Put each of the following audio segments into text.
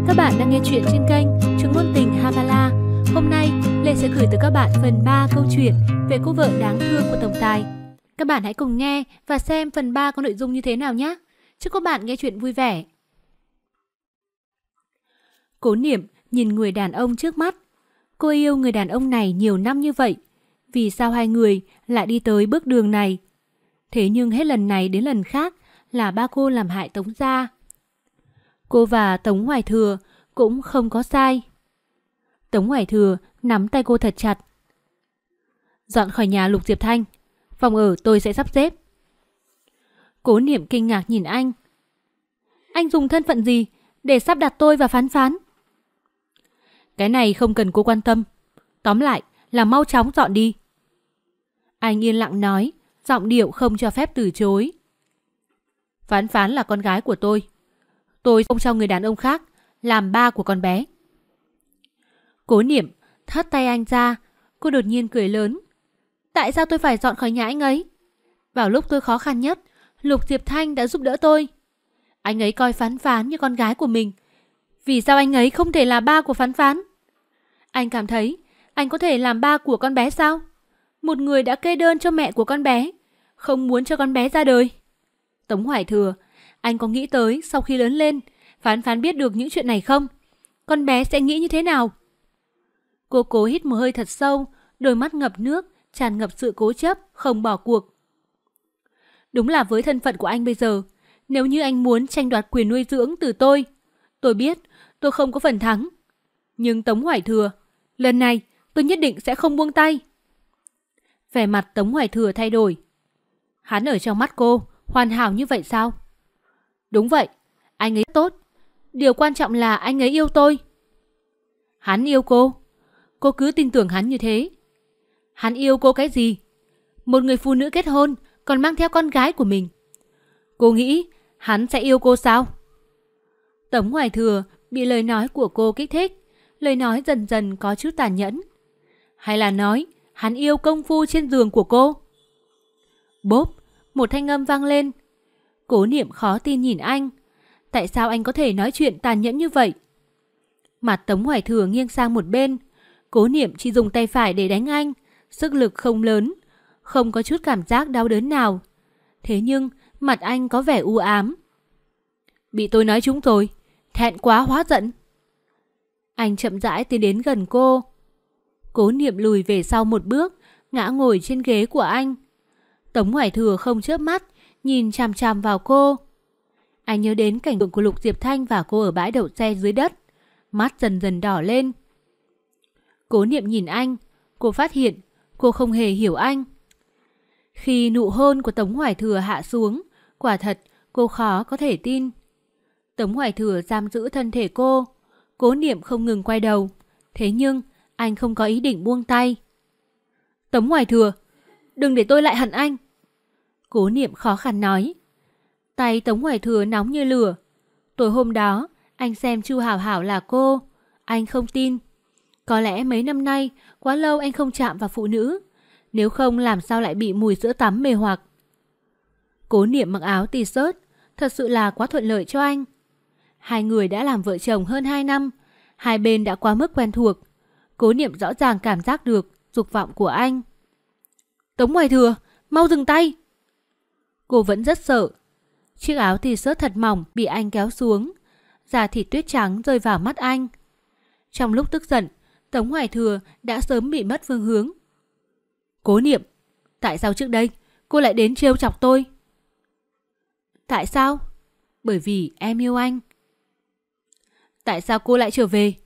Các bạn đang nghe chuyện trên kênh Truyện Ngôn Tình Hamala. Hôm nay, Lê sẽ gửi tới các bạn phần 3 câu chuyện về cô vợ đáng thương của tổng tài. Các bạn hãy cùng nghe và xem phần 3 có nội dung như thế nào nhé. Chúc các bạn nghe chuyện vui vẻ. Cố Niệm nhìn người đàn ông trước mắt. Cô yêu người đàn ông này nhiều năm như vậy. Vì sao hai người lại đi tới bước đường này? Thế nhưng hết lần này đến lần khác là ba cô làm hại Tống gia. Cô và Tống Hoài Thừa cũng không có sai. Tống Hoài Thừa nắm tay cô thật chặt. Dọn khỏi nhà Lục Diệp Thanh. Phòng ở tôi sẽ sắp xếp. Cố Niệm kinh ngạc nhìn anh. Anh dùng thân phận gì để sắp đặt tôi và Phán Phán? Cái này không cần cô quan tâm. Tóm lại là mau chóng dọn đi. Anh yên lặng nói, giọng điệu không cho phép từ chối. Phán Phán là con gái của tôi. Tôi không cho người đàn ông khác làm ba của con bé. Cố Niệm thắt tay anh ra. Cô đột nhiên cười lớn. Tại sao tôi phải dọn khỏi nhà anh ấy? Vào lúc tôi khó khăn nhất, Lục Diệp Thanh đã giúp đỡ tôi. Anh ấy coi Phán Phán như con gái của mình. Vì sao anh ấy không thể là ba của Phán Phán? Anh cảm thấy anh có thể làm ba của con bé sao? Một người đã kê đơn cho mẹ của con bé, không muốn cho con bé ra đời. Tống Hoài Thừa, anh có nghĩ tới sau khi lớn lên, Phán Phán biết được những chuyện này không? Con bé sẽ nghĩ như thế nào? Cô cố hít một hơi thật sâu, đôi mắt ngập nước, tràn ngập sự cố chấp, không bỏ cuộc. Đúng là với thân phận của anh bây giờ, nếu như anh muốn tranh đoạt quyền nuôi dưỡng từ tôi biết tôi không có phần thắng. Nhưng Tống Hoài Thừa, lần này tôi nhất định sẽ không buông tay. Vẻ mặt Tống Hoài Thừa thay đổi. Hắn ở trong mắt cô hoàn hảo như vậy sao? Đúng vậy, anh ấy tốt. Điều quan trọng là anh ấy yêu tôi. Hắn yêu cô cứ tin tưởng hắn như thế. Hắn yêu cô cái gì? Một người phụ nữ kết hôn còn mang theo con gái của mình. Cô nghĩ hắn sẽ yêu cô sao? Tống Hoài Thừa bị lời nói của cô kích thích. Lời nói dần dần có chút tàn nhẫn. Hay là nói hắn yêu công phu trên giường của cô? Bốp, một thanh âm vang lên. Cố Niệm khó tin nhìn anh. Tại sao anh có thể nói chuyện tàn nhẫn như vậy? Mặt Tống Hoài Thừa nghiêng sang một bên. Cố Niệm chỉ dùng tay phải để đánh anh. Sức lực không lớn, không có chút cảm giác đau đớn nào. Thế nhưng mặt anh có vẻ u ám. Bị tôi nói trúng rồi, thẹn quá hóa giận. Anh chậm rãi tiến đến gần cô. Cố Niệm lùi về sau một bước, ngã ngồi trên ghế của anh. Tống Hoài Thừa không chớp mắt, nhìn chằm chằm vào cô. Anh nhớ đến cảnh tượng của Lục Diệp Thanh và cô ở bãi đậu xe dưới đất. Mắt dần dần đỏ lên. Cố Niệm nhìn anh. Cô phát hiện cô không hề hiểu anh. Khi nụ hôn của Tống Hoài Thừa hạ xuống, quả thật cô khó có thể tin. Tống Hoài Thừa giam giữ thân thể cô. Cố Niệm không ngừng quay đầu. Thế nhưng anh không có ý định buông tay. Tống Hoài Thừa, đừng để tôi lại hận anh. Cố Niệm khó khăn nói. Tay Tống Hoài Thừa nóng như lửa. Tối hôm đó anh xem Chu Hảo Hảo là cô. Anh không tin. Có lẽ mấy năm nay quá lâu anh không chạm vào phụ nữ. Nếu không làm sao lại bị mùi sữa tắm mê hoặc. Cố Niệm mặc áo t-shirt, thật sự là quá thuận lợi cho anh. Hai người đã làm vợ chồng hơn 2 năm. Hai bên đã quá mức quen thuộc. Cố Niệm rõ ràng cảm giác được dục vọng của anh. Tống Hoài Thừa, mau dừng tay. Cô vẫn rất sợ. Chiếc áo t-shirt thật mỏng bị anh kéo xuống. Da thịt tuyết trắng rơi vào mắt anh. Trong lúc tức giận, Tống Hoài Thừa đã sớm bị mất phương hướng. Cố Niệm, tại sao trước đây cô lại đến trêu chọc tôi? Tại sao? Bởi vì em yêu anh. Tại sao cô lại trở về?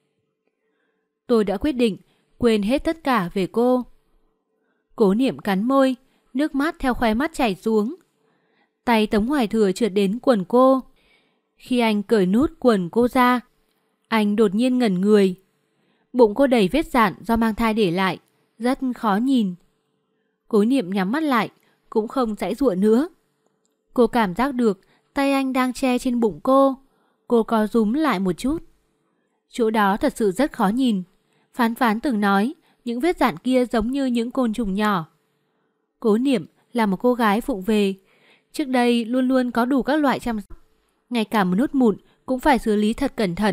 Tôi đã quyết định quên hết tất cả về cô. Cố Niệm cắn môi, nước mắt theo khóe mắt chảy xuống. Tay Tống Hoài Thừa trượt đến quần cô. Khi anh cởi nút quần cô ra, anh đột nhiên ngẩn người. Bụng cô đầy vết dạn do mang thai để lại, rất khó nhìn. Cố Niệm nhắm mắt lại, cũng không giãy giụa nữa. Cô cảm giác được tay anh đang che trên bụng cô. Cô co rúm lại một chút. Chỗ đó thật sự rất khó nhìn. Phán Phán từng nói những vết dạn kia giống như những côn trùng nhỏ. Cố Niệm là một cô gái vụng về. Trước đây luôn luôn có đủ các loại chăm sóc. Ngay cả một nốt mụn cũng phải xử lý thật cẩn thận,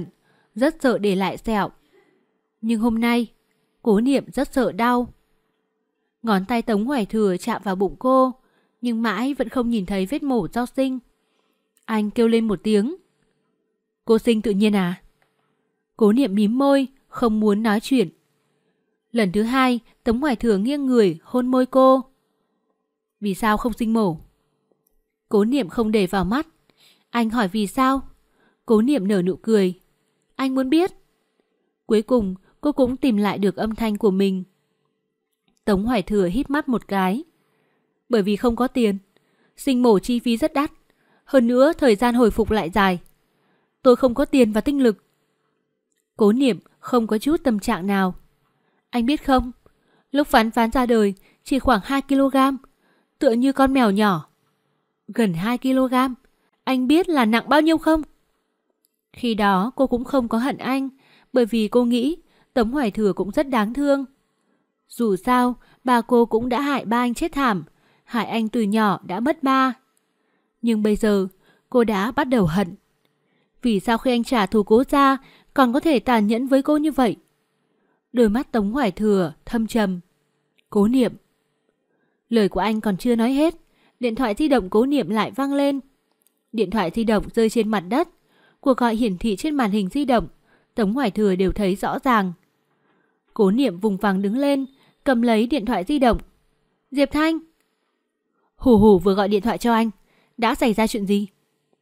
rất sợ để lại sẹo. Nhưng hôm nay, Cố Niệm rất sợ đau. Ngón tay Tống Hoài Thừa chạm vào bụng cô, nhưng mãi vẫn không nhìn thấy vết mổ do sinh. Anh kêu lên một tiếng. Cô sinh tự nhiên à? Cố Niệm mím môi, không muốn nói chuyện. Lần thứ hai, Tống Hoài Thừa nghiêng người hôn môi cô. Vì sao không sinh mổ? Cố Niệm không để vào mắt. Anh hỏi vì sao? Cố Niệm nở nụ cười. Anh muốn biết. Cuối cùng, cô cũng tìm lại được âm thanh của mình. Tống Hoài Thừa híp mắt một cái. Bởi vì không có tiền. Sinh mổ chi phí rất đắt. Hơn nữa thời gian hồi phục lại dài. Tôi không có tiền và tinh lực. Cố Niệm không có chút tâm trạng nào. Anh biết không, lúc Phán Phán ra đời chỉ khoảng 2 kg, tựa như con mèo nhỏ. Gần 2 kg, anh biết là nặng bao nhiêu không? Khi đó cô cũng không có hận anh, bởi vì cô nghĩ Tống Hoài Thừa cũng rất đáng thương. Dù sao, bà cô cũng đã hại ba anh chết thảm, hại anh từ nhỏ đã mất ba. Nhưng bây giờ, cô đã bắt đầu hận. Vì sao khi anh trả thù Cố gia còn có thể tàn nhẫn với cô như vậy? Đôi mắt Tống Hoài Thừa thâm trầm. Cố Niệm. Lời của anh còn chưa nói hết, điện thoại di động Cố Niệm lại vang lên. Điện thoại di động rơi trên mặt đất. Cuộc gọi hiển thị trên màn hình di động, Tống Hoài Thừa đều thấy rõ ràng. Cố Niệm vùng vằng đứng lên, cầm lấy điện thoại di động. Diệp Thanh. Hù Hù vừa gọi điện thoại cho anh. Đã xảy ra chuyện gì?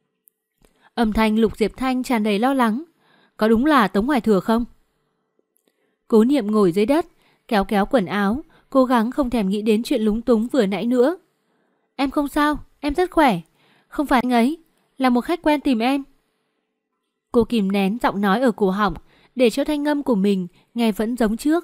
Âm thanh Lục Diệp Thanh tràn đầy lo lắng. Có đúng là Tống Hoài Thừa không? Cố Niệm ngồi dưới đất, kéo kéo quần áo, cố gắng không thèm nghĩ đến chuyện lúng túng vừa nãy nữa. Em không sao, em rất khỏe. Không phải anh ấy, là một khách quen tìm em. Cô kìm nén giọng nói ở cổ họng, để cho thanh âm của mình nghe vẫn giống trước.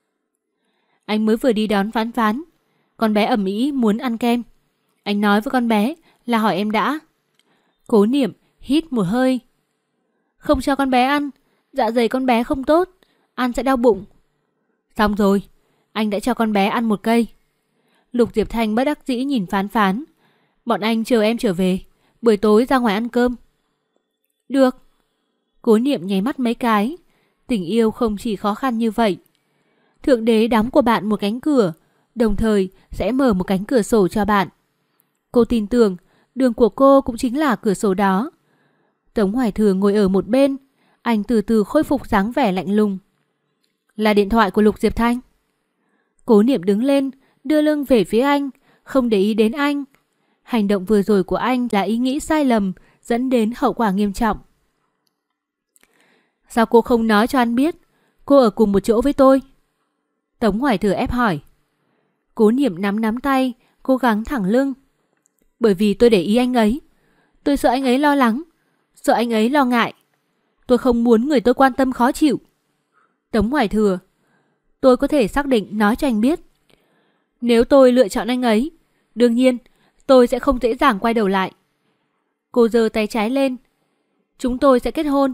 Anh mới vừa đi đón Phán Phán. Con bé ầm ĩ muốn ăn kem. Anh nói với con bé là hỏi em đã. Cố Niệm hít một hơi. Không cho con bé ăn, dạ dày con bé không tốt, ăn sẽ đau bụng. Xong rồi, anh đã cho con bé ăn một cây. Lục Diệp Thanh bất đắc dĩ nhìn Phán Phán. Bọn anh chờ em trở về, buổi tối ra ngoài ăn cơm. Được. Cố Niệm nháy mắt mấy cái. Tình yêu không chỉ khó khăn như vậy. Thượng đế đóng của bạn một cánh cửa, đồng thời sẽ mở một cánh cửa sổ cho bạn. Cô tin tưởng đường của cô cũng chính là cửa sổ đó. Tống Hoài Thừa ngồi ở một bên, anh từ từ khôi phục dáng vẻ lạnh lùng. Là điện thoại của Lục Diệp Thanh. Cố Niệm đứng lên, đưa lưng về phía anh, không để ý đến anh. Hành động vừa rồi của anh là ý nghĩ sai lầm, dẫn đến hậu quả nghiêm trọng. Sao cô không nói cho anh biết cô ở cùng một chỗ với tôi? Tống Hoài Thừa ép hỏi. Cố Niệm nắm nắm tay, cố gắng thẳng lưng. Bởi vì tôi để ý anh ấy. Tôi sợ anh ấy lo lắng, sợ anh ấy lo ngại. Tôi không muốn người tôi quan tâm khó chịu. Tống Hoài Thừa, tôi có thể xác định nói cho anh biết. Nếu tôi lựa chọn anh ấy, đương nhiên tôi sẽ không dễ dàng quay đầu lại. Cô giơ tay trái lên. Chúng tôi sẽ kết hôn.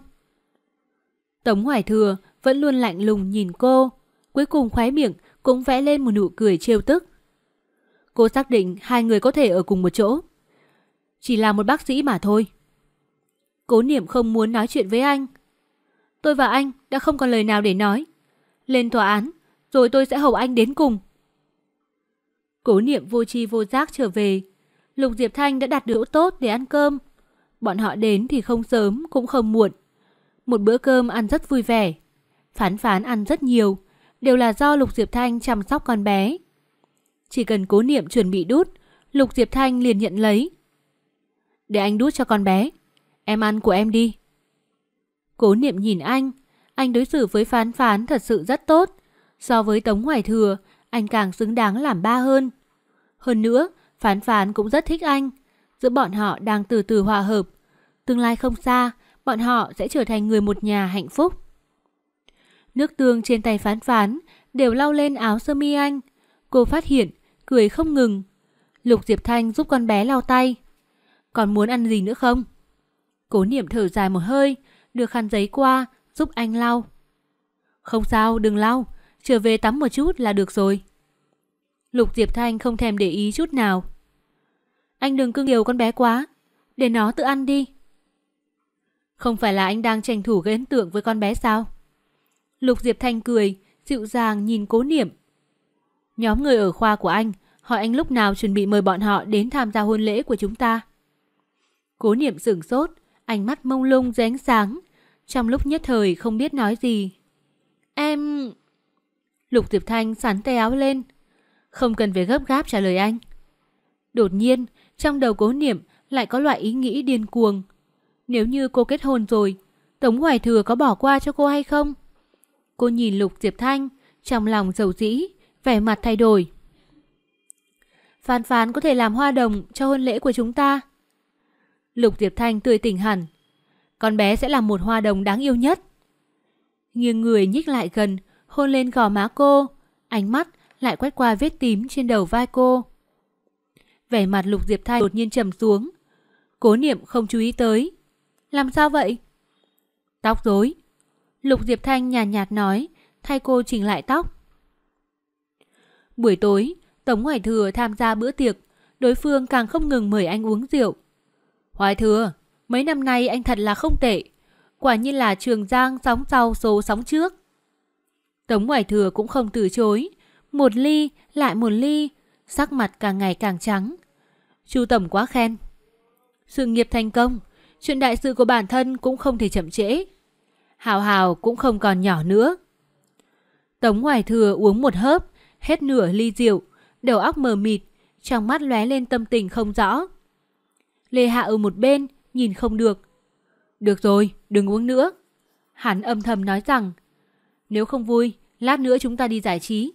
Tống Hoài Thừa vẫn luôn lạnh lùng nhìn cô, cuối cùng khóe miệng cũng vẽ lên một nụ cười trêu tức. Cô xác định hai người có thể ở cùng một chỗ. Chỉ là một bác sĩ mà thôi. Cố Niệm không muốn nói chuyện với anh. Tôi và anh đã không còn lời nào để nói. Lên tòa án, rồi tôi sẽ hầu anh đến cùng. Cố Niệm vô tri vô giác trở về. Lục Diệp Thanh đã đặt đũa tốt để ăn cơm. Bọn họ đến thì không sớm cũng không muộn. Một bữa cơm ăn rất vui vẻ. Phán Phán ăn rất nhiều, đều là do Lục Diệp Thanh chăm sóc con bé. Chỉ cần Cố Niệm chuẩn bị đút, Lục Diệp Thanh liền nhận lấy. Để anh đút cho con bé, em ăn của em đi. Cố Niệm nhìn anh đối xử với Phán Phán thật sự rất tốt. So với Tống Hoài Thừa, anh càng xứng đáng làm ba hơn. Hơn nữa, Phán Phán cũng rất thích anh. Giữa bọn họ đang từ từ hòa hợp. Tương lai không xa, bọn họ sẽ trở thành người một nhà hạnh phúc. Nước tương trên tay Phán Phán đều lau lên áo sơ mi anh. Cô phát hiện, cười không ngừng. Lục Diệp Thanh giúp con bé lau tay. Còn muốn ăn gì nữa không? Cố Niệm thở dài một hơi, đưa khăn giấy qua, giúp anh lau. Không sao, đừng lau, trở về tắm một chút là được rồi. Lục Diệp Thanh không thèm để ý chút nào. Anh đừng cưng chiều con bé quá, để nó tự ăn đi. Không phải là anh đang tranh thủ gây ấn tượng với con bé sao? Lục Diệp Thanh cười, dịu dàng nhìn Cố Niệm. Nhóm người ở khoa của anh hỏi anh lúc nào chuẩn bị mời bọn họ đến tham gia hôn lễ của chúng ta. Cố Niệm sửng sốt, ánh mắt mông lung dưới ánh sáng, trong lúc nhất thời không biết nói gì. Em... Lục Diệp Thanh xắn tay áo lên. Không cần phải gấp gáp trả lời anh. Đột nhiên, trong đầu Cố Niệm lại có loại ý nghĩ điên cuồng. Nếu như cô kết hôn rồi, Tống Hoài Thừa có bỏ qua cho cô hay không? Cô nhìn Lục Diệp Thanh, trong lòng dầu dĩ, vẻ mặt thay đổi. Phán Phán có thể làm hoa đồng cho hôn lễ của chúng ta. Lục Diệp Thanh tươi tỉnh hẳn. Con bé sẽ là một hoa đồng đáng yêu nhất. Nghiêng người nhích lại gần, hôn lên gò má cô, ánh mắt lại quét qua vết tím trên đầu vai cô. Vẻ mặt Lục Diệp Thanh đột nhiên trầm xuống. Cố Niệm không chú ý tới. Làm sao vậy? Tóc rối. Lục Diệp Thanh nhàn nhạt nói, thay cô chỉnh lại tóc. Buổi tối, Tống Hoài Thừa tham gia bữa tiệc, đối phương càng không ngừng mời anh uống rượu. Hoài Thừa, mấy năm nay anh thật là không tệ, quả nhiên là Trường Giang sóng sau số sóng trước. Tống Hoài Thừa cũng không từ chối, một ly lại một ly, sắc mặt càng ngày càng trắng. Chu tổng quá khen. Sự nghiệp thành công, chuyện đại sự của bản thân cũng không thể chậm trễ. Hào Hào cũng không còn nhỏ nữa. Tống Hoài Thừa uống một hớp, hết nửa ly rượu, đầu óc mờ mịt, trong mắt lóe lên tâm tình không rõ. Lê Hạ ở một bên, nhìn không được. Được rồi, đừng uống nữa. Hắn âm thầm nói rằng, nếu không vui, lát nữa chúng ta đi giải trí.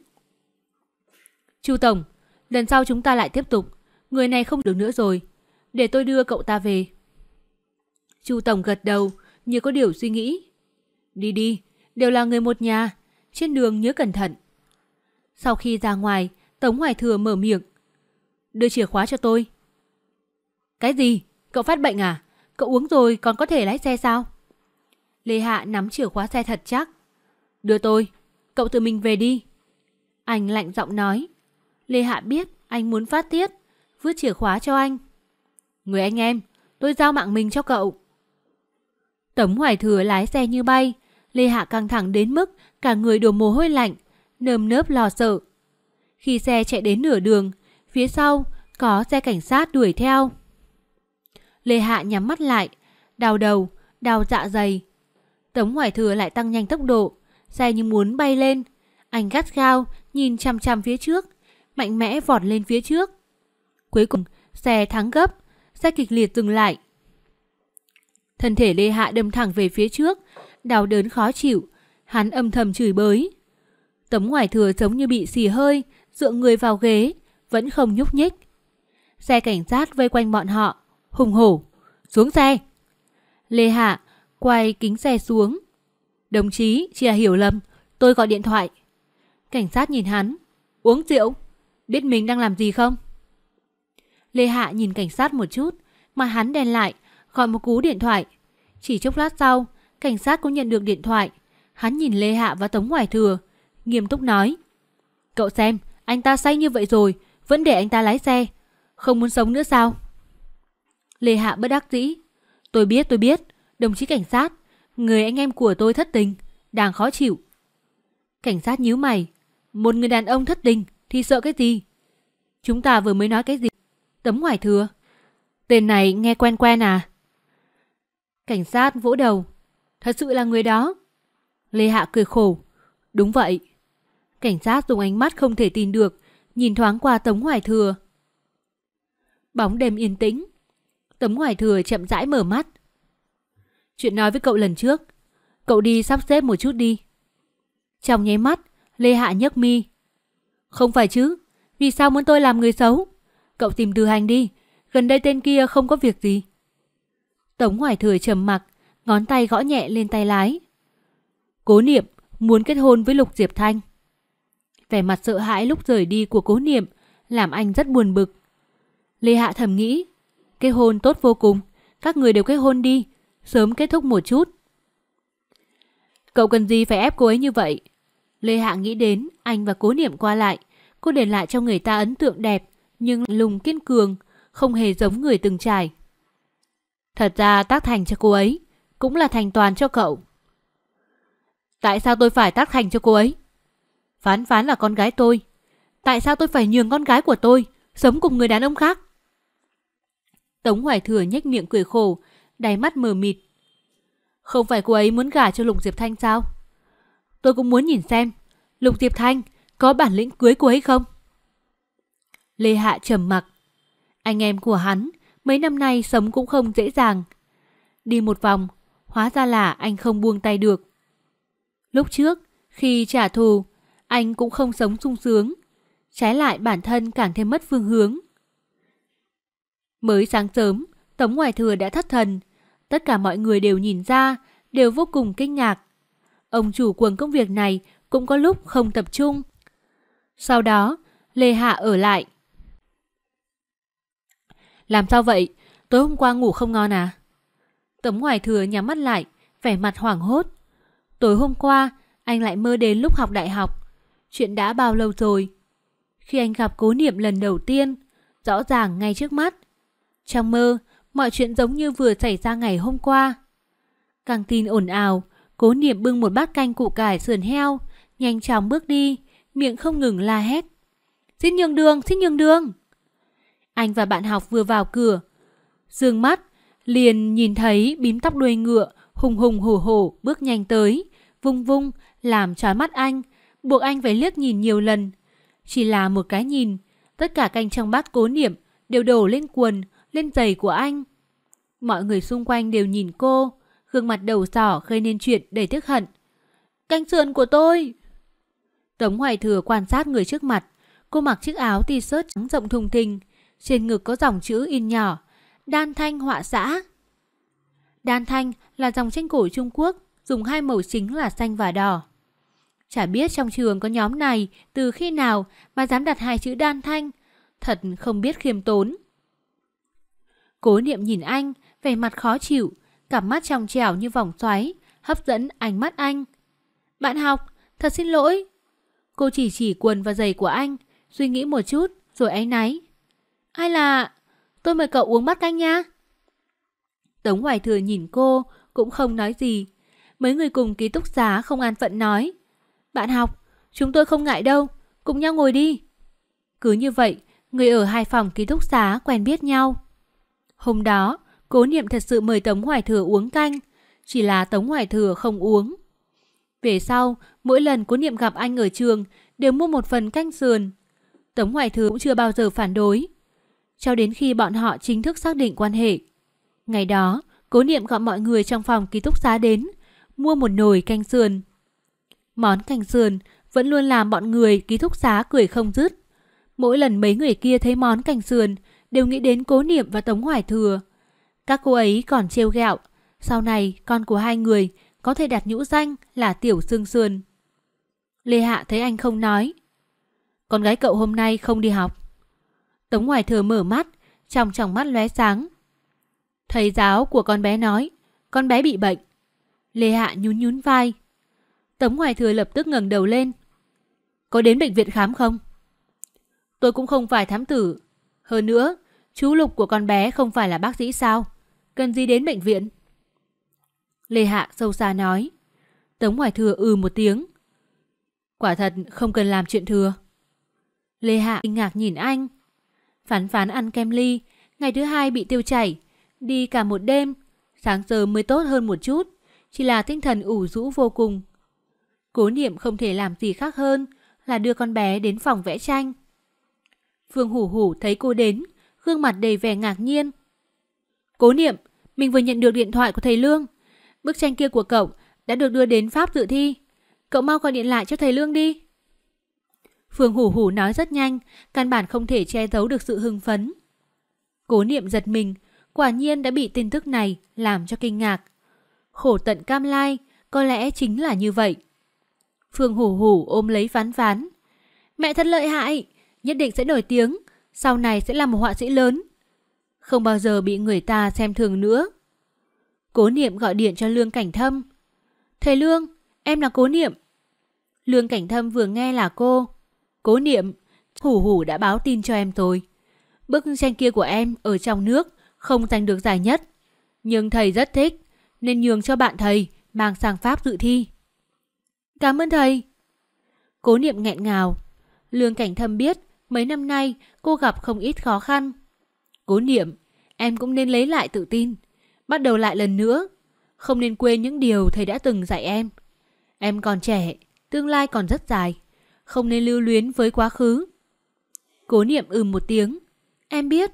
Chu tổng, lần sau chúng ta lại tiếp tục. Người này không được nữa rồi, để tôi đưa cậu ta về. Chu tổng gật đầu, như có điều suy nghĩ. Đi đi, đều là người một nhà, trên đường nhớ cẩn thận. Sau khi ra ngoài, Tống Hoài Thừa mở miệng. Đưa chìa khóa cho tôi. Cái gì? Cậu phát bệnh à? Cậu uống rồi còn có thể lái xe sao? Lê Hạ nắm chìa khóa xe thật chắc. Đưa tôi, cậu tự mình về đi. Anh lạnh giọng nói. Lê Hạ biết anh muốn phát tiết, vứt chìa khóa cho anh. Người anh em, tôi giao mạng mình cho cậu. Tống Hoài Thừa lái xe như bay. Lê Hạ căng thẳng đến mức cả người đổ mồ hôi lạnh, nơm nớp lo sợ. Khi xe chạy đến nửa đường, phía sau có xe cảnh sát đuổi theo. Lê Hạ nhắm mắt lại, đau đầu, đau dạ dày. Tống Hoài Thừa lại tăng nhanh tốc độ, xe như muốn bay lên. Anh gắt gao nhìn chằm chằm phía trước, mạnh mẽ vọt lên phía trước. Cuối cùng xe thắng gấp, xe kịch liệt dừng lại. Thân thể Lê Hạ đâm thẳng về phía trước, đau đớn khó chịu. Hắn âm thầm chửi bới. Tống Hoài Thừa giống như bị xì hơi, dựa người vào ghế, vẫn không nhúc nhích. Xe cảnh sát vây quanh bọn họ, hùng hổ. Xuống xe. Lê Hạ quay kính xe xuống. Đồng chí, chỉ là hiểu lầm, tôi gọi điện thoại. Cảnh sát nhìn hắn. Uống rượu, biết mình đang làm gì không? Lê Hạ nhìn cảnh sát một chút, mà hắn đen lại, gọi một cú điện thoại. Chỉ chốc lát sau, cảnh sát cũng nhận được điện thoại. Hắn nhìn Lê Hạ và Tống Hoài Thừa, nghiêm túc nói. Cậu xem, anh ta say như vậy rồi, vẫn để anh ta lái xe. Không muốn sống nữa sao? Lê Hạ bất đắc dĩ. Tôi biết, đồng chí cảnh sát, người anh em của tôi thất tình, đang khó chịu. Cảnh sát nhíu mày. Một người đàn ông thất tình thì sợ cái gì? Chúng ta vừa mới nói cái gì? Tống Hoài Thừa. Tên này nghe quen quen à? Cảnh sát vỗ đầu. Thật sự là người đó. Lê Hạ cười khổ. Đúng vậy. Cảnh sát dùng ánh mắt không thể tin được, nhìn thoáng qua Tống Hoài Thừa. Bóng đêm yên tĩnh. Tống Hoài Thừa chậm rãi mở mắt. Chuyện nói với cậu lần trước, cậu đi sắp xếp một chút đi. Trong nháy mắt, Lê Hạ nhấc mi. Không phải chứ, vì sao muốn tôi làm người xấu? Cậu tìm Từ Hành đi, gần đây tên kia không có việc gì. Tống Hoài Thừa trầm mặc, ngón tay gõ nhẹ lên tay lái. Cố Niệm muốn kết hôn với Lục Diệp Thanh. Vẻ mặt sợ hãi lúc rời đi của Cố Niệm làm anh rất buồn bực. Lê Hạ thầm nghĩ, kết hôn tốt vô cùng, các người đều kết hôn đi, sớm kết thúc một chút. Cậu cần gì phải ép cô ấy như vậy? Lê Hạ nghĩ đến anh và Cố Niệm qua lại, cô để lại cho người ta ấn tượng đẹp, nhưng lùng kiên cường, không hề giống người từng trải. Thật ra tác thành cho cô ấy, cũng là thành toàn cho cậu. Tại sao tôi phải tác thành cho cô ấy? Phán Phán là con gái tôi. Tại sao tôi phải nhường con gái của tôi sống cùng người đàn ông khác? Tống Hoài Thừa nhếch miệng cười khổ, đáy mắt mờ mịt. Không phải cô ấy muốn gả cho Lục Diệp Thanh sao? Tôi cũng muốn nhìn xem Lục Diệp Thanh có bản lĩnh cưới cô ấy không? Lê Hạ trầm mặc. Anh em của hắn mấy năm nay sống cũng không dễ dàng. Đi một vòng, hóa ra là anh không buông tay được. Lúc trước, khi trả thù, anh cũng không sống sung sướng. Trái lại bản thân càng thêm mất phương hướng. Mới sáng sớm, Tống Hoài Thừa đã thất thần. Tất cả mọi người đều nhìn ra, đều vô cùng kinh ngạc. Ông chủ quần công việc này cũng có lúc không tập trung. Sau đó, Lê Hạ ở lại. Làm sao vậy? Tối hôm qua ngủ không ngon à? Tống Hoài Thừa nhắm mắt lại, vẻ mặt hoảng hốt. Tối hôm qua, anh lại mơ đến lúc học đại học. Chuyện đã bao lâu rồi? Khi anh gặp Cố Niệm lần đầu tiên, rõ ràng ngay trước mắt. Trong mơ, mọi chuyện giống như vừa xảy ra ngày hôm qua. Căng tin ồn ào, Cố Niệm bưng một bát canh củ cải sườn heo, nhanh chóng bước đi, miệng không ngừng la hét. Xin nhường đường, xin nhường đường. Anh và bạn học vừa vào cửa, dương mắt liền nhìn thấy bím tóc đuôi ngựa hùng hùng hổ hổ bước nhanh tới, vung vung làm chói mắt anh, buộc anh phải liếc nhìn nhiều lần. Chỉ là một cái nhìn, tất cả canh trong bát Cố Niệm đều đổ lên quần, lên giày của anh. Mọi người xung quanh đều nhìn cô, gương mặt đầu sỏ gây nên chuyện đầy tức hận. Canh sườn của tôi! Tống Hoài Thừa quan sát người trước mặt. Cô mặc chiếc áo t-shirt trắng rộng thùng thình, trên ngực có dòng chữ in nhỏ: Đan Thanh họa xã. Đan Thanh là dòng tranh cổ Trung Quốc, dùng hai màu chính là xanh và đỏ. Chả biết trong trường có nhóm này từ khi nào mà dám đặt hai chữ Đan Thanh, thật không biết khiêm tốn. Cố Niệm nhìn anh, vẻ mặt khó chịu, cặp mắt trong trẻo như vòng xoáy, hấp dẫn ánh mắt anh. Bạn học, thật xin lỗi. Cô chỉ quần và giày của anh, suy nghĩ một chút rồi áy náy. Hay là tôi mời cậu uống bát canh nha. Tống Hoài Thừa nhìn cô, cũng không nói gì. Mấy người cùng ký túc xá không an phận nói. Bạn học, chúng tôi không ngại đâu, cùng nhau ngồi đi. Cứ như vậy, người ở hai phòng ký túc xá quen biết nhau. Hôm đó, Cố Niệm thật sự mời Tống Hoài Thừa uống canh, chỉ là Tống Hoài Thừa không uống. Về sau, mỗi lần Cố Niệm gặp anh ở trường đều mua một phần canh sườn. Tống Hoài Thừa cũng chưa bao giờ phản đối, cho đến khi bọn họ chính thức xác định quan hệ. Ngày đó, Cố Niệm gọi mọi người trong phòng ký túc xá đến, mua một nồi canh sườn. Món canh sườn vẫn luôn làm bọn người ký túc xá cười không dứt. Mỗi lần mấy người kia thấy món canh sườn đều nghĩ đến Cố Niệm và Tống Hoài Thừa. Các cô ấy còn trêu ghẹo, sau này con của hai người có thể đặt nhũ danh là Tiểu Xương Sườn. Lê Hạ thấy anh không nói. Con gái cậu hôm nay không đi học. Tống Hoài Thừa mở mắt, trong mắt lóe sáng. Thầy giáo của con bé nói con bé bị bệnh. Lê Hạ nhún vai. Tống Hoài Thừa lập tức ngẩng đầu lên. Có đến bệnh viện khám không? Tôi cũng không phải thám tử. Hơn nữa, chú Lục của con bé không phải là bác sĩ sao? Cần gì đến bệnh viện? Lê Hạ sâu xa nói. Tống Hoài Thừa một tiếng. Quả thật không cần làm chuyện thừa. Lê Hạ kinh ngạc nhìn anh. Phán Phán ăn kem ly, ngày thứ hai bị tiêu chảy, đi cả một đêm, sáng giờ mới tốt hơn một chút, chỉ là tinh thần ủ rũ vô cùng. Cố Niệm không thể làm gì khác hơn là đưa con bé đến phòng vẽ tranh. Phương Hủ Hủ thấy cô đến, gương mặt đầy vẻ ngạc nhiên. Cố Niệm, mình vừa nhận được điện thoại của thầy Lương. Bức tranh kia của cậu đã được đưa đến Pháp dự thi. Cậu mau gọi điện lại cho thầy Lương đi. Phương Hủ Hủ nói rất nhanh, căn bản không thể che giấu được sự hưng phấn. Cố Niệm giật mình, quả nhiên đã bị tin tức này làm cho kinh ngạc. Khổ tận cam lai, có lẽ chính là như vậy. Phương Hủ Hủ ôm lấy Phán Phán. Mẹ thật lợi hại, nhất định sẽ nổi tiếng, sau này sẽ là một họa sĩ lớn. Không bao giờ bị người ta xem thường nữa. Cố Niệm gọi điện cho Lương Cảnh Thâm. Thầy Lương, em là Cố Niệm. Lương Cảnh Thâm vừa nghe là cô. Cố Niệm, Hủ Hủ đã báo tin cho em rồi. Bức tranh kia của em ở trong nước không giành được giải nhất, nhưng thầy rất thích. nên nhường cho bạn thầy mang sang Pháp dự thi. Cảm ơn thầy. Cố Niệm nghẹn ngào. Lương Cảnh Thâm biết mấy năm nay cô gặp không ít khó khăn. Cố Niệm, em cũng nên lấy lại tự tin, bắt đầu lại lần nữa. Không nên quên những điều thầy đã từng dạy em. Em còn trẻ, tương lai còn rất dài. Không nên lưu luyến với quá khứ. Cố Niệm một tiếng. Em biết.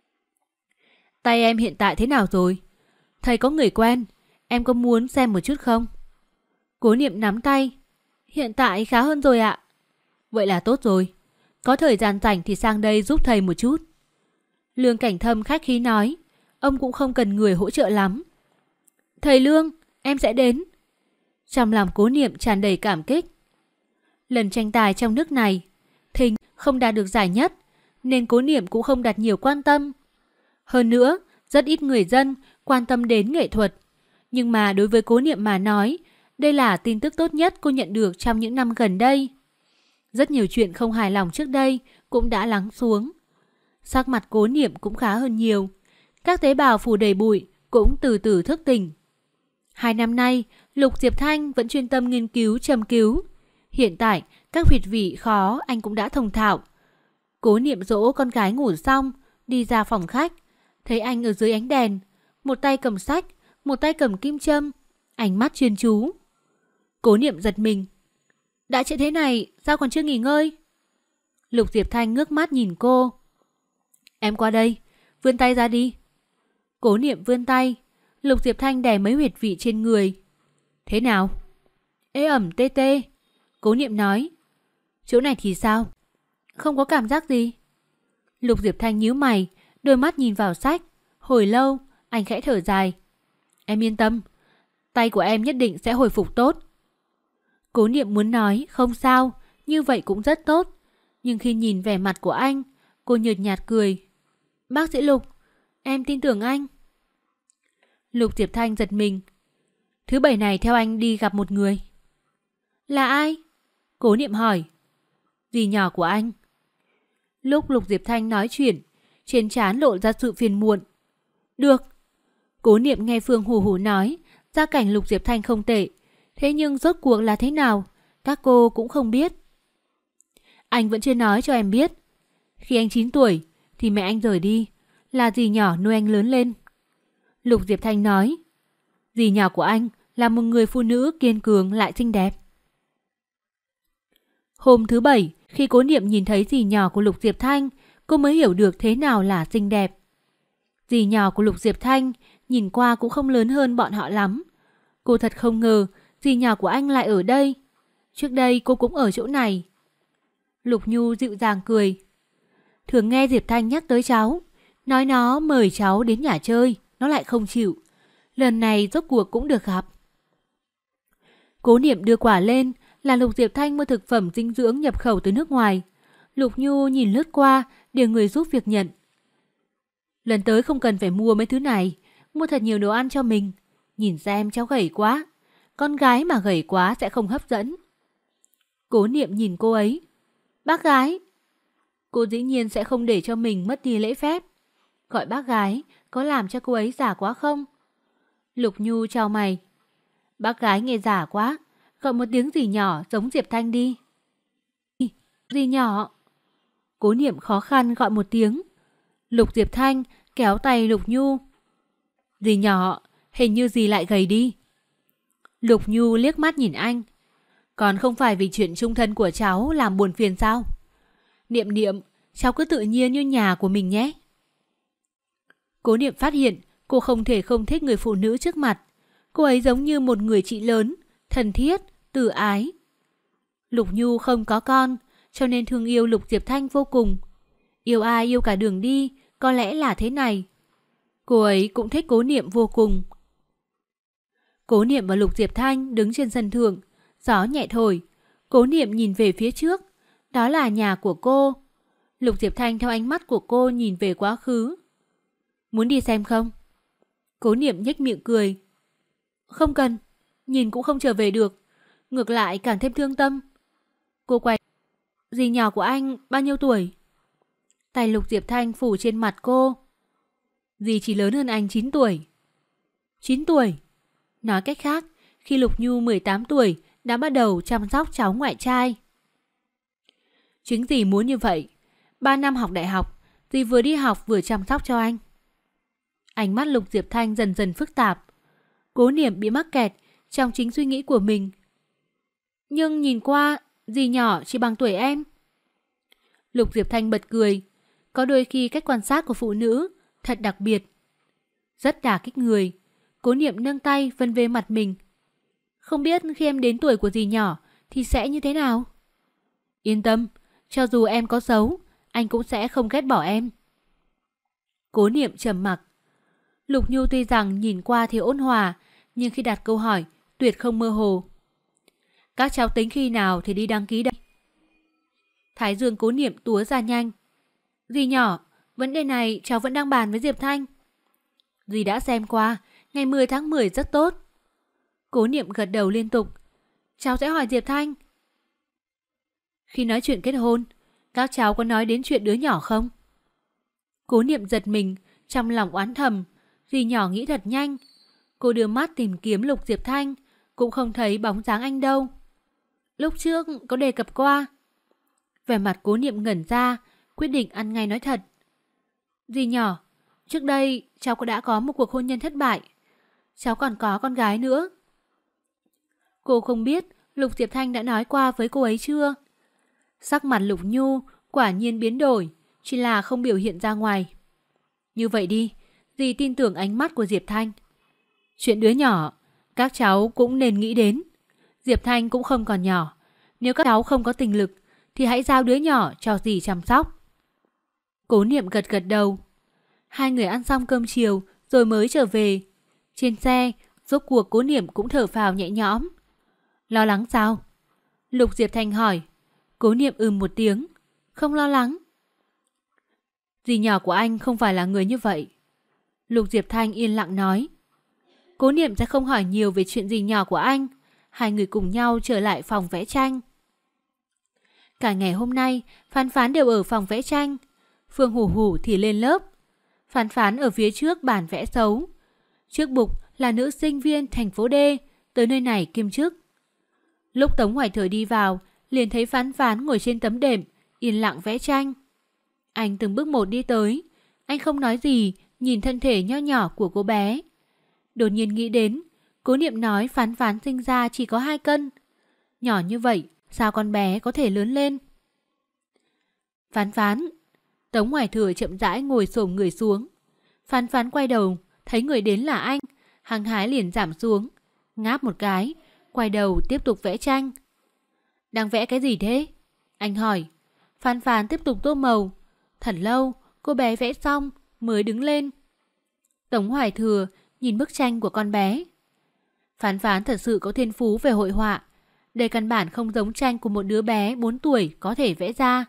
Tay em hiện tại thế nào rồi? Thầy có người quen, em có muốn xem một chút không? Cố Niệm nắm tay. Hiện tại khá hơn rồi ạ. Vậy là tốt rồi. Có thời gian rảnh thì sang đây giúp thầy một chút. Lương Cảnh Thâm khách khí nói. Ông cũng không cần người hỗ trợ lắm. Thầy Lương, em sẽ đến. Trong lòng Cố Niệm tràn đầy cảm kích. Lần tranh tài trong nước này, Thình không đạt được giải nhất, nên Cố Niệm cũng không đặt nhiều quan tâm. Hơn nữa, rất ít người dân quan tâm đến nghệ thuật. Nhưng mà đối với Cố Niệm mà nói, đây là tin tức tốt nhất cô nhận được trong những năm gần đây. Rất nhiều chuyện không hài lòng trước đây cũng đã lắng xuống. Sắc mặt Cố Niệm cũng khá hơn nhiều. Các tế bào phủ đầy bụi cũng từ từ thức tỉnh. 2 năm nay, Lục Diệp Thanh vẫn chuyên tâm nghiên cứu châm cứu. Hiện tại, các huyệt vị khó anh cũng đã thông thạo. Cố Niệm dỗ con gái ngủ xong, đi ra phòng khách. Thấy anh ở dưới ánh đèn, một tay cầm sách, một tay cầm kim châm, ánh mắt chuyên chú. Cố Niệm giật mình. Đã trễ thế này, sao còn chưa nghỉ ngơi? Lục Diệp Thanh ngước mắt nhìn cô. Em qua đây, vươn tay ra đi. Cố Niệm vươn tay. Lục Diệp Thanh đè mấy huyệt vị trên người. Thế nào? Ê ẩm tê tê. Cố Niệm nói. Chỗ này thì sao? Không có cảm giác gì. Lục Diệp Thanh nhíu mày, đôi mắt nhìn vào sách. Hồi lâu, anh khẽ thở dài. Em yên tâm, tay của em nhất định sẽ hồi phục tốt. Cố Niệm muốn nói không sao, như vậy cũng rất tốt. Nhưng khi nhìn vẻ mặt của anh, cô nhợt nhạt cười. Bác sĩ Lục, em tin tưởng anh. Lục Diệp Thanh giật mình. Thứ Bảy này theo anh đi gặp một người. Là ai? Cố Niệm hỏi. Dì nhỏ của anh. Lúc Lục Diệp Thanh nói chuyện, trên trán lộ ra sự phiền muộn. Được. Cố Niệm nghe Phương hù hù nói, gia cảnh Lục Diệp Thanh không tệ. Thế nhưng rốt cuộc là thế nào, các cô cũng không biết. Anh vẫn chưa nói cho em biết. Khi anh 9 tuổi thì mẹ anh rời đi, là dì nhỏ nuôi anh lớn lên. Lục Diệp Thanh nói. Dì nhỏ của anh là một người phụ nữ kiên cường lại xinh đẹp. Hôm thứ Bảy, khi Cố Niệm nhìn thấy dì nhỏ của Lục Diệp Thanh, cô mới hiểu được thế nào là xinh đẹp. Dì nhỏ của Lục Diệp Thanh nhìn qua cũng không lớn hơn bọn họ lắm. Cô thật không ngờ dì nhỏ của anh lại ở đây. Trước đây cô cũng ở chỗ này. Lục Nhu dịu dàng cười. Thường nghe Diệp Thanh nhắc tới cháu, nói nó mời cháu đến nhà chơi, nó lại không chịu. Lần này rốt cuộc cũng được gặp. Cố Niệm đưa quả lên, là Lục Diệp Thanh mua thực phẩm dinh dưỡng nhập khẩu từ nước ngoài. Lục Nhu nhìn lướt qua, điều người giúp việc nhận. Lần tới không cần phải mua mấy thứ này, mua thật nhiều đồ ăn cho mình. Nhìn xem cháu gầy quá, con gái mà gầy quá sẽ không hấp dẫn. Cố Niệm nhìn cô ấy. Bác gái. Cô dĩ nhiên sẽ không để cho mình mất đi lễ phép. Gọi bác gái có làm cho cô ấy giả quá không? Lục Nhu chào mày. Bác gái nghe giả quá, gọi một tiếng gì nhỏ giống Diệp Thanh đi. Gì nhỏ? Cố Niệm khó khăn gọi một tiếng. Lục Diệp Thanh kéo tay Lục Nhu. Dì nhỏ, hình như dì lại gầy đi. Lục Nhu liếc mắt nhìn anh. Còn không phải vì chuyện chung thân của cháu làm buồn phiền sao? Niệm Niệm, cháu cứ tự nhiên như nhà của mình nhé. Cố Niệm phát hiện cô không thể không thích người phụ nữ trước mặt. Cô ấy giống như một người chị lớn, thân thiết, từ ái. Lục Nhu không có con, cho nên thương yêu Lục Diệp Thanh vô cùng. Yêu ai yêu cả đường đi, có lẽ là thế này. Cô ấy cũng thích Cố Niệm vô cùng. Cố Niệm và Lục Diệp Thanh đứng trên sân thượng, gió nhẹ thổi. Cố Niệm nhìn về phía trước, đó là nhà của cô. Lục Diệp Thanh theo ánh mắt của cô nhìn về quá khứ. Muốn đi xem không? Cố Niệm nhếch miệng cười. Không cần, nhìn cũng không trở về được, ngược lại càng thêm thương tâm. Cô quay. Dì nhỏ của anh bao nhiêu tuổi? Tay Lục Diệp Thanh phủ trên mặt cô. Dì chỉ lớn hơn anh 9 tuổi. 9 tuổi? Nói cách khác, khi Lục Nhu 18 tuổi đã bắt đầu chăm sóc cháu ngoại trai. Chính dì muốn như vậy. 3 năm học đại học, dì vừa đi học vừa chăm sóc cho anh. Ánh mắt Lục Diệp Thanh dần dần phức tạp. Cố Niệm bị mắc kẹt trong chính suy nghĩ của mình. Nhưng nhìn qua, dì nhỏ chỉ bằng tuổi em. Lục Diệp Thanh bật cười. Có đôi khi cách quan sát của phụ nữ thật đặc biệt, rất đả kích người. Cố Niệm nâng tay vân về mặt mình. Không biết khi em đến tuổi của dì nhỏ thì sẽ như thế nào? Yên tâm, cho dù em có xấu, anh cũng sẽ không ghét bỏ em. Cố Niệm trầm mặc. Lục Nhu tuy rằng nhìn qua thì ôn hòa, nhưng khi đặt câu hỏi tuyệt không mơ hồ. Các cháu tính khi nào thì đi đăng ký đây? Thái dương Cố Niệm túa ra nhanh. Dì nhỏ, vấn đề này cháu vẫn đang bàn với Diệp Thanh. Dì đã xem qua, ngày 10 tháng 10 rất tốt. Cố Niệm gật đầu liên tục. Cháu sẽ hỏi Diệp Thanh. Khi nói chuyện kết hôn, các cháu có nói đến chuyện đứa nhỏ không? Cố Niệm giật mình, trong lòng oán thầm. Dì nhỏ nghĩ thật nhanh. Cô đưa mắt tìm kiếm Lục Diệp Thanh, cũng không thấy bóng dáng anh đâu. Lúc trước có đề cập qua. Vẻ mặt Cố Niệm ngẩn ra, quyết định ăn ngay nói thật. Dì nhỏ, trước đây cháu đã có một cuộc hôn nhân thất bại. Cháu còn có con gái nữa. Cô không biết Lục Diệp Thanh đã nói qua với cô ấy chưa? Sắc mặt Lục Nhu quả nhiên biến đổi, chỉ là không biểu hiện ra ngoài. Như vậy đi, dì tin tưởng ánh mắt của Diệp Thanh. Chuyện đứa nhỏ, các cháu cũng nên nghĩ đến. Diệp Thanh cũng không còn nhỏ. Nếu các cháu không có tình lực, thì hãy giao đứa nhỏ cho dì chăm sóc. Cố Niệm gật gật đầu. Hai người ăn xong cơm chiều rồi mới trở về. Trên xe, rốt cuộc Cố Niệm cũng thở phào nhẹ nhõm. Lo lắng sao? Lục Diệp Thanh hỏi. Cố Niệm một tiếng. Không lo lắng. Dì nhỏ của anh không phải là người như vậy. Lục Diệp Thanh yên lặng nói. Cố Niệm sẽ không hỏi nhiều về chuyện dì nhỏ của anh. Hai người cùng nhau trở lại phòng vẽ tranh. Cả ngày hôm nay, Phán Phán đều ở phòng vẽ tranh. Phương Hủ Hủ thì lên lớp. Phán Phán ở phía trước bàn vẽ xấu. Trước bục là nữ sinh viên thành phố D, tới nơi này kiêm chức. Lúc Tống Hoài Thời đi vào, liền thấy Phán Phán ngồi trên tấm đệm, yên lặng vẽ tranh. Anh từng bước một đi tới. Anh không nói gì, nhìn thân thể nho nhỏ của cô bé. Đột nhiên nghĩ đến, Cố Niệm nói Phán Phán sinh ra chỉ có 2 cân. Nhỏ như vậy, sao con bé có thể lớn lên? Phán Phán. Tống Hoài Thừa chậm rãi ngồi xổm người xuống. Phán Phán quay đầu, thấy người đến là anh, hăng hái liền giảm xuống, ngáp một cái, quay đầu tiếp tục vẽ tranh. Đang vẽ cái gì thế? Anh hỏi. Phán Phán tiếp tục tô màu. Thật lâu, cô bé vẽ xong mới đứng lên. Tống Hoài Thừa nhìn bức tranh của con bé. Phán Phán thật sự có thiên phú về hội họa. Đây căn bản không giống tranh của một đứa bé 4 tuổi có thể vẽ ra.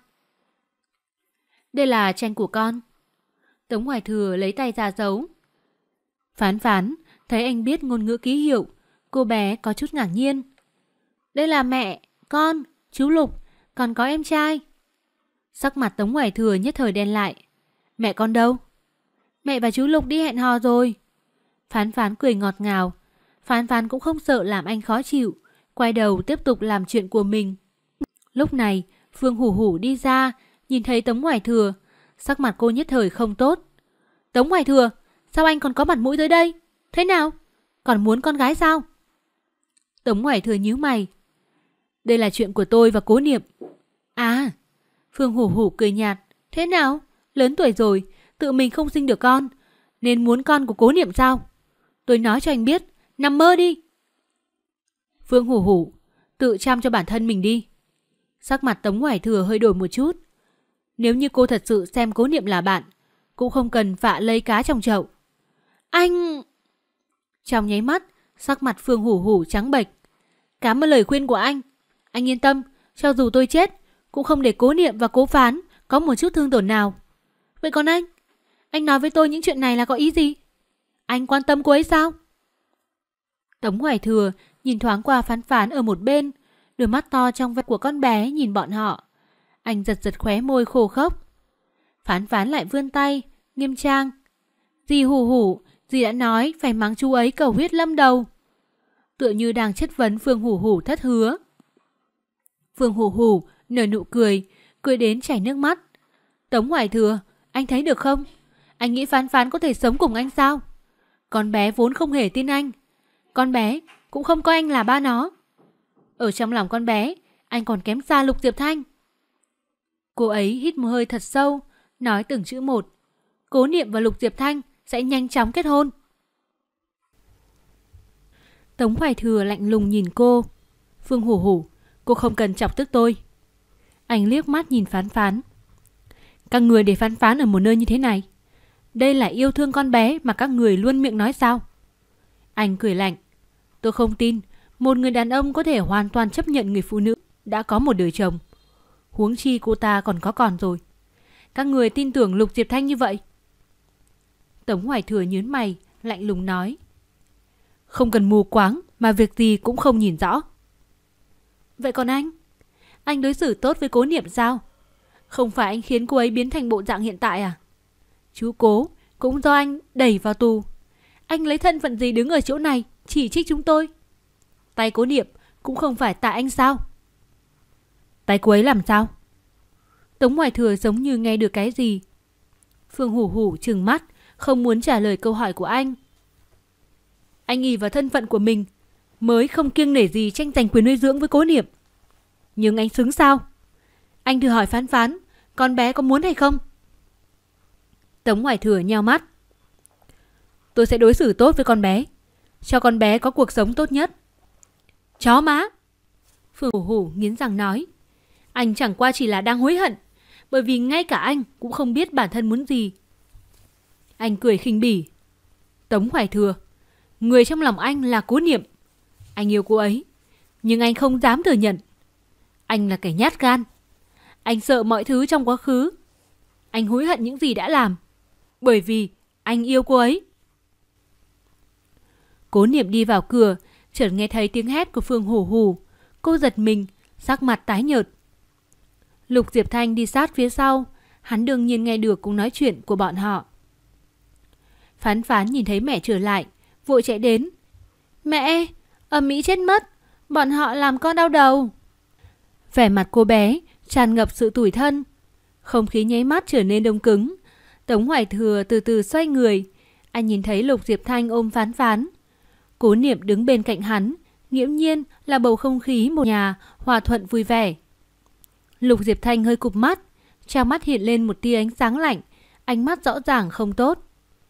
Đây là tranh của con. Tống Hoài Thừa lấy tay ra giấu. Phán Phán thấy anh biết ngôn ngữ ký hiệu, cô bé có chút ngạc nhiên. Đây là mẹ, con, chú Lục, còn có em trai. Sắc mặt Tống Hoài Thừa nhất thời đen lại. Mẹ con đâu? Mẹ và chú Lục đi hẹn hò rồi. Phán Phán cười ngọt ngào. Phán Phán cũng không sợ làm anh khó chịu, quay đầu tiếp tục làm chuyện của mình. Lúc này Phương Hủ Hủ đi ra, nhìn thấy Tống Hoài Thừa, sắc mặt cô nhất thời không tốt. Tống Hoài Thừa, sao anh còn có mặt mũi tới đây? Thế nào? Còn muốn con gái sao? Tống Hoài Thừa nhíu mày. Đây là chuyện của tôi và Cố Niệm. À, Phương Hủ Hủ cười nhạt. Thế nào? Lớn tuổi rồi, tự mình không sinh được con, nên muốn con của Cố Niệm sao? Tôi nói cho anh biết, nằm mơ đi. Phương Hủ Hủ, tự chăm cho bản thân mình đi. Sắc mặt Tống Hoài Thừa hơi đổi một chút. Nếu như cô thật sự xem Cố Niệm là bạn, cũng không cần phạ lấy cá trong chậu. Anh... Trong nháy mắt, sắc mặt Phương Hủ Hủ trắng bệch. Cảm ơn lời khuyên của anh. Anh yên tâm, cho dù tôi chết, cũng không để Cố Niệm và Cố Phán có một chút thương tổn nào. Vậy còn anh nói với tôi những chuyện này là có ý gì? Anh quan tâm cô ấy sao? Tống Hoài Thừa nhìn thoáng qua Phán Phán ở một bên, đôi mắt to trong veo của con bé nhìn bọn họ. Anh giật giật khóe môi khô khốc. Phán Phán lại vươn tay, nghiêm trang. Dì Hủ Hủ, dì đã nói phải mắng chú ấy cầu huyết lâm đầu. tựa như đang chất vấn Phương Hủ Hủ thất hứa. Phương Hủ Hủ nở nụ cười, cười đến chảy nước mắt. Tống Hoài Thừa, anh thấy được không? Anh nghĩ Phán Phán có thể sống cùng anh sao? Con bé vốn không hề tin anh. Con bé cũng không coi anh là ba nó. Ở trong lòng con bé, anh còn kém xa Lục Diệp Thanh. Cô ấy hít một hơi thật sâu, nói từng chữ một. Cố Niệm và Lục Diệp Thanh sẽ nhanh chóng kết hôn. Tống Hoài Thừa lạnh lùng nhìn cô. Phương Hủ Hủ, cô không cần chọc tức tôi. Anh liếc mắt nhìn Phán Phán. Các người để Phán Phán ở một nơi như thế này, đây là yêu thương con bé mà các người luôn miệng nói sao? Anh cười lạnh. Tôi không tin một người đàn ông có thể hoàn toàn chấp nhận người phụ nữ đã có một đời chồng. Huống chi cô ta còn có con rồi. Các người tin tưởng Lục Diệp Thanh như vậy? Tống Hoài Thừa nhướng mày, lạnh lùng nói. Không cần mù quáng mà việc gì cũng không nhìn rõ. Vậy còn anh đối xử tốt với Cố Niệm sao? Không phải anh khiến cô ấy biến thành bộ dạng hiện tại à? Chú Cố cũng do anh đẩy vào tù. Anh lấy thân phận gì đứng ở chỗ này chỉ trích chúng tôi? Tay Cố Niệm cũng không phải tại anh sao? Tay cô ấy làm sao? Tống Hoài Thừa giống như nghe được cái gì. Phương Hủ Hủ trừng mắt, không muốn trả lời câu hỏi của anh. Anh ỷ vào thân phận của mình mới không kiêng nể gì tranh giành quyền nuôi dưỡng với Cố Niệm. Nhưng anh xứng sao? Anh thử hỏi Phán Phán, con bé có muốn hay không? Tống Hoài Thừa nheo mắt. Tôi sẽ đối xử tốt với con bé, cho con bé có cuộc sống tốt nhất. Chó má! Phương Hủ Hủ nghiến răng nói. Anh chẳng qua chỉ là đang hối hận, bởi vì ngay cả anh cũng không biết bản thân muốn gì. Anh cười khinh bỉ. Tống Hoài Thừa, người trong lòng anh là Cố Niệm. Anh yêu cô ấy, nhưng anh không dám thừa nhận. Anh là kẻ nhát gan. Anh sợ mọi thứ trong quá khứ. Anh hối hận những gì đã làm, bởi vì anh yêu cô ấy. Cố Niệm đi vào cửa, chợt nghe thấy tiếng hét của Phương Hủ Hủ. Cô giật mình, sắc mặt tái nhợt. Lục Diệp Thanh đi sát phía sau, hắn đương nhiên nghe được cuộc nói chuyện của bọn họ. Phán Phán nhìn thấy mẹ trở lại, vội chạy đến. Mẹ, ầm ĩ chết mất, bọn họ làm con đau đầu. Vẻ mặt cô bé tràn ngập sự tủi thân. Không khí nháy mắt trở nên đông cứng. Tống Hoài Thừa từ từ xoay người. Anh nhìn thấy Lục Diệp Thanh ôm Phán Phán. Cố Niệm đứng bên cạnh hắn, nghiễm nhiên là bầu không khí một nhà hòa thuận vui vẻ. Lục Diệp Thanh hơi cụp mắt, trong mắt hiện lên một tia ánh sáng lạnh, ánh mắt rõ ràng không tốt.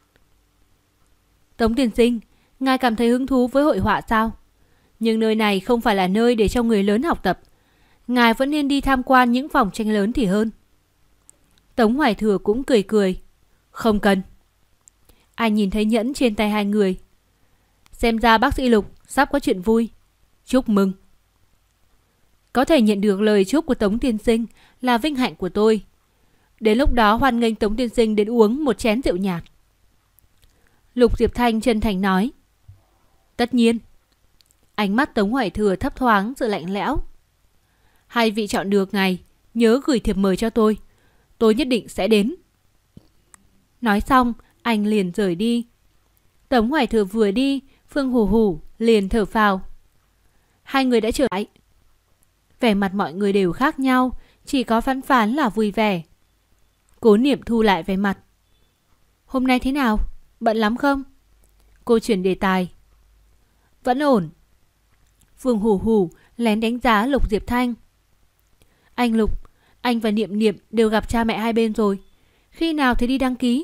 Tống tiên sinh, ngài cảm thấy hứng thú với hội họa sao? Nhưng nơi này không phải là nơi để cho người lớn học tập. Ngài vẫn nên đi tham quan những phòng tranh lớn thì hơn. Tống Hoài Thừa cũng cười cười. Không cần. Anh nhìn thấy nhẫn trên tay hai người. Xem ra bác sĩ Lục sắp có chuyện vui. Chúc mừng. Có thể nhận được lời chúc của Tống tiên sinh là vinh hạnh của tôi. Đến lúc đó hoan nghênh Tống tiên sinh đến uống một chén rượu nhạt. Lục Diệp Thanh chân thành nói. Tất nhiên. Ánh mắt Tống Hoài Thừa thấp thoáng sự lạnh lẽo. Hai vị chọn được ngày, nhớ gửi thiệp mời cho tôi. Tôi nhất định sẽ đến. Nói xong, anh liền rời đi. Tống Hoài Thừa vừa đi, Phương Hủ Hủ liền thở phào. Hai người đã trở lại. Vẻ mặt mọi người đều khác nhau, chỉ có Phán Phán là vui vẻ. Cố Niệm thu lại vẻ mặt. Hôm nay thế nào? Bận lắm không? Cô chuyển đề tài. Vẫn ổn. Phương Hủ Hủ lén đánh giá Lục Diệp Thanh. Anh Lục, anh và Niệm Niệm đều gặp cha mẹ hai bên rồi. Khi nào thì đi đăng ký?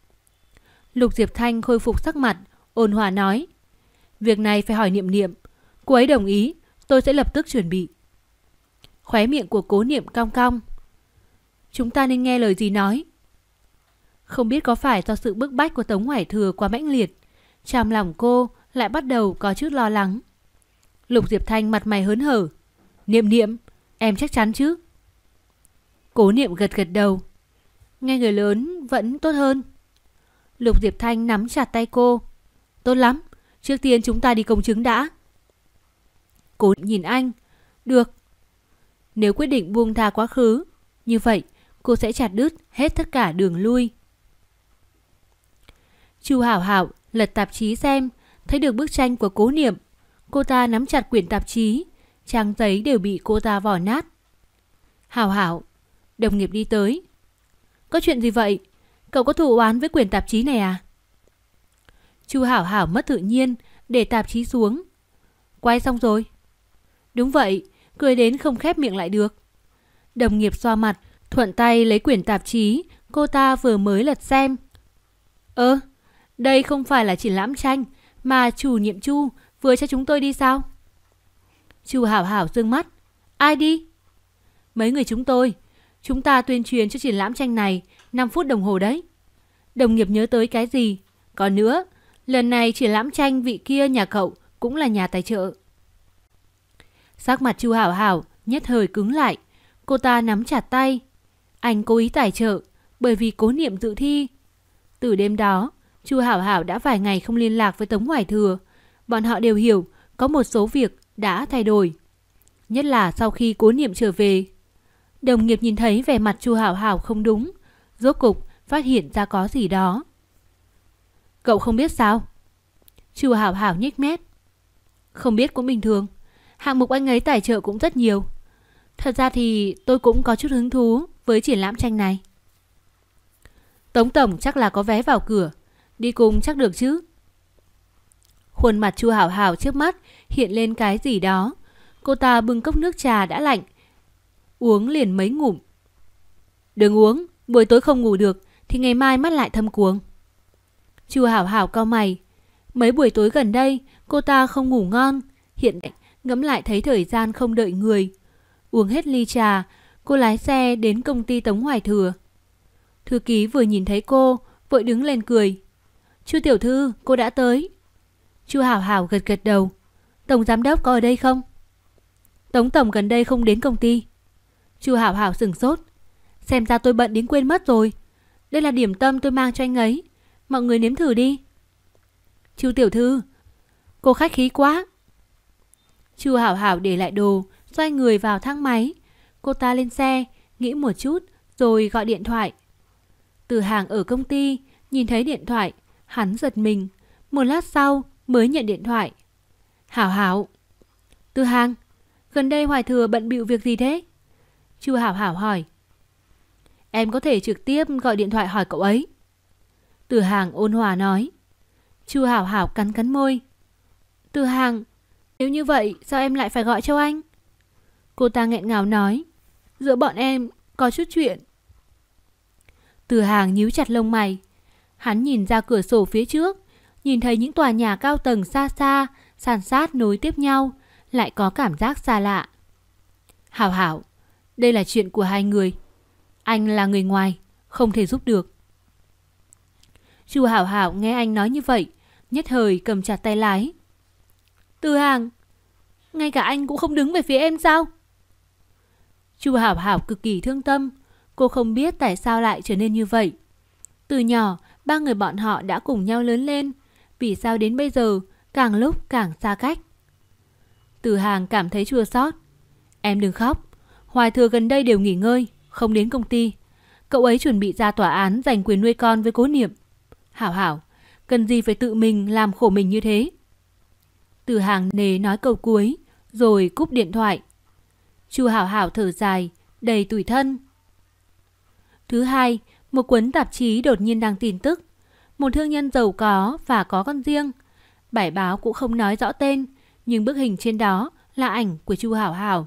Lục Diệp Thanh khôi phục sắc mặt, ôn hòa nói. Việc này phải hỏi Niệm Niệm. Cô ấy đồng ý, tôi sẽ lập tức chuẩn bị. Khóe miệng của Cố Niệm cong cong. Chúng ta nên nghe lời gì nói? Không biết có phải do sự bức bách của Tống Hoài Thừa quá mãnh liệt, trong lòng cô lại bắt đầu có chút lo lắng. Lục Diệp Thanh mặt mày hớn hở. Niệm Niệm, em chắc chắn chứ? Cố Niệm gật gật đầu. Nghe người lớn vẫn tốt hơn. Lục Diệp Thanh nắm chặt tay cô. Tốt lắm, trước tiên chúng ta đi công chứng đã. Cố nhìn anh. Được. Nếu quyết định buông tha quá khứ, như vậy cô sẽ chặt đứt hết tất cả đường lui. Chu Hảo Hảo lật tạp chí xem, thấy được bức tranh của Cố Niệm. Cô ta nắm chặt quyển tạp chí, trang giấy đều bị cô ta vò nát. Hảo Hảo, đồng nghiệp đi tới. Có chuyện gì vậy? Cậu có thù oán với quyển tạp chí này à? Chu Hảo Hảo mất tự nhiên, để tạp chí xuống. Quay xong rồi. Đúng vậy, cười đến không khép miệng lại được. Đồng nghiệp xoa mặt, thuận tay lấy quyển tạp chí cô ta vừa mới lật xem. Đây không phải là triển lãm tranh mà chủ nhiệm Chu vừa cho chúng tôi đi sao? Chu Hảo Hảo dương mắt. Ai đi? Mấy người chúng tôi. Chúng ta tuyên truyền cho triển lãm tranh này 5 phút đồng hồ đấy. Đồng nghiệp nhớ tới cái gì? Còn nữa, lần này triển lãm tranh vị kia nhà cậu cũng là nhà tài trợ. Sắc mặt Chu Hảo Hảo nhất thời cứng lại. Cô ta nắm chặt tay. Anh cố ý tài trợ bởi vì Cố Niệm dự thi. Từ đêm đó, Chu Hảo Hảo đã vài ngày không liên lạc với Tống Hoài Thừa. Bọn họ đều hiểu có một số việc đã thay đổi. Nhất là sau khi Cố Niệm trở về. Đồng nghiệp nhìn thấy vẻ mặt Chu Hảo Hảo không đúng, rốt cục phát hiện ra có gì đó. Cậu không biết sao? Chu Hảo Hảo nhếch mép. Không biết cũng bình thường. Hạng mục anh ấy tài trợ cũng rất nhiều. Thật ra thì tôi cũng có chút hứng thú với triển lãm tranh này. Tống tổng chắc là có vé vào cửa, đi cùng chắc được chứ? Khuôn mặt Chu Hảo Hảo trước mắt hiện lên cái gì đó. Cô ta bưng cốc nước trà đã lạnh, uống liền mấy ngụm. Đừng uống, buổi tối không ngủ được thì ngày mai mắt lại thâm quầng. Chu Hảo Hảo cau mày. Mấy buổi tối gần đây cô ta không ngủ ngon. Hiện tại ngẫm lại thấy thời gian không đợi người. Uống hết ly trà, cô lái xe đến công ty Tống Hoài Thừa. Thư ký vừa nhìn thấy cô, vội đứng lên cười. Chu tiểu thư, cô đã tới. Chu Hảo Hảo gật gật đầu. Tổng giám đốc có ở đây không? Tống tổng gần đây không đến công ty. Chu Hảo Hảo sửng sốt. Xem ra tôi bận đến quên mất rồi. Đây là điểm tâm tôi mang cho anh ấy. Mọi người nếm thử đi. Chu tiểu thư, cô khách khí quá. Chu Hảo Hảo để lại đồ, xoay người vào thang máy. Cô ta lên xe, nghĩ một chút rồi gọi điện thoại. Từ Hàng ở công ty nhìn thấy điện thoại, hắn giật mình. Một lát sau mới nhận điện thoại. Hảo Hảo. Từ Hàng, gần đây Hoài Thừa bận bịu việc gì thế? Chu Hảo Hảo hỏi. Em có thể trực tiếp gọi điện thoại hỏi cậu ấy. Từ Hàng ôn hòa nói. Chu Hảo Hảo cắn cắn môi. Từ Hàng, nếu như vậy sao em lại phải gọi cho anh? Cô ta nghẹn ngào nói. Giữa bọn em có chút chuyện. Từ Hàng nhíu chặt lông mày. Hắn nhìn ra cửa sổ phía trước, nhìn thấy những tòa nhà cao tầng xa xa, san sát nối tiếp nhau, lại có cảm giác xa lạ. Hảo Hảo, đây là chuyện của hai người. Anh là người ngoài, không thể giúp được. Chu Hảo Hảo nghe anh nói như vậy, nhất thời cầm chặt tay lái. Từ Hàng, ngay cả anh cũng không đứng về phía em sao? Chu Hảo Hảo cực kỳ thương tâm. Cô không biết tại sao lại trở nên như vậy. Từ nhỏ, ba người bọn họ đã cùng nhau lớn lên. Vì sao đến bây giờ càng lúc càng xa cách? Từ Hàng cảm thấy chua xót. Em đừng khóc. Hoài Thừa gần đây đều nghỉ ngơi, không đến công ty. Cậu ấy chuẩn bị ra tòa án giành quyền nuôi con với Cố Niệm. Hảo Hảo, cần gì phải tự mình làm khổ mình như thế? Từ Hàng nề nói câu cuối, rồi cúp điện thoại. Chu Hảo Hảo thở dài, đầy tủi thân. Thứ hai, một cuốn tạp chí đột nhiên đăng tin tức. Một thương nhân giàu có và có con riêng. Bài báo cũng không nói rõ tên, nhưng bức hình trên đó là ảnh của Chu Hảo Hảo.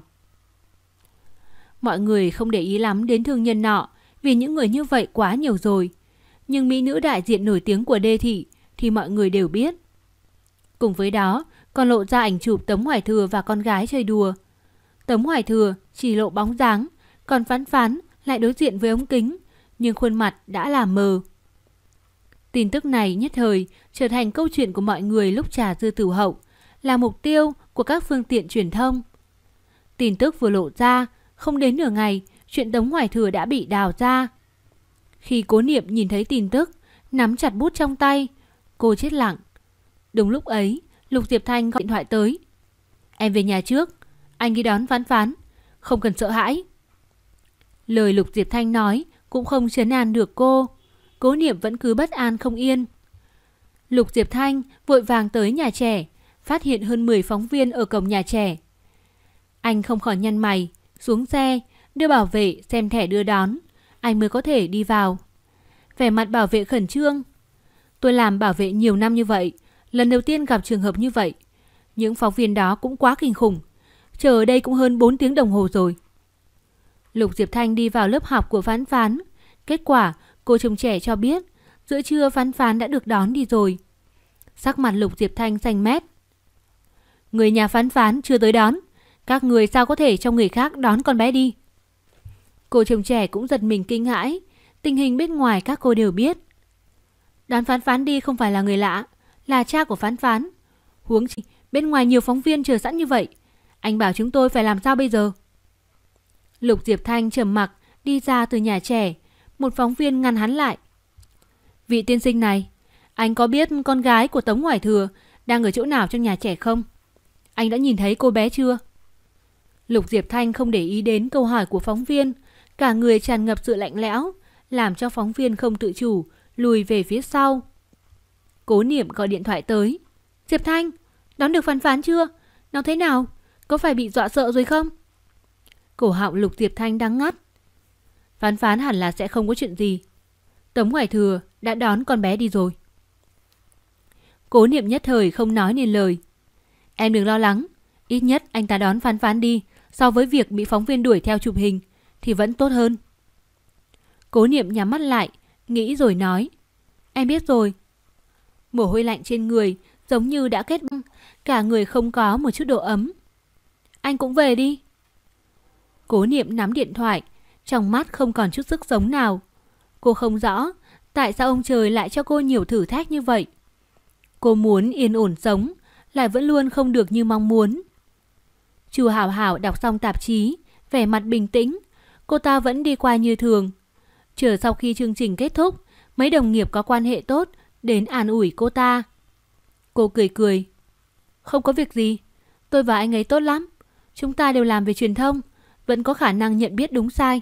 Mọi người không để ý lắm đến thương nhân nọ, vì những người như vậy quá nhiều rồi. Nhưng mỹ nữ đại diện nổi tiếng của Đê Thị thì mọi người đều biết. Cùng với đó còn lộ ra ảnh chụp Tống Hoài Thừa và con gái chơi đùa. Tống Hoài Thừa chỉ lộ bóng dáng, còn Phán Phán lại đối diện với ống kính, nhưng khuôn mặt đã là mờ. Tin tức này nhất thời trở thành câu chuyện của mọi người lúc trà dư tử hậu, là mục tiêu của các phương tiện truyền thông. Tin tức vừa lộ ra, không đến nửa ngày, chuyện Tống Hoài Thừa đã bị đào ra. Khi Cố Niệm nhìn thấy tin tức, nắm chặt bút trong tay, cô chết lặng. Đúng lúc ấy, Lục Diệp Thanh gọi điện thoại tới. Em về nhà trước, anh đi đón Phán Phán, không cần sợ hãi. Lời Lục Diệp Thanh nói cũng không trấn an được cô. Cố Niệm vẫn cứ bất an không yên. Lục Diệp Thanh vội vàng tới nhà trẻ, phát hiện hơn 10 phóng viên ở cổng nhà trẻ. Anh không khỏi nhăn mày, xuống xe, đưa bảo vệ xem thẻ đưa đón, anh mới có thể đi vào. Vẻ mặt bảo vệ khẩn trương. Tôi làm bảo vệ nhiều năm như vậy, lần đầu tiên gặp trường hợp như vậy. Những phóng viên đó cũng quá kinh khủng. Chờ ở đây cũng hơn 4 tiếng đồng hồ rồi. Lục Diệp Thanh đi vào lớp học của Phán Phán. Kết quả, cô trông trẻ cho biết, giữa trưa Phán Phán đã được đón đi rồi. Sắc mặt Lục Diệp Thanh xanh mét. Người nhà Phán Phán chưa tới đón. Các người sao có thể cho người khác đón con bé đi? Cô trông trẻ cũng giật mình kinh hãi. Tình hình bên ngoài các cô đều biết. Đón Phán Phán đi không phải là người lạ, là cha của Phán Phán. Huống chi bên ngoài nhiều phóng viên chờ sẵn như vậy, anh bảo chúng tôi phải làm sao bây giờ? Lục Diệp Thanh trầm mặc đi ra từ nhà trẻ. Một phóng viên ngăn hắn lại. Vị tiên sinh này, anh có biết con gái của Tống Hoài Thừa đang ở chỗ nào trong nhà trẻ không? Anh đã nhìn thấy cô bé chưa? Lục Diệp Thanh không để ý đến câu hỏi của phóng viên. Cả người tràn ngập sự lạnh lẽo, làm cho phóng viên không tự chủ lùi về phía sau. Cố Niệm gọi điện thoại tới. Diệp Thanh, đón được Phán Phán chưa? Nó thế nào? Có phải bị dọa sợ rồi không? Cổ họng Lục Diệp Thanh đắng ngắt. Phán Phán hẳn là sẽ không có chuyện gì. Tống Hoài Thừa đã đón con bé đi rồi. Cố Niệm nhất thời không nói nên lời. Em đừng lo lắng, ít nhất anh ta đón Phán Phán đi, so với việc bị phóng viên đuổi theo chụp hình thì vẫn tốt hơn. Cố Niệm nhắm mắt lại, nghĩ rồi nói. Em biết rồi. Mồ hôi lạnh trên người giống như đã kết băng, cả người không có một chút độ ấm. Anh cũng về đi. Cố Niệm nắm điện thoại, trong mắt không còn chút sức sống nào. Cô không rõ tại sao ông trời lại cho cô nhiều thử thách như vậy. Cô muốn yên ổn sống, lại vẫn luôn không được như mong muốn. Chu Hảo Hảo đọc xong tạp chí, vẻ mặt bình tĩnh. Cô ta vẫn đi qua như thường. Chờ sau khi chương trình kết thúc, mấy đồng nghiệp có quan hệ tốt đến an ủi cô ta. Cô cười cười. Không có việc gì, tôi và anh ấy tốt lắm. Chúng ta đều làm về truyền thông, vẫn có khả năng nhận biết đúng sai.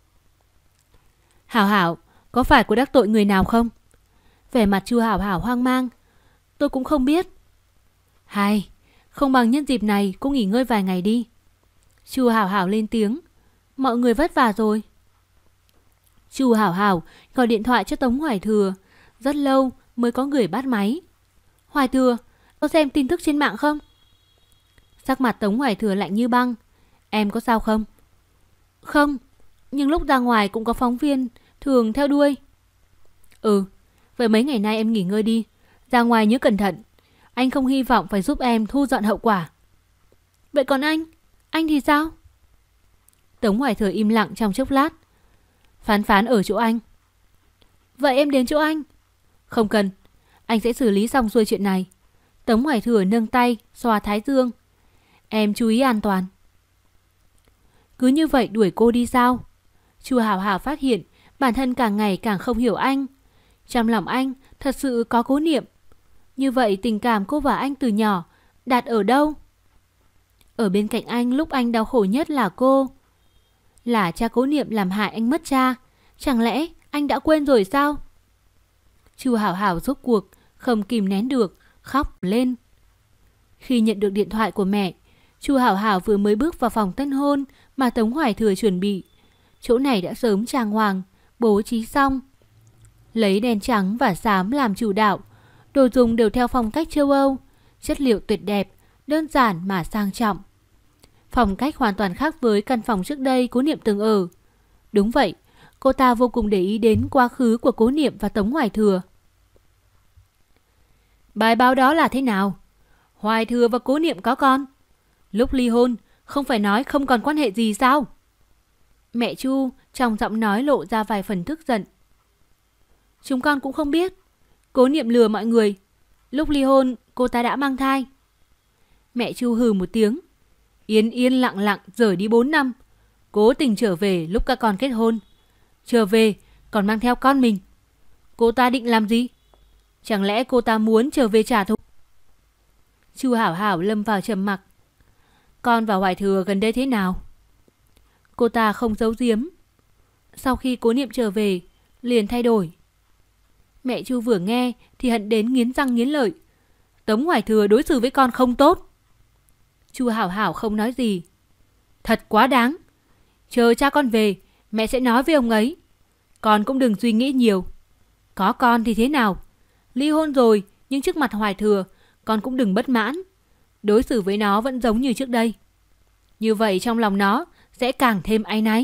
Hảo Hảo, có phải cô đắc tội người nào không? Vẻ mặt Chu Hảo Hảo hoang mang. Tôi cũng không biết. Hay, không bằng nhân dịp này cô nghỉ ngơi vài ngày đi. Chu Hảo Hảo lên tiếng. Mọi người vất vả rồi. Chu Hảo Hảo gọi điện thoại cho Tống Hoài Thừa. Rất lâu mới có người bắt máy. Hoài Thừa, có xem tin tức trên mạng không? Sắc mặt Tống Hoài Thừa lạnh như băng. Em có sao không? Không, nhưng lúc ra ngoài cũng có phóng viên thường theo đuôi. Ừ, vậy mấy ngày nay em nghỉ ngơi đi. Ra ngoài nhớ cẩn thận. Anh không hy vọng phải giúp em thu dọn hậu quả. Vậy còn anh thì sao? Tống Hoài Thừa im lặng trong chốc lát. Phán Phán ở chỗ anh. Vậy em đến chỗ anh? Không cần, anh sẽ xử lý xong xuôi chuyện này. Tống Hoài Thừa nâng tay xoa thái dương. Em chú ý an toàn. Cứ như vậy đuổi cô đi sao? Chu Hảo Hảo phát hiện bản thân càng ngày càng không hiểu anh. Trong lòng anh thật sự có Cố Niệm. Như vậy tình cảm cô và anh từ nhỏ đặt ở đâu? Ở bên cạnh anh lúc anh đau khổ nhất là cô. Là cha Cố Niệm làm hại anh mất cha. Chẳng lẽ anh đã quên rồi sao? Chu Hảo Hảo rốt cuộc không kìm nén được, khóc lên. Khi nhận được điện thoại của mẹ, Chu Hảo Hảo vừa mới bước vào phòng tân hôn mà Tống Hoài Thừa chuẩn bị. Chỗ này đã sớm trang hoàng, bố trí xong. Lấy đen trắng và xám làm chủ đạo, đồ dùng đều theo phong cách châu Âu, chất liệu tuyệt đẹp, đơn giản mà sang trọng. Phong cách hoàn toàn khác với căn phòng trước đây Cố Niệm từng ở. Đúng vậy, cô ta vô cùng để ý đến quá khứ của Cố Niệm và Tống Hoài Thừa. Bài báo đó là thế nào? Hoài Thừa và Cố Niệm có con. Lúc ly hôn, không phải nói không còn quan hệ gì sao? Mẹ Chu trong giọng nói lộ ra vài phần tức giận. Chúng con cũng không biết. Cố Niệm lừa mọi người. Lúc ly hôn, cô ta đã mang thai. Mẹ Chu hừ một tiếng. Yên yên lặng lặng rời đi 4 năm. Cố tình trở về lúc các con kết hôn. Trở về còn mang theo con mình. Cô ta định làm gì? Chẳng lẽ cô ta muốn trở về trả thù? Chu Hảo Hảo lâm vào trầm mặc. Con và Hoài Thừa gần đây thế nào? Cô ta không giấu giếm. Sau khi Cố Niệm trở về, liền thay đổi. Mẹ Chu vừa nghe thì hận đến nghiến răng nghiến lợi. Tống Hoài Thừa đối xử với con không tốt. Chu Hảo Hảo không nói gì. Thật quá đáng. Chờ cha con về, mẹ sẽ nói với ông ấy. Con cũng đừng suy nghĩ nhiều. Có con thì thế nào? Ly hôn rồi, nhưng trước mặt Hoài Thừa, con cũng đừng bất mãn. Đối xử với nó vẫn giống như trước đây. Như vậy trong lòng nó sẽ càng thêm áy náy.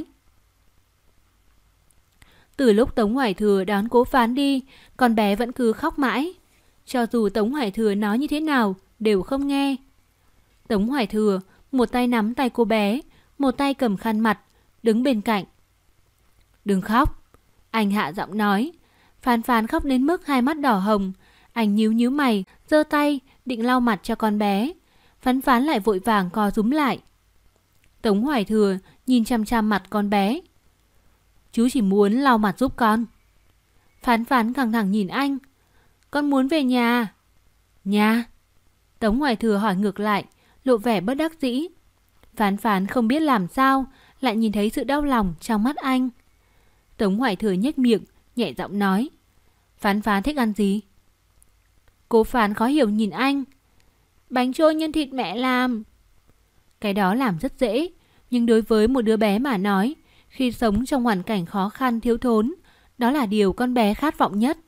Từ lúc Tống Hoài Thừa đón Cố Phán đi, con bé vẫn cứ khóc mãi. Cho dù Tống Hoài Thừa nói như thế nào, đều không nghe. Tống Hoài Thừa một tay nắm tay cô bé, một tay cầm khăn mặt, đứng bên cạnh. Đừng khóc, anh hạ giọng nói. Phán Phán khóc đến mức hai mắt đỏ hồng. Anh nhíu mày, giơ tay định lau mặt cho con bé. Phán Phán lại vội vàng co rúm lại. Tống Hoài Thừa nhìn chăm chăm mặt con bé. Chú chỉ muốn lau mặt giúp con. Phán Phán căng thẳng nhìn anh. Con muốn về nhà. Nhà? Tống Hoài Thừa hỏi ngược lại, lộ vẻ bất đắc dĩ. Phán Phán không biết làm sao, lại nhìn thấy sự đau lòng trong mắt anh. Tống Hoài Thừa nhếch miệng, nhẹ giọng nói. Phán Phán thích ăn gì? Cố Phán khó hiểu nhìn anh. Bánh trôi nhân thịt mẹ làm. Cái đó làm rất dễ, nhưng đối với một đứa bé mà nói, khi sống trong hoàn cảnh khó khăn thiếu thốn, đó là điều con bé khát vọng nhất.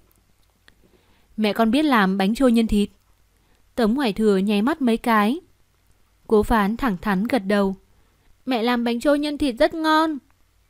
Mẹ con biết làm bánh trôi nhân thịt. Tống Hoài Thừa nháy mắt mấy cái. Cố Phán thẳng thắn gật đầu. Mẹ làm bánh trôi nhân thịt rất ngon.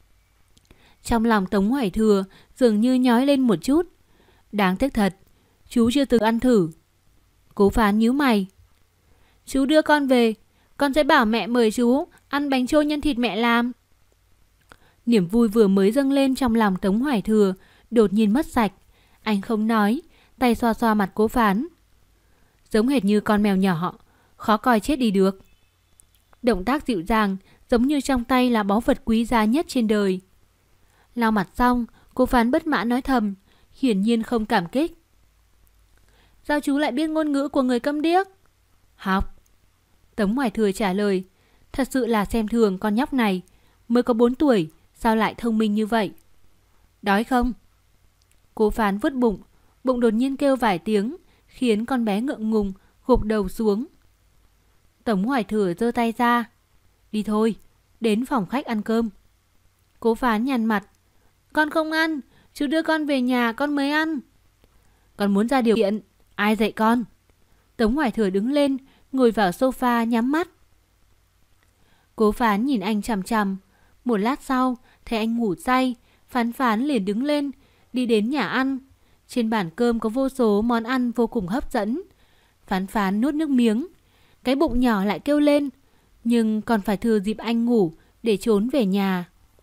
Trong lòng Tống Hoài Thừa dường như nhói lên một chút. Đáng tiếc thật, chú chưa từng ăn thử. Cố Phán nhíu mày. Chú đưa con về, con sẽ bảo mẹ mời chú ăn bánh trôi nhân thịt mẹ làm. Niềm vui vừa mới dâng lên trong lòng Tống Hoài Thừa đột nhiên mất sạch. Anh không nói, tay xoa xoa mặt Cố Phán. Giống hệt như con mèo nhỏ, khó coi chết đi được. Động tác dịu dàng, giống như trong tay là báu vật quý giá nhất trên đời. Lau mặt xong, Cố Phán bất mãn nói thầm, hiển nhiên không cảm kích. Sao chú lại biết ngôn ngữ của người câm điếc? Học. Tống Hoài Thừa trả lời. Thật sự là xem thường con nhóc này. Mới có 4 tuổi, sao lại thông minh như vậy? Đói không? Cố Phán vuốt bụng, bụng đột nhiên kêu vài tiếng, khiến con bé ngượng ngùng, gục đầu xuống. Tống Hoài Thừa giơ tay ra. Đi thôi, đến phòng khách ăn cơm. Cố Phán nhăn mặt. Con không ăn, chú đưa con về nhà con mới ăn. Con muốn ra điều kiện, ai dạy con? Tống Hoài Thừa đứng lên, ngồi vào sofa nhắm mắt. Cố Phán nhìn anh chằm chằm. Một lát sau, thấy anh ngủ say, Phán liền đứng lên, đi đến nhà ăn. Trên bàn cơm có vô số món ăn vô cùng hấp dẫn. Phán nuốt nước miếng. Cái bụng nhỏ lại kêu lên, nhưng còn phải thừa dịp anh ngủ để trốn về nhà.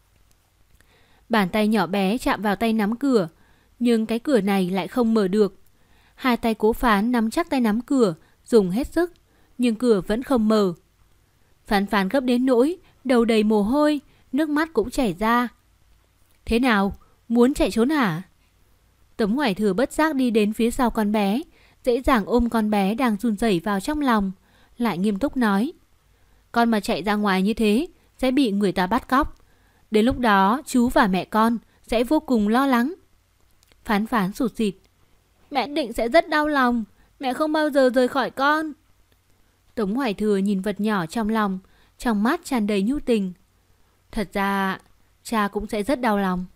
Bàn tay nhỏ bé chạm vào tay nắm cửa, nhưng cái cửa này lại không mở được. Hai tay Cố Phán nắm chắc tay nắm cửa, dùng hết sức, nhưng cửa vẫn không mở. Phán gấp đến nỗi đầu đầy mồ hôi, nước mắt cũng chảy ra. Thế nào, muốn chạy trốn hả? Tống Hoài Thừa bất giác đi đến phía sau con bé, dễ dàng ôm con bé đang run rẩy vào trong lòng, lại nghiêm túc nói. Con mà chạy ra ngoài như thế sẽ bị người ta bắt cóc. Đến lúc đó chú và mẹ con sẽ vô cùng lo lắng. Phán sụt sịt. Mẹ định sẽ rất đau lòng, mẹ không bao giờ rời khỏi con. Tống Hoài Thừa nhìn vật nhỏ trong lòng, trong mắt tràn đầy nhu tình. Thật ra cha cũng sẽ rất đau lòng.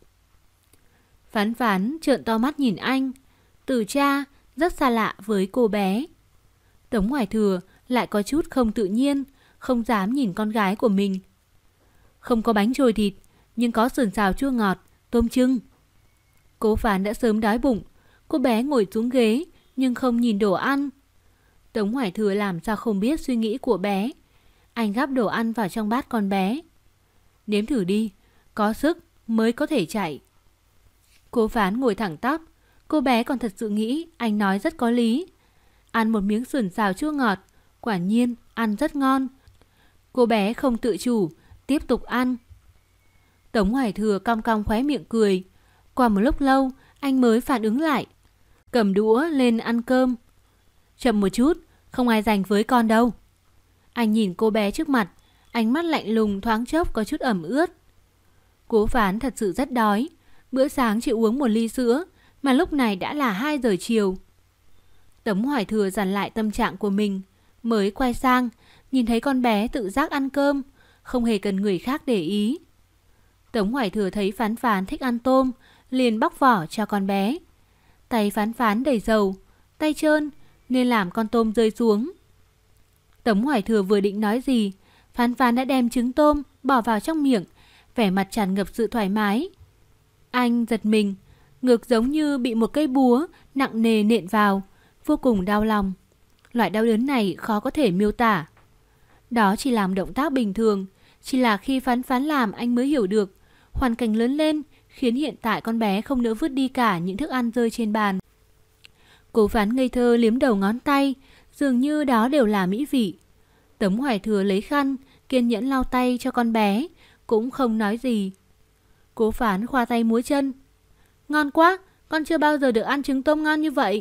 Phán trợn to mắt nhìn anh. Từ cha rất xa lạ với cô bé. Tống Hoài Thừa lại có chút không tự nhiên, không dám nhìn con gái của mình. Không có bánh trôi thịt, nhưng có sườn xào chua ngọt, tôm trưng. Cố Phán đã sớm đói bụng. Cô bé ngồi xuống ghế nhưng không nhìn đồ ăn. Tống Hoài Thừa làm sao không biết suy nghĩ của bé. Anh gắp đồ ăn vào trong bát con bé. Nếm thử đi, có sức mới có thể chạy. Cố Phán ngồi thẳng tắp. Cô bé còn thật sự nghĩ anh nói rất có lý. Ăn một miếng sườn xào chua ngọt, quả nhiên ăn rất ngon. Cô bé không tự chủ, tiếp tục ăn. Tống Hoài Thừa cong cong khóe miệng cười. Qua một lúc lâu, anh mới phản ứng lại. Cầm đũa lên ăn cơm. Chậm một chút, không ai giành với con đâu. Anh nhìn cô bé trước mặt, ánh mắt lạnh lùng thoáng chốc có chút ẩm ướt. Cố Phán thật sự rất đói. Bữa sáng chỉ uống một ly sữa, mà lúc này đã là 2 giờ chiều. Tống Hoài Thừa dằn lại tâm trạng của mình, mới quay sang, nhìn thấy con bé tự giác ăn cơm, không hề cần người khác để ý. Tống Hoài Thừa thấy Phán Phán thích ăn tôm, liền bóc vỏ cho con bé. Tay Phán Phán đầy dầu, tay trơn nên làm con tôm rơi xuống. Tống Hoài Thừa vừa định nói gì, Phán Phán đã đem trứng tôm bỏ vào trong miệng, vẻ mặt tràn ngập sự thoải mái. Anh giật mình, ngược giống như bị một cây búa nặng nề nện vào, vô cùng đau lòng. Loại đau đớn này khó có thể miêu tả. Đó chỉ làm động tác bình thường, chỉ là khi Phán Phán làm anh mới hiểu được hoàn cảnh lớn lên khiến hiện tại con bé không nỡ vứt đi cả những thức ăn rơi trên bàn. Cố Phán ngây thơ liếm đầu ngón tay, dường như đó đều là mỹ vị. Tống Hoài Thừa lấy khăn, kiên nhẫn lau tay cho con bé, cũng không nói gì. Cố Phán khoa tay múa chân. Ngon quá, con chưa bao giờ được ăn trứng tôm ngon như vậy.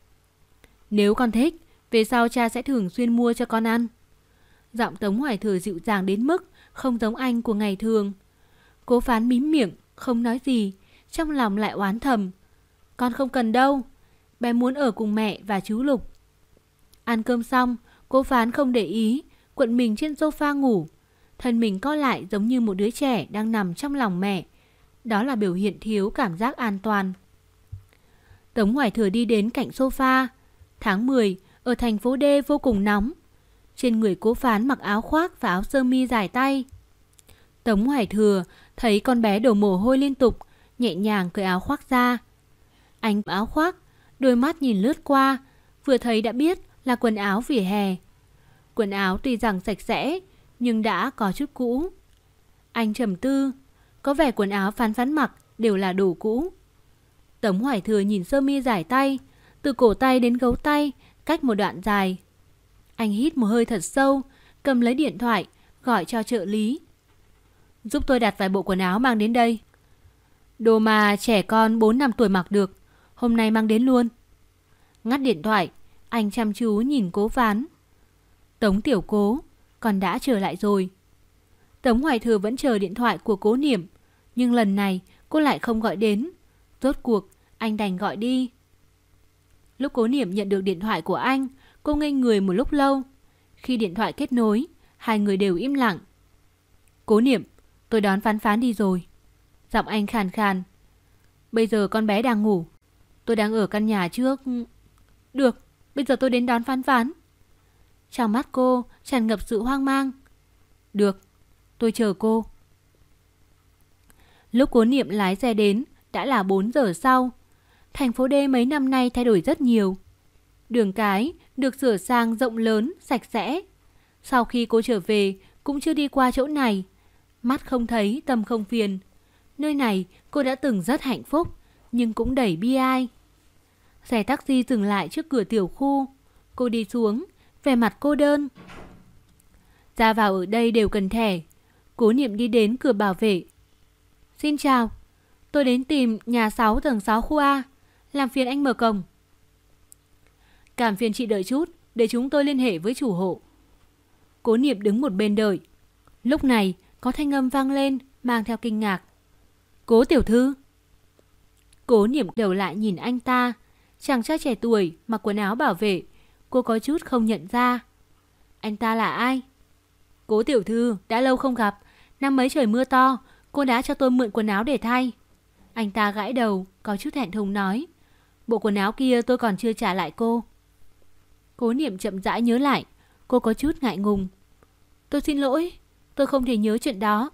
Nếu con thích, về sau cha sẽ thường xuyên mua cho con ăn. Giọng Tống Hoài Thừa dịu dàng đến mức không giống anh của ngày thường. Cố Phán mím miệng, không nói gì, trong lòng lại oán thầm. Con không cần đâu, bé muốn ở cùng mẹ và chú Lục. Ăn cơm xong, Cố Phán không để ý, cuộn mình trên sofa ngủ. Thân mình co lại giống như một đứa trẻ đang nằm trong lòng mẹ. Đó là biểu hiện thiếu cảm giác an toàn. Tống Hoài Thừa đi đến cạnh sofa. Tháng 10, ở thành phố D vô cùng nóng. Trên người Cố Phán mặc áo khoác và áo sơ mi dài tay. Tống Hoài Thừa thấy con bé đổ mồ hôi liên tục, nhẹ nhàng cởi áo khoác ra. Anh áo khoác, đôi mắt nhìn lướt qua, vừa thấy đã biết là quần áo vỉa hè. Quần áo tuy rằng sạch sẽ, nhưng đã có chút cũ. Anh trầm tư, có vẻ quần áo Phán Phán mặc đều là đồ cũ. Tống Hoài Thừa nhìn sơ mi dài tay, từ cổ tay đến gấu tay, cách một đoạn dài. Anh hít một hơi thật sâu, cầm lấy điện thoại, gọi cho trợ lý. Giúp tôi đặt vài bộ quần áo mang đến đây. Đồ mà trẻ con 4-5 tuổi mặc được, hôm nay mang đến luôn. Ngắt điện thoại, anh chăm chú nhìn Cố Phán. Tống tiểu Cố, con đã trở lại rồi. Tống Hoài Thừa vẫn chờ điện thoại của Cố Niệm, nhưng lần này cô lại không gọi đến. Rốt cuộc, anh đành gọi đi. Lúc Cố Niệm nhận được điện thoại của anh, cô ngây người một lúc lâu. Khi điện thoại kết nối, hai người đều im lặng. Cố Niệm, tôi đón Phán Phán đi rồi. Giọng anh khàn khàn. Bây giờ con bé đang ngủ. Tôi đang ở căn nhà trước. Được, bây giờ tôi đến đón Phán Phán. Trong mắt cô tràn ngập sự hoang mang. Được, tôi chờ cô. Lúc Cố Niệm lái xe đến, đã là 4 giờ sau. Thành phố D mấy năm nay thay đổi rất nhiều. Đường cái được sửa sang rộng lớn, sạch sẽ. Sau khi cô trở về, cũng chưa đi qua chỗ này. Mắt không thấy, tâm không phiền. Nơi này cô đã từng rất hạnh phúc, nhưng cũng đầy bi ai. Xe taxi dừng lại trước cửa tiểu khu. Cô đi xuống, vẻ mặt cô đơn. Ra vào ở đây đều cần thẻ. Cố Niệm đi đến cửa bảo vệ. Xin chào, tôi đến tìm nhà 6 tầng 6 khu A. Làm phiền anh mở cổng. Cảm phiền chị đợi chút, để chúng tôi liên hệ với chủ hộ. Cố Niệm đứng một bên đợi. Lúc này có thanh âm vang lên, mang theo kinh ngạc. Cố tiểu thư. Cố Niệm đầu lại nhìn anh ta. Chàng trai trẻ tuổi mặc quần áo bảo vệ. Cô có chút không nhận ra. Anh ta là ai? Cố tiểu thư, đã lâu không gặp. Năm mấy trời mưa to, cô đã cho tôi mượn quần áo để thay. Anh ta gãi đầu, có chút thẹn thùng nói. Bộ quần áo kia tôi còn chưa trả lại cô. Cố Niệm chậm rãi nhớ lại. Cô có chút ngại ngùng. Tôi xin lỗi, tôi không thể nhớ chuyện đó.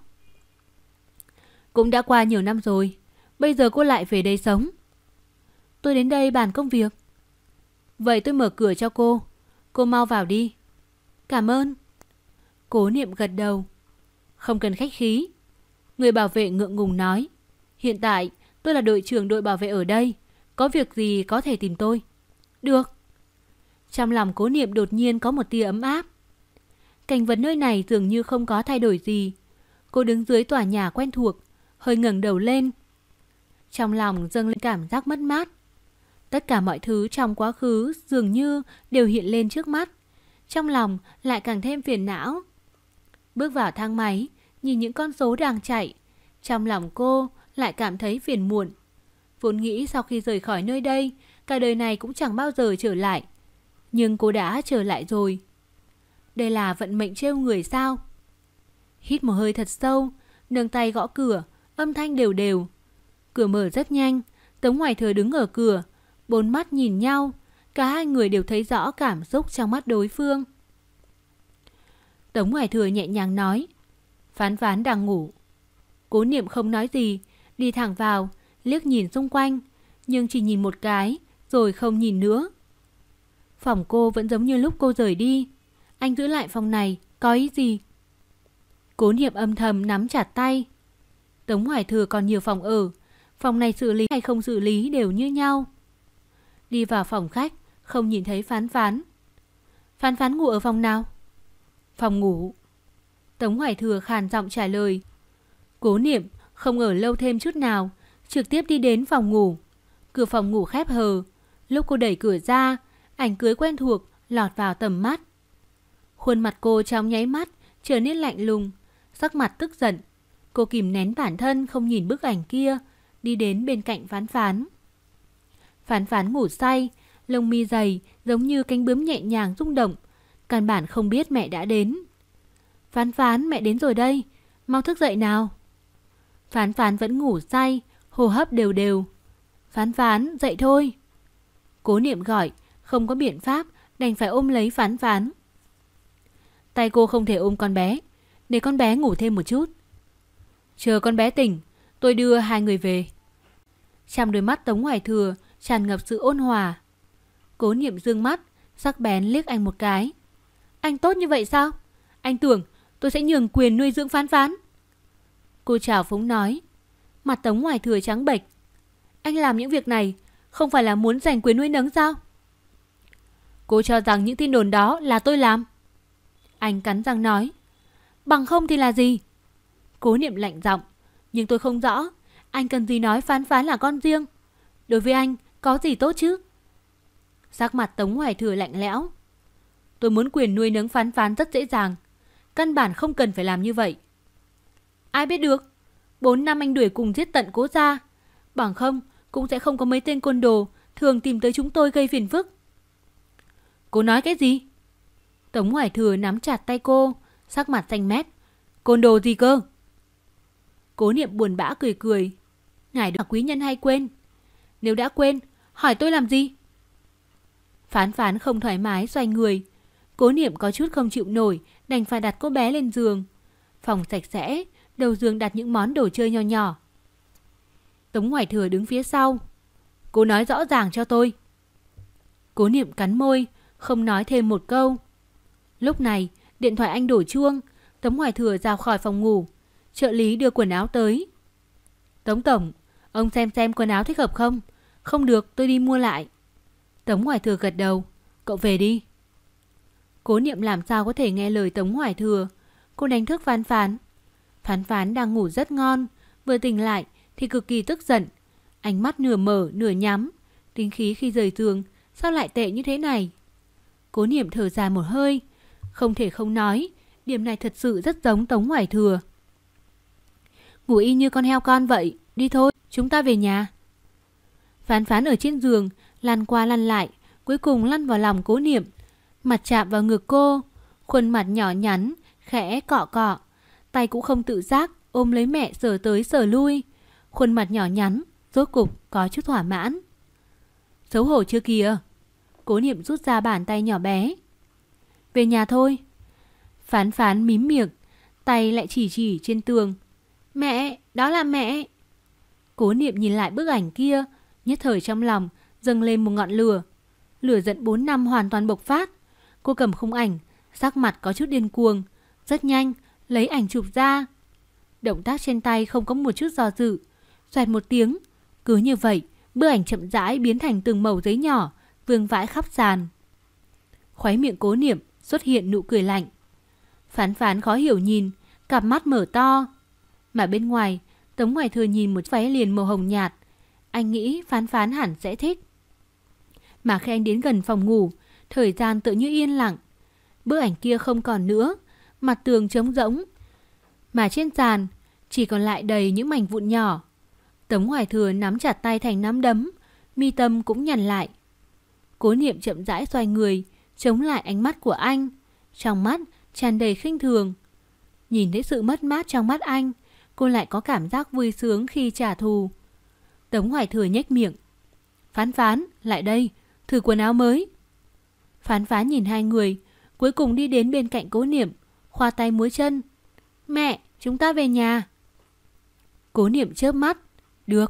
Cũng đã qua nhiều năm rồi. Bây giờ cô lại về đây sống. Tôi đến đây bàn công việc. Vậy tôi mở cửa cho cô. Cô mau vào đi. Cảm ơn. Cố Niệm gật đầu. Không cần khách khí. Người bảo vệ ngượng ngùng nói. Hiện tại tôi là đội trưởng đội bảo vệ ở đây. Có việc gì có thể tìm tôi. Được. Trong lòng Cố Niệm đột nhiên có một tia ấm áp. Cảnh vật nơi này dường như không có thay đổi gì. Cô đứng dưới tòa nhà quen thuộc, hơi ngẩng đầu lên. Trong lòng dâng lên cảm giác mất mát. Tất cả mọi thứ trong quá khứ dường như đều hiện lên trước mắt. Trong lòng lại càng thêm phiền não. Bước vào thang máy, nhìn những con số đang chạy. Trong lòng cô lại cảm thấy phiền muộn. Vốn nghĩ sau khi rời khỏi nơi đây, cả đời này cũng chẳng bao giờ trở lại. Nhưng cô đã trở lại rồi. Đây là vận mệnh trêu người sao? Hít một hơi thật sâu, nâng tay gõ cửa, âm thanh đều đều. Cửa mở rất nhanh, Tống Hoài Thừa đứng ở cửa, bốn mắt nhìn nhau, cả hai người đều thấy rõ cảm xúc trong mắt đối phương. Tống Hoài Thừa nhẹ nhàng nói, Phán Phán đang ngủ. Cố Niệm không nói gì, đi thẳng vào, liếc nhìn xung quanh, nhưng chỉ nhìn một cái, rồi không nhìn nữa. Phòng cô vẫn giống như lúc cô rời đi. Anh giữ lại phòng này, có ý gì? Cố Niệm âm thầm nắm chặt tay. Tống Hoài Thừa còn nhiều phòng ở, phòng này xử lý hay không xử lý đều như nhau. Đi vào phòng khách, không nhìn thấy Phán Phán. Phán Phán ngủ ở phòng nào? Phòng ngủ. Tống Hoài Thừa khàn giọng trả lời. Cố Niệm không ở lâu thêm chút nào, trực tiếp đi đến phòng ngủ. Cửa phòng ngủ khép hờ. Lúc cô đẩy cửa ra, ảnh cưới quen thuộc lọt vào tầm mắt. Khuôn mặt cô trong nháy mắt trở nên lạnh lùng, sắc mặt tức giận. Cô kìm nén bản thân không nhìn bức ảnh kia, đi đến bên cạnh Phán Phán. Phán Phán ngủ say, lông mi dày giống như cánh bướm nhẹ nhàng rung động, căn bản không biết mẹ đã đến. Phán Phán, mẹ đến rồi đây, mau thức dậy nào. Phán Phán vẫn ngủ say, hô hấp đều đều. Phán Phán, dậy thôi. Cố Niệm gọi, không có biện pháp, đành phải ôm lấy Phán Phán. Tay cô không thể ôm con bé, để con bé ngủ thêm một chút. Chờ con bé tỉnh, tôi đưa hai người về. Trong đôi mắt Tống Hoài Thừa tràn ngập sự ôn hòa. Cố Niệm dương mắt, sắc bén liếc anh một cái. Anh tốt như vậy sao? Anh tưởng tôi sẽ nhường quyền nuôi dưỡng Phán Phán. Cô trào phúng nói. Mặt Tống Hoài Thừa trắng bệch. Anh làm những việc này không phải là muốn giành quyền nuôi nấng sao? Cô cho rằng những tin đồn đó là tôi làm? Anh cắn răng nói. Bằng không thì là gì? Cố Niệm lạnh giọng. Nhưng tôi không rõ anh cần gì nói Phán Phán là con riêng. Đối với anh có gì tốt chứ? Sắc mặt Tống Hoài Thừa lạnh lẽo. Tôi muốn quyền nuôi nấng Phán Phán rất dễ dàng, căn bản không cần phải làm như vậy. Ai biết được, 4 năm anh đuổi cùng giết tận Cố gia, bằng không cũng sẽ không có mấy tên côn đồ thường tìm tới chúng tôi gây phiền phức. Cô nói cái gì? Tống Hoài Thừa nắm chặt tay cô, sắc mặt xanh mét. Côn đồ gì cơ? Cố Niệm buồn bã cười cười. Ngài là quý nhân hay quên? Nếu đã quên, hỏi tôi làm gì? Phán Phán không thoải mái xoay người. Cố Niệm có chút không chịu nổi, đành phải đặt cô bé lên giường. Phòng sạch sẽ, đầu giường đặt những món đồ chơi nho nhỏ. Tống Hoài Thừa đứng phía sau. Cô nói rõ ràng cho tôi. Cố Niệm cắn môi, không nói thêm một câu. Lúc này, điện thoại anh đổ chuông. Tống Hoài Thừa ra khỏi phòng ngủ. Trợ lý đưa quần áo tới. Tống tổng, ông xem quần áo thích hợp không? Không được, tôi đi mua lại. Tống Hoài Thừa gật đầu. Cậu về đi. Cố Niệm làm sao có thể nghe lời Tống Hoài Thừa. Cô đánh thức Phán Phán. Phán Phán đang ngủ rất ngon, vừa tỉnh lại thì cực kỳ tức giận. Ánh mắt nửa mở nửa nhắm. Tính khí khi rời giường sao lại tệ như thế này? Cố Niệm thở dài một hơi. Không thể không nói, điểm này thật sự rất giống Tống Hoài Thừa. Ngủ y như con heo con vậy. Đi thôi, chúng ta về nhà. Phán Phán ở trên giường, lăn qua lăn lại, cuối cùng lăn vào lòng Cố Niệm. Mặt chạm vào ngực cô, khuôn mặt nhỏ nhắn, khẽ cọ cọ. Tay cũng không tự giác, ôm lấy mẹ sờ tới sờ lui. Khuôn mặt nhỏ nhắn, rốt cục có chút thỏa mãn. Xấu hổ chưa kìa? Cố Niệm rút ra bàn tay nhỏ bé. Về nhà thôi. Phán Phán mím miệng, tay lại chỉ trên tường. Mẹ, đó là mẹ. Cố Niệm nhìn lại bức ảnh kia, nhất thời trong lòng dâng lên một ngọn lửa. Lửa giận 4 năm hoàn toàn bộc phát. Cô cầm khung ảnh, sắc mặt có chút điên cuồng. Rất nhanh, lấy ảnh chụp ra. Động tác trên tay không có một chút do dự. Xoẹt một tiếng. Cứ như vậy, bức ảnh chậm rãi biến thành từng mẩu giấy nhỏ, vương vãi khắp sàn. Khóe miệng Cố Niệm xuất hiện nụ cười lạnh. Phán Phán khó hiểu nhìn, cặp mắt mở to. Mà bên ngoài, Tống Hoài Thừa nhìn một váy liền màu hồng nhạt. Anh nghĩ Phán Phán hẳn sẽ thích. Mà khi anh đến gần phòng ngủ, thời gian tự như yên lặng. Bức ảnh kia không còn nữa, mặt tường trống rỗng. Mà trên sàn chỉ còn lại đầy những mảnh vụn nhỏ. Tống Hoài Thừa nắm chặt tay thành nắm đấm, mi tâm cũng nhằn lại. Cố Niệm chậm rãi xoay người, chống lại ánh mắt của anh, trong mắt tràn đầy khinh thường. Nhìn thấy sự mất mát trong mắt anh, cô lại có cảm giác vui sướng khi trả thù. Tống Hoài Thừa nhếch miệng. Phán Phán, lại đây, thử quần áo mới. Phán Phán nhìn hai người, cuối cùng đi đến bên cạnh Cố Niệm, khoa tay múa chân. Mẹ, chúng ta về nhà. Cố Niệm chớp mắt. Được.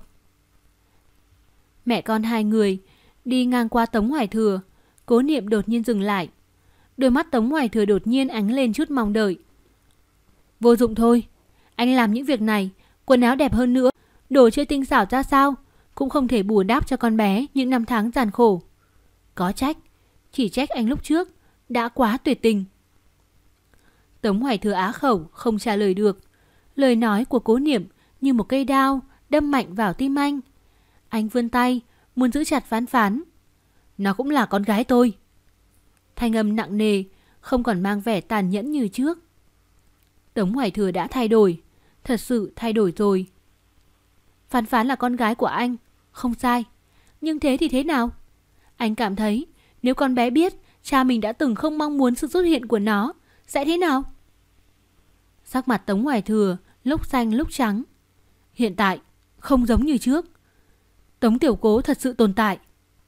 Mẹ con hai người đi ngang qua Tống Hoài Thừa, Cố Niệm đột nhiên dừng lại. Đôi mắt Tống Hoài Thừa đột nhiên ánh lên chút mong đợi. Vô dụng thôi, anh làm những việc này, quần áo đẹp hơn nữa, đồ chơi tinh xảo ra sao, cũng không thể bù đắp cho con bé những năm tháng gian khổ. Có trách, chỉ trách anh lúc trước đã quá tuyệt tình. Tống Hoài Thừa á khẩu không trả lời được. Lời nói của Cố Niệm như một cây đao đâm mạnh vào tim anh. Anh vươn tay muốn giữ chặt Phán Phán. Nó cũng là con gái tôi. Thanh âm nặng nề, không còn mang vẻ tàn nhẫn như trước. Tống Hoài Thừa đã thay đổi, thật sự thay đổi rồi. Phán Phán là con gái của anh, không sai. Nhưng thế thì thế nào? Anh cảm thấy nếu con bé biết cha mình đã từng không mong muốn sự xuất hiện của nó, sẽ thế nào? Sắc mặt Tống Hoài Thừa lúc xanh lúc trắng. Hiện tại không giống như trước. Tống Tiểu Cố thật sự tồn tại.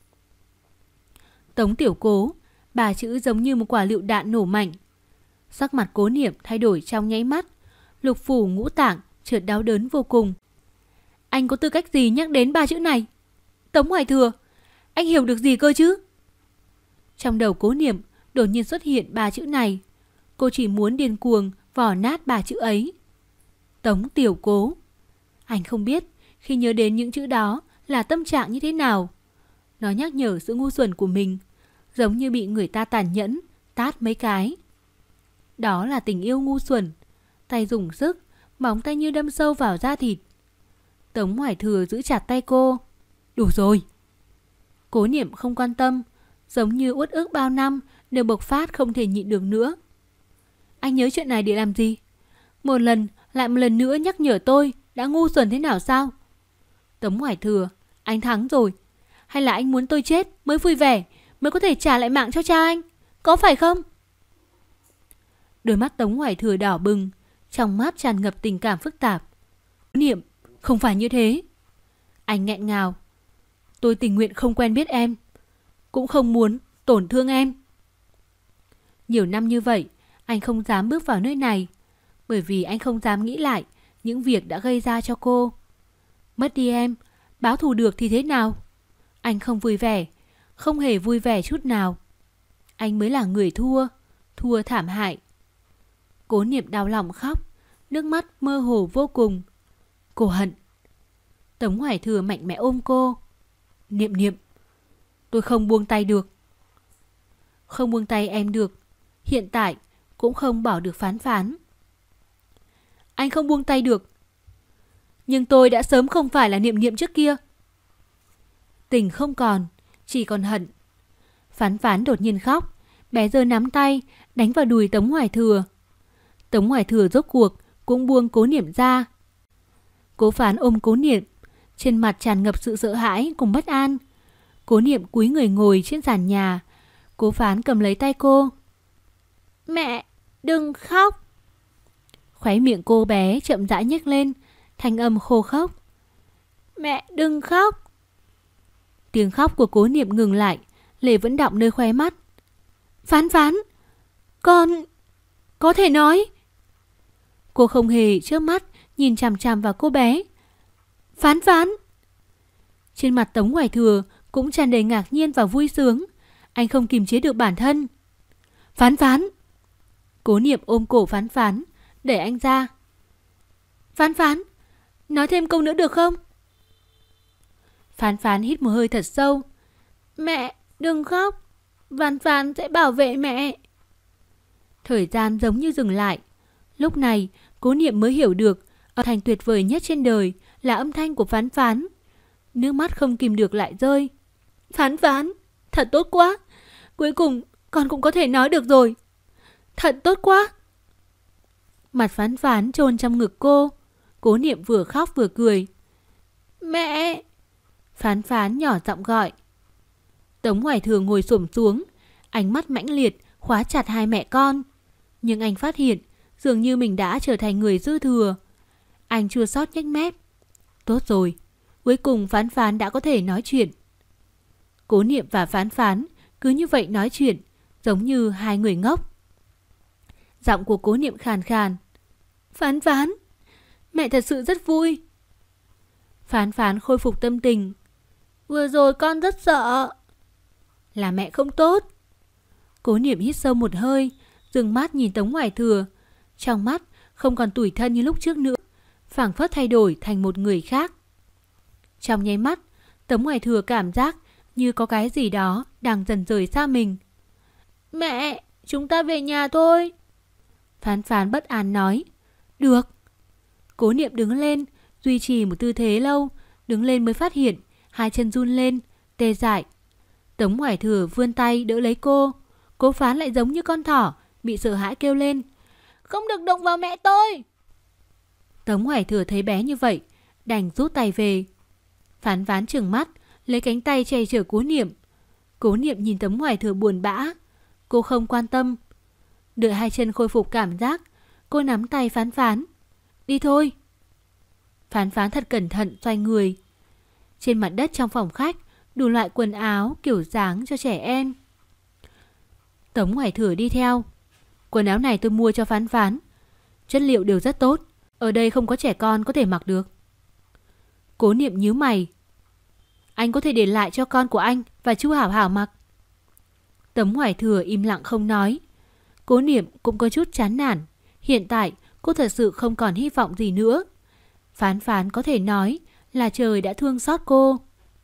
Tống Tiểu Cố, ba chữ giống như một quả lựu đạn nổ mạnh. Sắc mặt Cố Niệm thay đổi trong nháy mắt, lục phủ ngũ tạng chợt đau đớn vô cùng. Anh có tư cách gì nhắc đến ba chữ này? Tống Hoài Thừa, anh hiểu được gì cơ chứ? Trong đầu Cố Niệm đột nhiên xuất hiện ba chữ này. Cô chỉ muốn điên cuồng vò nát ba chữ ấy. Tống Tiểu Cố. Anh không biết khi nhớ đến những chữ đó là tâm trạng như thế nào. Nó nhắc nhở sự ngu xuẩn của mình, giống như bị người ta tàn nhẫn tát mấy cái. Đó là tình yêu ngu xuẩn. Tay dùng sức, móng tay như đâm sâu vào da thịt. Tống Hoài Thừa giữ chặt tay cô. Đủ rồi. Cố Niệm không quan tâm, giống như uất ức bao năm đều bộc phát không thể nhịn được nữa. Anh nhớ chuyện này để làm gì? Một lần lại một lần nữa nhắc nhở tôi đã ngu xuẩn thế nào sao? Tống Hoài Thừa, anh thắng rồi. Hay là anh muốn tôi chết mới vui vẻ, mới có thể trả lại mạng cho cha anh? Có phải không? Đôi mắt Tống Hoài Thừa đỏ bừng, trong mắt tràn ngập tình cảm phức tạp. Niệm, không phải như thế. Anh nghẹn ngào. Tôi tình nguyện không quen biết em, cũng không muốn tổn thương em. Nhiều năm như vậy, anh không dám bước vào nơi này, bởi vì anh không dám nghĩ lại những việc đã gây ra cho cô. Mất đi em, báo thù được thì thế nào? Anh không vui vẻ, không hề vui vẻ chút nào. Anh mới là người thua, thua thảm hại. Cố Niệm đau lòng khóc, nước mắt mơ hồ vô cùng. Cô hận. Tống Hoài Thừa mạnh mẽ ôm cô. Niệm Niệm, tôi không buông tay được. Không buông tay em được, hiện tại cũng không bỏ được Phán Phán. Anh không buông tay được, nhưng tôi đã sớm không phải là Niệm Niệm trước kia. Tình không còn, chỉ còn hận. Phán Phán đột nhiên khóc, bé giơ nắm tay đánh vào đùi Tống Hoài Thừa. Tống Hoài Thừa rốt cuộc cũng buông Cố Niệm ra. Cố Phán ôm Cố Niệm, trên mặt tràn ngập sự sợ hãi cùng bất an. Cố Niệm cúi người ngồi trên sàn nhà. Cố Phán cầm lấy tay cô. Mẹ, đừng khóc. Khóe miệng cô bé chậm rãi nhếch lên, thanh âm khô khốc. Mẹ đừng khóc. Tiếng khóc của Cố Niệm ngừng lại, lệ vẫn đọng nơi khóe mắt. Phán Phán, con có thể nói. Cô không hề chớp mắt nhìn chằm chằm vào cô bé. Phán Phán. Trên mặt Tống Hoài Thừa cũng tràn đầy ngạc nhiên và vui sướng. Anh không kiềm chế được bản thân. Phán Phán. Cố Niệm ôm cổ Phán Phán, đẩy anh ra. Phán Phán, nói thêm câu nữa được không? Phán Phán hít một hơi thật sâu. Mẹ, đừng khóc. Phán Phán sẽ bảo vệ mẹ. Thời gian giống như dừng lại. Lúc này, Cố Niệm mới hiểu được âm thanh tuyệt vời nhất trên đời là âm thanh của Phán Phán. Nước mắt không kìm được lại rơi. Phán Phán, thật tốt quá. Cuối cùng con cũng có thể nói được rồi. Thật tốt quá. Mặt Phán Phán chôn trong ngực cô. Cố Niệm vừa khóc vừa cười. Mẹ. Phán Phán nhỏ giọng gọi. Tống Hoài Thừa ngồi xổm xuống. ánh mắt mãnh liệt khóa chặt hai mẹ con. Nhưng anh phát hiện dường như mình đã trở thành người dư thừa. Anh chua xót nhếch mép. Tốt rồi, cuối cùng Phán Phán đã có thể nói chuyện. Cố Niệm và Phán Phán cứ như vậy nói chuyện, giống như hai người ngốc. Giọng của Cố Niệm khàn khàn. Phán Phán, mẹ thật sự rất vui. Phán Phán khôi phục tâm tình. Vừa rồi con rất sợ. Là mẹ không tốt. Cố Niệm hít sâu một hơi, dừng mắt nhìn Tống Hoài Thừa. Trong mắt không còn tủi thân như lúc trước nữa, phảng phất thay đổi thành một người khác. Trong nháy mắt, Tống Hoài Thừa cảm giác như có cái gì đó đang dần rời xa mình. Mẹ, chúng ta về nhà thôi. Phán Phán bất an nói. Được. Cố Niệm đứng lên, duy trì một tư thế lâu, đứng lên mới phát hiện hai chân run lên, tê dại. Tống Hoài Thừa vươn tay đỡ lấy cô. Cố Phán lại giống như con thỏ, bị sợ hãi kêu lên. Không được động vào mẹ tôi. Tống Hoài Thừa thấy bé như vậy, đành rút tay về. Phán Phán trừng mắt, lấy cánh tay che chở Cố Niệm. Cố Niệm nhìn Tống Hoài Thừa buồn bã. Cô không quan tâm. Đợi hai chân khôi phục cảm giác, cô nắm tay Phán Phán. Đi thôi. Phán Phán thật cẩn thận xoay người. Trên mặt đất trong phòng khách, đủ loại quần áo kiểu dáng cho trẻ em. Tống Hoài Thừa đi theo. Quần áo này tôi mua cho Phán Phán, chất liệu đều rất tốt, ở đây không có trẻ con có thể mặc được. Cố Niệm nhíu mày. Anh có thể để lại cho con của anh và Chu Hảo Hảo mặc. Tống Hoài Thừa im lặng không nói. Cố Niệm cũng có chút chán nản. Hiện tại cô thật sự không còn hy vọng gì nữa. Phán Phán có thể nói là trời đã thương xót cô.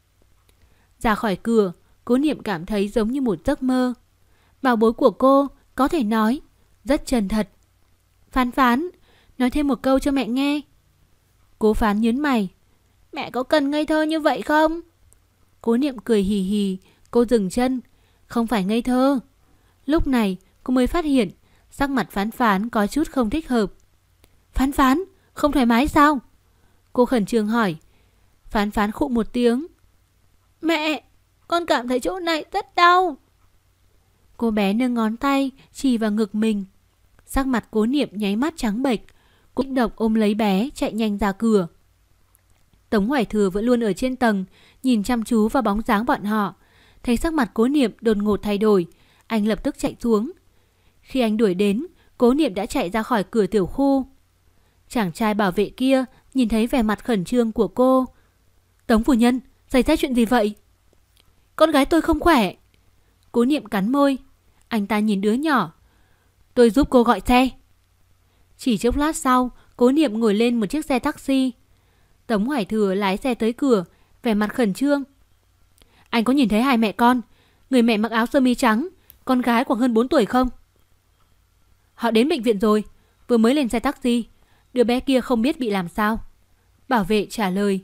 Ra khỏi cửa, Cố Niệm cảm thấy giống như một giấc mơ. Bảo bối của cô có thể nói rất chân thật. Phán Phán, nói thêm một câu cho mẹ nghe. Cố Phán nhớn mày. Mẹ có cần ngây thơ như vậy không? Cố Niệm cười hì hì. Cô dừng chân. Không phải ngây thơ. Lúc này cô mới phát hiện sắc mặt Phán Phán có chút không thích hợp. Phán Phán, không thoải mái sao? Cô khẩn trương hỏi. Phán Phán khụ một tiếng. Mẹ, con cảm thấy chỗ này rất đau. Cô bé nâng ngón tay chỉ vào ngực mình. Sắc mặt Cố Niệm nháy mắt trắng bệch. Cô kích động ôm lấy bé chạy nhanh ra cửa. Tống Hoài Thừa vẫn luôn ở trên tầng, nhìn chăm chú vào bóng dáng bọn họ. Thấy sắc mặt Cố Niệm đột ngột thay đổi, anh lập tức chạy xuống. Khi anh đuổi đến, Cố Niệm đã chạy ra khỏi cửa tiểu khu. Chàng trai bảo vệ kia nhìn thấy vẻ mặt khẩn trương của cô. Tống phu nhân, xảy ra chuyện gì vậy? Con gái tôi không khỏe. Cố Niệm cắn môi. Anh ta nhìn đứa nhỏ. Tôi giúp cô gọi xe. Chỉ chốc lát sau, Cố Niệm ngồi lên một chiếc xe taxi. Tống Hoài Thừa lái xe tới cửa, vẻ mặt khẩn trương. Anh có nhìn thấy hai mẹ con, người mẹ mặc áo sơ mi trắng, con gái khoảng hơn 4 tuổi không? Họ đến bệnh viện rồi, vừa mới lên xe taxi. Đứa bé kia không biết bị làm sao. Bảo vệ trả lời.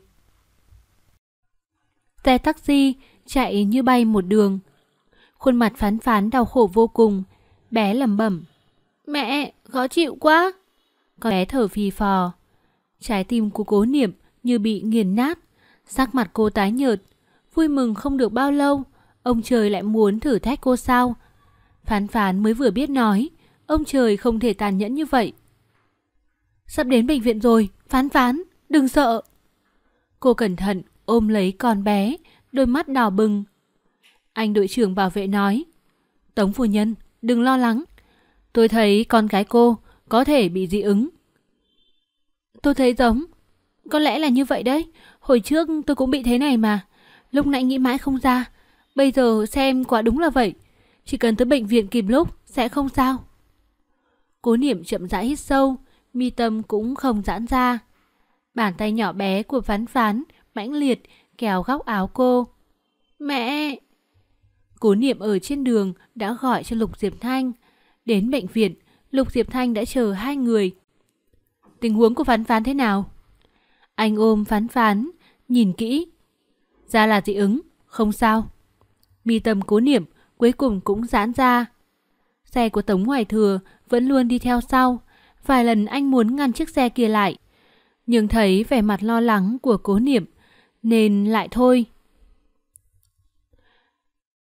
Xe taxi chạy như bay một đường. Khuôn mặt Phán Phán đau khổ vô cùng. Bé lẩm bẩm. Mẹ, khó chịu quá. Con bé thở phì phò. Trái tim của Cố Niệm như bị nghiền nát. Sắc mặt cô tái nhợt. Vui mừng không được bao lâu, ông trời lại muốn thử thách cô sao? Phán Phán mới vừa biết nói, ông trời không thể tàn nhẫn như vậy. Sắp đến bệnh viện rồi, Phán Phán, đừng sợ. Cô cẩn thận ôm lấy con bé, đôi mắt đỏ bừng. Anh đội trưởng bảo vệ nói. Tống phu nhân, đừng lo lắng. Tôi thấy con gái cô có thể bị dị ứng. Tôi thấy giống. Có lẽ là như vậy đấy. Hồi trước tôi cũng bị thế này mà. Lúc nãy nghĩ mãi không ra. Bây giờ xem quả đúng là vậy. Chỉ cần tới bệnh viện kịp lúc sẽ không sao. Cố Niệm chậm rãi hít sâu, mi tâm cũng không giãn ra. Bàn tay nhỏ bé của Phán Phán mãnh liệt kéo góc áo cô. Mẹ! Cố Niệm ở trên đường đã gọi cho Lục Diệp Thanh. Đến bệnh viện, Lục Diệp Thanh đã chờ hai người. Tình huống của Phán Phán thế nào? Anh ôm Phán Phán, nhìn kỹ. Ra là dị ứng, không sao. Mi tâm Cố Niệm cuối cùng cũng giãn ra. Xe của Tống Hoài Thừa vẫn luôn đi theo sau. Vài lần anh muốn ngăn chiếc xe kia lại, nhưng thấy vẻ mặt lo lắng của Cố Niệm nên lại thôi.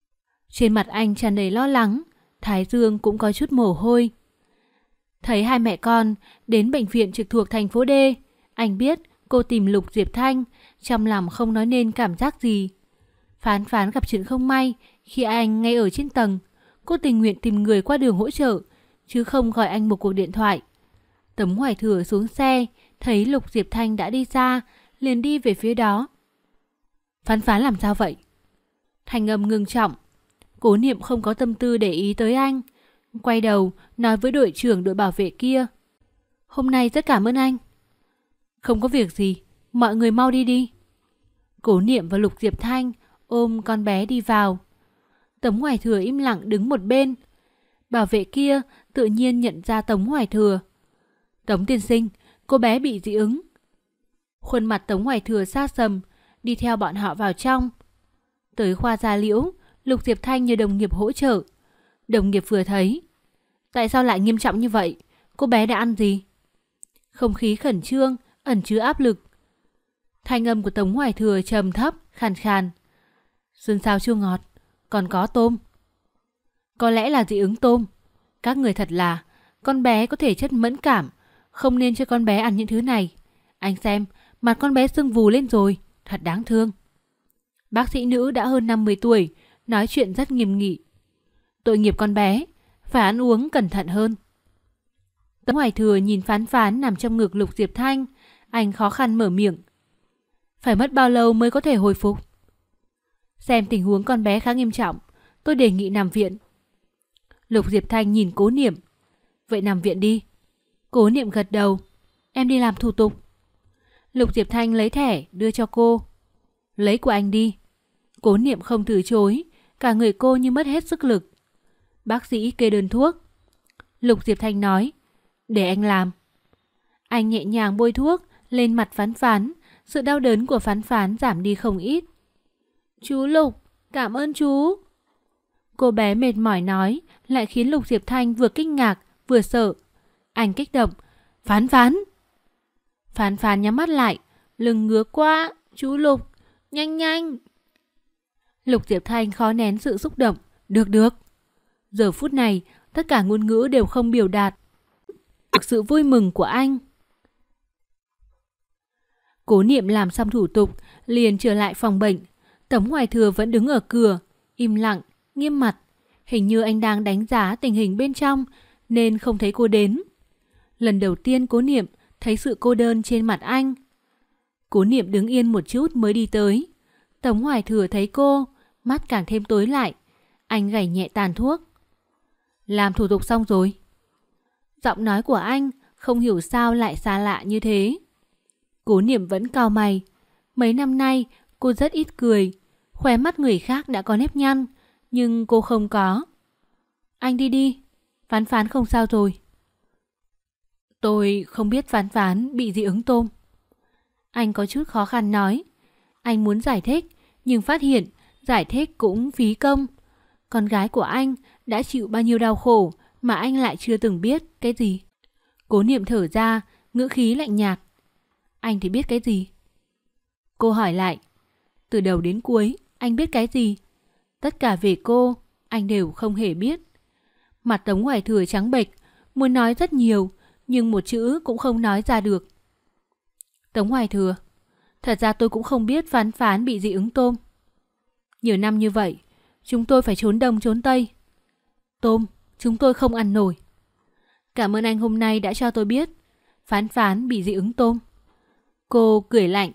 Trên mặt anh tràn đầy lo lắng, thái dương cũng có chút mồ hôi. Thấy hai mẹ con đến bệnh viện trực thuộc thành phố D, anh biết cô tìm Lục Diệp Thanh, trong lòng không nói nên cảm giác gì. Phán Phán gặp chuyện không may khi anh ngay ở trên tầng. Cô tình nguyện tìm người qua đường hỗ trợ, chứ không gọi anh một cuộc điện thoại. Tấm Hoài Thừa xuống xe, thấy Lục Diệp Thanh đã đi xa, liền đi về phía đó. Phán Phán làm sao vậy? Thanh âm ngưng trọng. Cố Niệm không có tâm tư để ý tới anh, quay đầu nói với đội trưởng đội bảo vệ kia. Hôm nay rất cảm ơn anh. Không có việc gì, mọi người mau đi đi. Cố Niệm và Lục Diệp Thanh ôm con bé đi vào. Tống Hoài Thừa im lặng đứng một bên. Bảo vệ kia tự nhiên nhận ra Tống Hoài Thừa. Tống tiên sinh, cô bé bị dị ứng. Khuôn mặt Tống Hoài Thừa xa sầm, đi theo bọn họ vào trong. Tới khoa da liễu, Lục Diệp Thanh nhờ đồng nghiệp hỗ trợ. Đồng nghiệp vừa thấy. Tại sao lại nghiêm trọng như vậy? Cô bé đã ăn gì? Không khí khẩn trương, ẩn chứa áp lực. Thanh âm của Tống Hoài Thừa trầm thấp, khàn khàn. Sườn xào chua ngọt, còn có tôm. Có lẽ là dị ứng tôm. Các người thật là, con bé có thể chất mẫn cảm, không nên cho con bé ăn những thứ này. Anh xem, mặt con bé sưng vù lên rồi, thật đáng thương. Bác sĩ nữ đã hơn 50 tuổi, nói chuyện rất nghiêm nghị. Tội nghiệp con bé, phải ăn uống cẩn thận hơn. Tống Hoài Thừa nhìn Phán Phán nằm trong ngực Lục Diệp Thanh, anh khó khăn mở miệng. Phải mất bao lâu mới có thể hồi phục? Xem tình huống con bé khá nghiêm trọng, tôi đề nghị nằm viện. Lục Diệp Thanh nhìn Cố Niệm. Vậy nằm viện đi. Cố Niệm gật đầu. Em đi làm thủ tục. Lục Diệp Thanh lấy thẻ đưa cho cô. Lấy của anh đi. Cố Niệm không từ chối, cả người cô như mất hết sức lực. Bác sĩ kê đơn thuốc. Lục Diệp Thanh nói, để anh làm. Anh nhẹ nhàng bôi thuốc lên mặt Phán Phán, sự đau đớn của Phán Phán giảm đi không ít. Chú Lục, cảm ơn chú. Cô bé mệt mỏi nói, lại khiến Lục Diệp Thanh vừa kinh ngạc vừa sợ. Anh kích động, Phán Phán. Phán Phán nhắm mắt lại, lưng ngứa quá, chú Lục, nhanh nhanh. Lục Diệp Thanh khó nén sự xúc động, được. Giờ phút này, tất cả ngôn ngữ đều không biểu đạt được sự vui mừng của anh. Cố Niệm làm xong thủ tục, liền trở lại phòng bệnh. Tống Hoài Thừa vẫn đứng ở cửa, im lặng, nghiêm mặt. Hình như anh đang đánh giá tình hình bên trong, nên không thấy cô đến. Lần đầu tiên Cố Niệm thấy sự cô đơn trên mặt anh. Cố Niệm đứng yên một chút mới đi tới. Tống Hoài Thừa thấy cô, mắt càng thêm tối lại. Anh gảy nhẹ tàn thuốc. Làm thủ tục xong rồi. Giọng nói của anh không hiểu sao lại xa lạ như thế. Cố Niệm vẫn cau mày. Mấy năm nay cô rất ít cười. Khóe mắt người khác đã có nếp nhăn, nhưng cô không có. Anh đi đi. Phán Phán không sao rồi. Tôi không biết Phán Phán bị dị ứng tôm. Anh có chút khó khăn nói. Anh muốn giải thích, nhưng phát hiện giải thích cũng phí công. Con gái của anh đã chịu bao nhiêu đau khổ mà anh lại chưa từng biết cái gì. Cố Niệm thở ra, ngữ khí lạnh nhạt. Anh thì biết cái gì? Cô hỏi lại. Từ đầu đến cuối, anh biết cái gì? Tất cả về cô, anh đều không hề biết. Mặt Tống Hoài Thừa trắng bệch, muốn nói rất nhiều, nhưng một chữ cũng không nói ra được. Tống Hoài Thừa, thật ra tôi cũng không biết Phán Phán bị dị ứng tôm. Nhiều năm như vậy, chúng tôi phải trốn đông trốn tây. Tôm, chúng tôi không ăn nổi. Cảm ơn anh hôm nay đã cho tôi biết Phán Phán bị dị ứng tôm. Cô cười lạnh.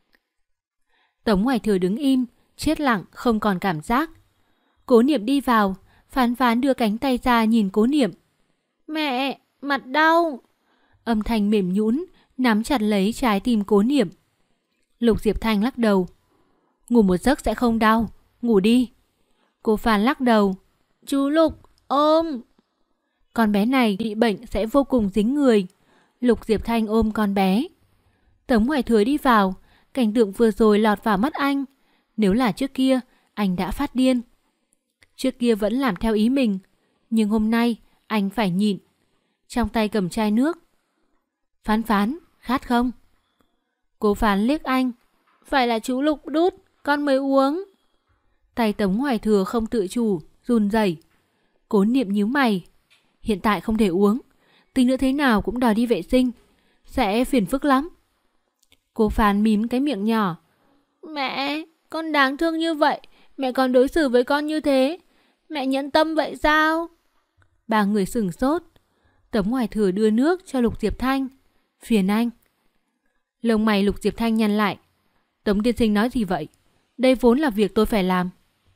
Tống Hoài Thừa đứng im, chết lặng không còn cảm giác. Cố Niệm đi vào, Phán Phán đưa cánh tay ra nhìn Cố Niệm. Mẹ, mặt đau. Âm thanh mềm nhũn nắm chặt lấy trái tim Cố Niệm. Lục Diệp Thanh lắc đầu. Ngủ một giấc sẽ không đau, ngủ đi. Cô Phan lắc đầu. Chú Lục, ôm. Con bé này bị bệnh sẽ vô cùng dính người. Lục Diệp Thanh ôm con bé. Tống Hoài Thừa đi vào, cảnh tượng vừa rồi lọt vào mắt anh. Nếu là trước kia, anh đã phát điên. Trước kia vẫn làm theo ý mình, nhưng hôm nay anh phải nhịn. Trong tay cầm chai nước. Phán Phán, khát không? Cô Phán liếc anh. Phải là chú Lục đút, con mới uống. Tay Tống Hoài Thừa không tự chủ, run rẩy. Cố Niệm nhíu mày. Hiện tại không thể uống, tính nữa thế nào cũng đòi đi vệ sinh, sẽ phiền phức lắm. Cô Phán mím cái miệng nhỏ. Mẹ, con đáng thương như vậy, mẹ còn đối xử với con như thế, mẹ nhẫn tâm vậy sao? Ba người sửng sốt. Tống Hoài Thừa đưa nước cho Lục Diệp Thanh. Phiền anh. Lông mày Lục Diệp Thanh nhăn lại. Tống tiên sinh nói gì vậy? Đây vốn là việc tôi phải làm.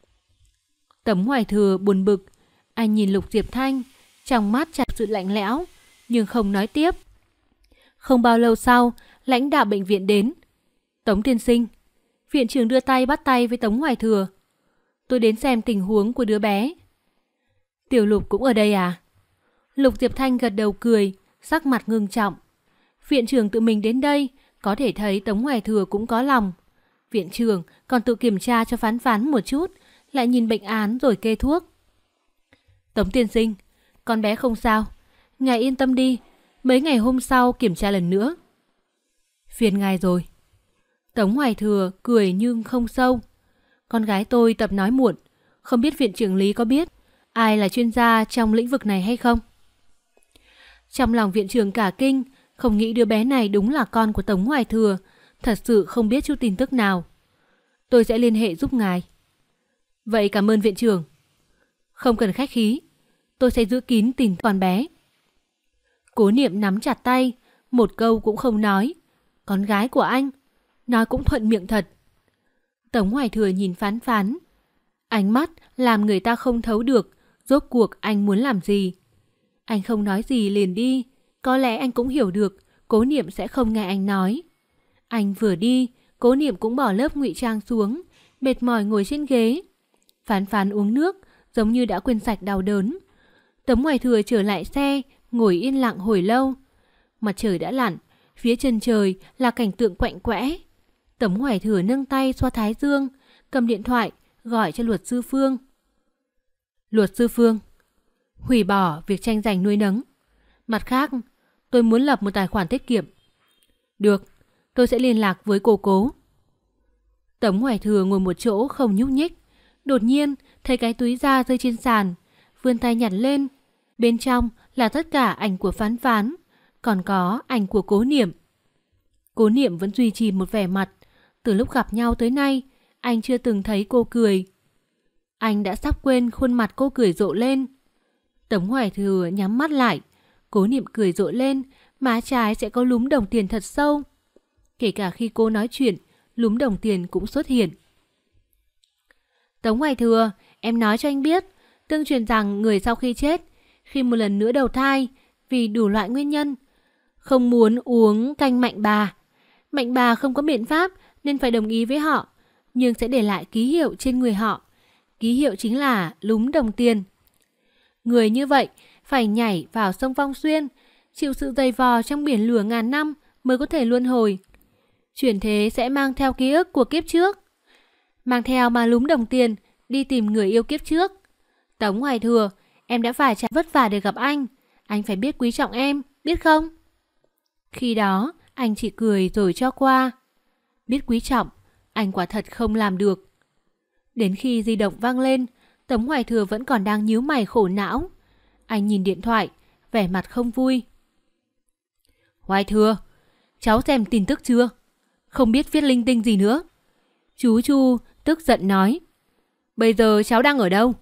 Tống Hoài Thừa buồn bực. Anh nhìn Lục Diệp Thanh, trong mắt tràn sự lạnh lẽo, nhưng không nói tiếp. Không bao lâu sau, lãnh đạo bệnh viện đến. Tống tiên sinh. Viện trưởng đưa tay bắt tay với Tống Hoài Thừa. Tôi đến xem tình huống của đứa bé. Tiểu Lục cũng ở đây à? Lục Diệp Thanh gật đầu cười, sắc mặt ngưng trọng. Viện trưởng tự mình đến đây, có thể thấy Tống Hoài Thừa cũng có lòng. Viện trưởng còn tự kiểm tra cho Phán Phán một chút, lại nhìn bệnh án rồi kê thuốc. Tống tiên sinh, con bé không sao, ngài yên tâm đi, mấy ngày hôm sau kiểm tra lần nữa. Phiền ngài rồi. Tống Hoài Thừa cười nhưng không sâu. Con gái tôi tập nói muộn, không biết viện trưởng Lý có biết ai là chuyên gia trong lĩnh vực này hay không? Trong lòng viện trưởng cả kinh, không nghĩ đứa bé này đúng là con của Tống Hoài Thừa, thật sự không biết chút tin tức nào. Tôi sẽ liên hệ giúp ngài. Vậy cảm ơn viện trưởng. Không cần khách khí, tôi sẽ giữ kín tin con bé. Cố Niệm nắm chặt tay, một câu cũng không nói. Con gái của anh, nói cũng thuận miệng thật. Tống Hoài Thừa nhìn Phán Phán. Ánh mắt làm người ta không thấu được rốt cuộc anh muốn làm gì. Anh không nói gì liền đi. Có lẽ anh cũng hiểu được Cố Niệm sẽ không nghe anh nói. Anh vừa đi, Cố Niệm cũng bỏ lớp ngụy trang xuống, mệt mỏi ngồi trên ghế. Phán Phán uống nước, giống như đã quên sạch đau đớn. Tống Hoài Thừa trở lại xe, ngồi yên lặng hồi lâu. Mặt trời đã lặn, phía chân trời là cảnh tượng quạnh quẽ. Tống Hoài Thừa nâng tay xoa thái dương, cầm điện thoại gọi cho luật sư Phương. Luật sư Phương, hủy bỏ việc tranh giành nuôi nấng. Mặt khác, tôi muốn lập một tài khoản tiết kiệm. Được, tôi sẽ liên lạc với cô Cố. Tống Hoài Thừa ngồi một chỗ không nhúc nhích. Đột nhiên thấy cái túi da rơi trên sàn, vươn tay nhặt lên. Bên trong là tất cả ảnh của Phán Phán, còn có ảnh của Cố Niệm. Cố Niệm vẫn duy trì một vẻ mặt. Từ lúc gặp nhau tới nay, anh chưa từng thấy cô cười. Anh đã sắp quên khuôn mặt cô cười rộ lên. Tống Hoài Thừa nhắm mắt lại. Cố Niệm cười rộ lên, má trái sẽ có lúm đồng tiền thật sâu. Kể cả khi cô nói chuyện, lúm đồng tiền cũng xuất hiện. Tống Hoài Thừa, em nói cho anh biết, tương truyền rằng người sau khi chết, khi một lần nữa đầu thai, vì đủ loại nguyên nhân, không muốn uống canh mạnh bà. Mạnh bà không có biện pháp nên phải đồng ý với họ, nhưng sẽ để lại ký hiệu trên người họ. Ký hiệu chính là lúm đồng tiền. Người như vậy phải nhảy vào sông Vong Xuyên, chịu sự dày vò trong biển lửa ngàn năm mới có thể luân hồi. Chuyển thế sẽ mang theo ký ức của kiếp trước, mang theo mà lúm đồng tiền đi tìm người yêu kiếp trước. Tống Hoài Thừa, em đã phải vất vả để gặp anh phải biết quý trọng em, biết không? Khi đó anh chỉ cười rồi cho qua. Biết quý trọng, anh quả thật không làm được. Đến khi di động vang lên, Tống Hoài Thừa vẫn còn đang nhíu mày khổ não. Anh nhìn điện thoại, vẻ mặt không vui. Hoài Thừa, cháu xem tin tức chưa? Không biết viết linh tinh gì nữa. Chú Chu tức giận nói. Bây giờ cháu đang ở đâu?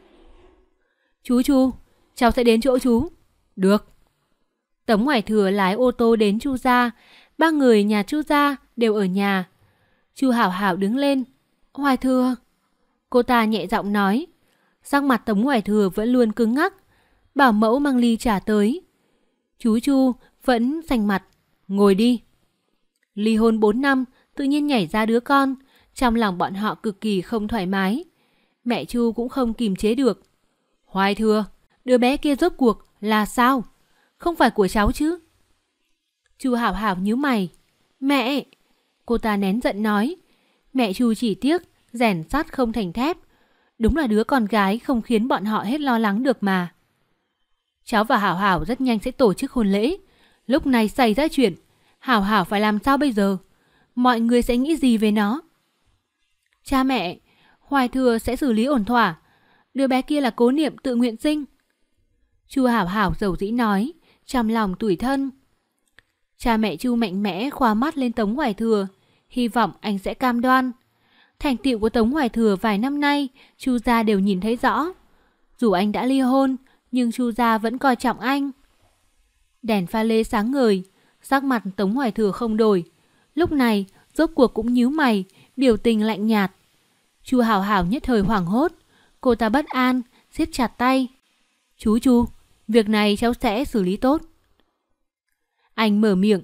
Chú Chu, cháu sẽ đến chỗ chú. Được. Tống Hoài Thừa lái ô tô đến Chu gia. Ba người nhà Chu gia đều ở nhà. Chu Hảo Hảo đứng lên. Hoài Thừa. Cô ta nhẹ giọng nói. Sắc mặt Tống Hoài Thừa vẫn luôn cứng ngắc. Bảo mẫu mang ly trà tới. Chú Chu vẫn xanh mặt. Ngồi đi. Ly hôn 4 năm, tự nhiên nhảy ra đứa con. Trong lòng bọn họ cực kỳ không thoải mái. Mẹ Chu cũng không kìm chế được. Hoài Thừa, đứa bé kia rốt cuộc là sao? Không phải của cháu chứ? Chu Hảo Hảo nhíu mày. Mẹ! Cô ta nén giận nói. Mẹ Chu chỉ tiếc, rèn sắt không thành thép. Đúng là đứa con gái không khiến bọn họ hết lo lắng được mà. Cháu và Hảo Hảo rất nhanh sẽ tổ chức hôn lễ. Lúc này xảy ra chuyện, Hảo Hảo phải làm sao bây giờ? Mọi người sẽ nghĩ gì về nó? Cha mẹ, Hoài Thừa sẽ xử lý ổn thỏa. Đứa bé kia là Cố Niệm tự nguyện sinh. Chu Hảo Hảo dầu dĩ nói, trong lòng tủi thân. Cha mẹ Chu mạnh mẽ khóa mắt lên Tống Hoài Thừa, hy vọng anh sẽ cam đoan. Thành tựu của Tống Hoài Thừa vài năm nay, Chu gia đều nhìn thấy rõ. Dù anh đã ly hôn, nhưng Chu gia vẫn coi trọng anh. Đèn pha lê sáng ngời, sắc mặt Tống Hoài Thừa không đổi. Lúc này, rốt cuộc cũng nhíu mày, biểu tình lạnh nhạt. Chu Hảo Hảo nhất thời hoảng hốt, cô ta bất an, siết chặt tay. Chu, việc này cháu sẽ xử lý tốt. Anh mở miệng.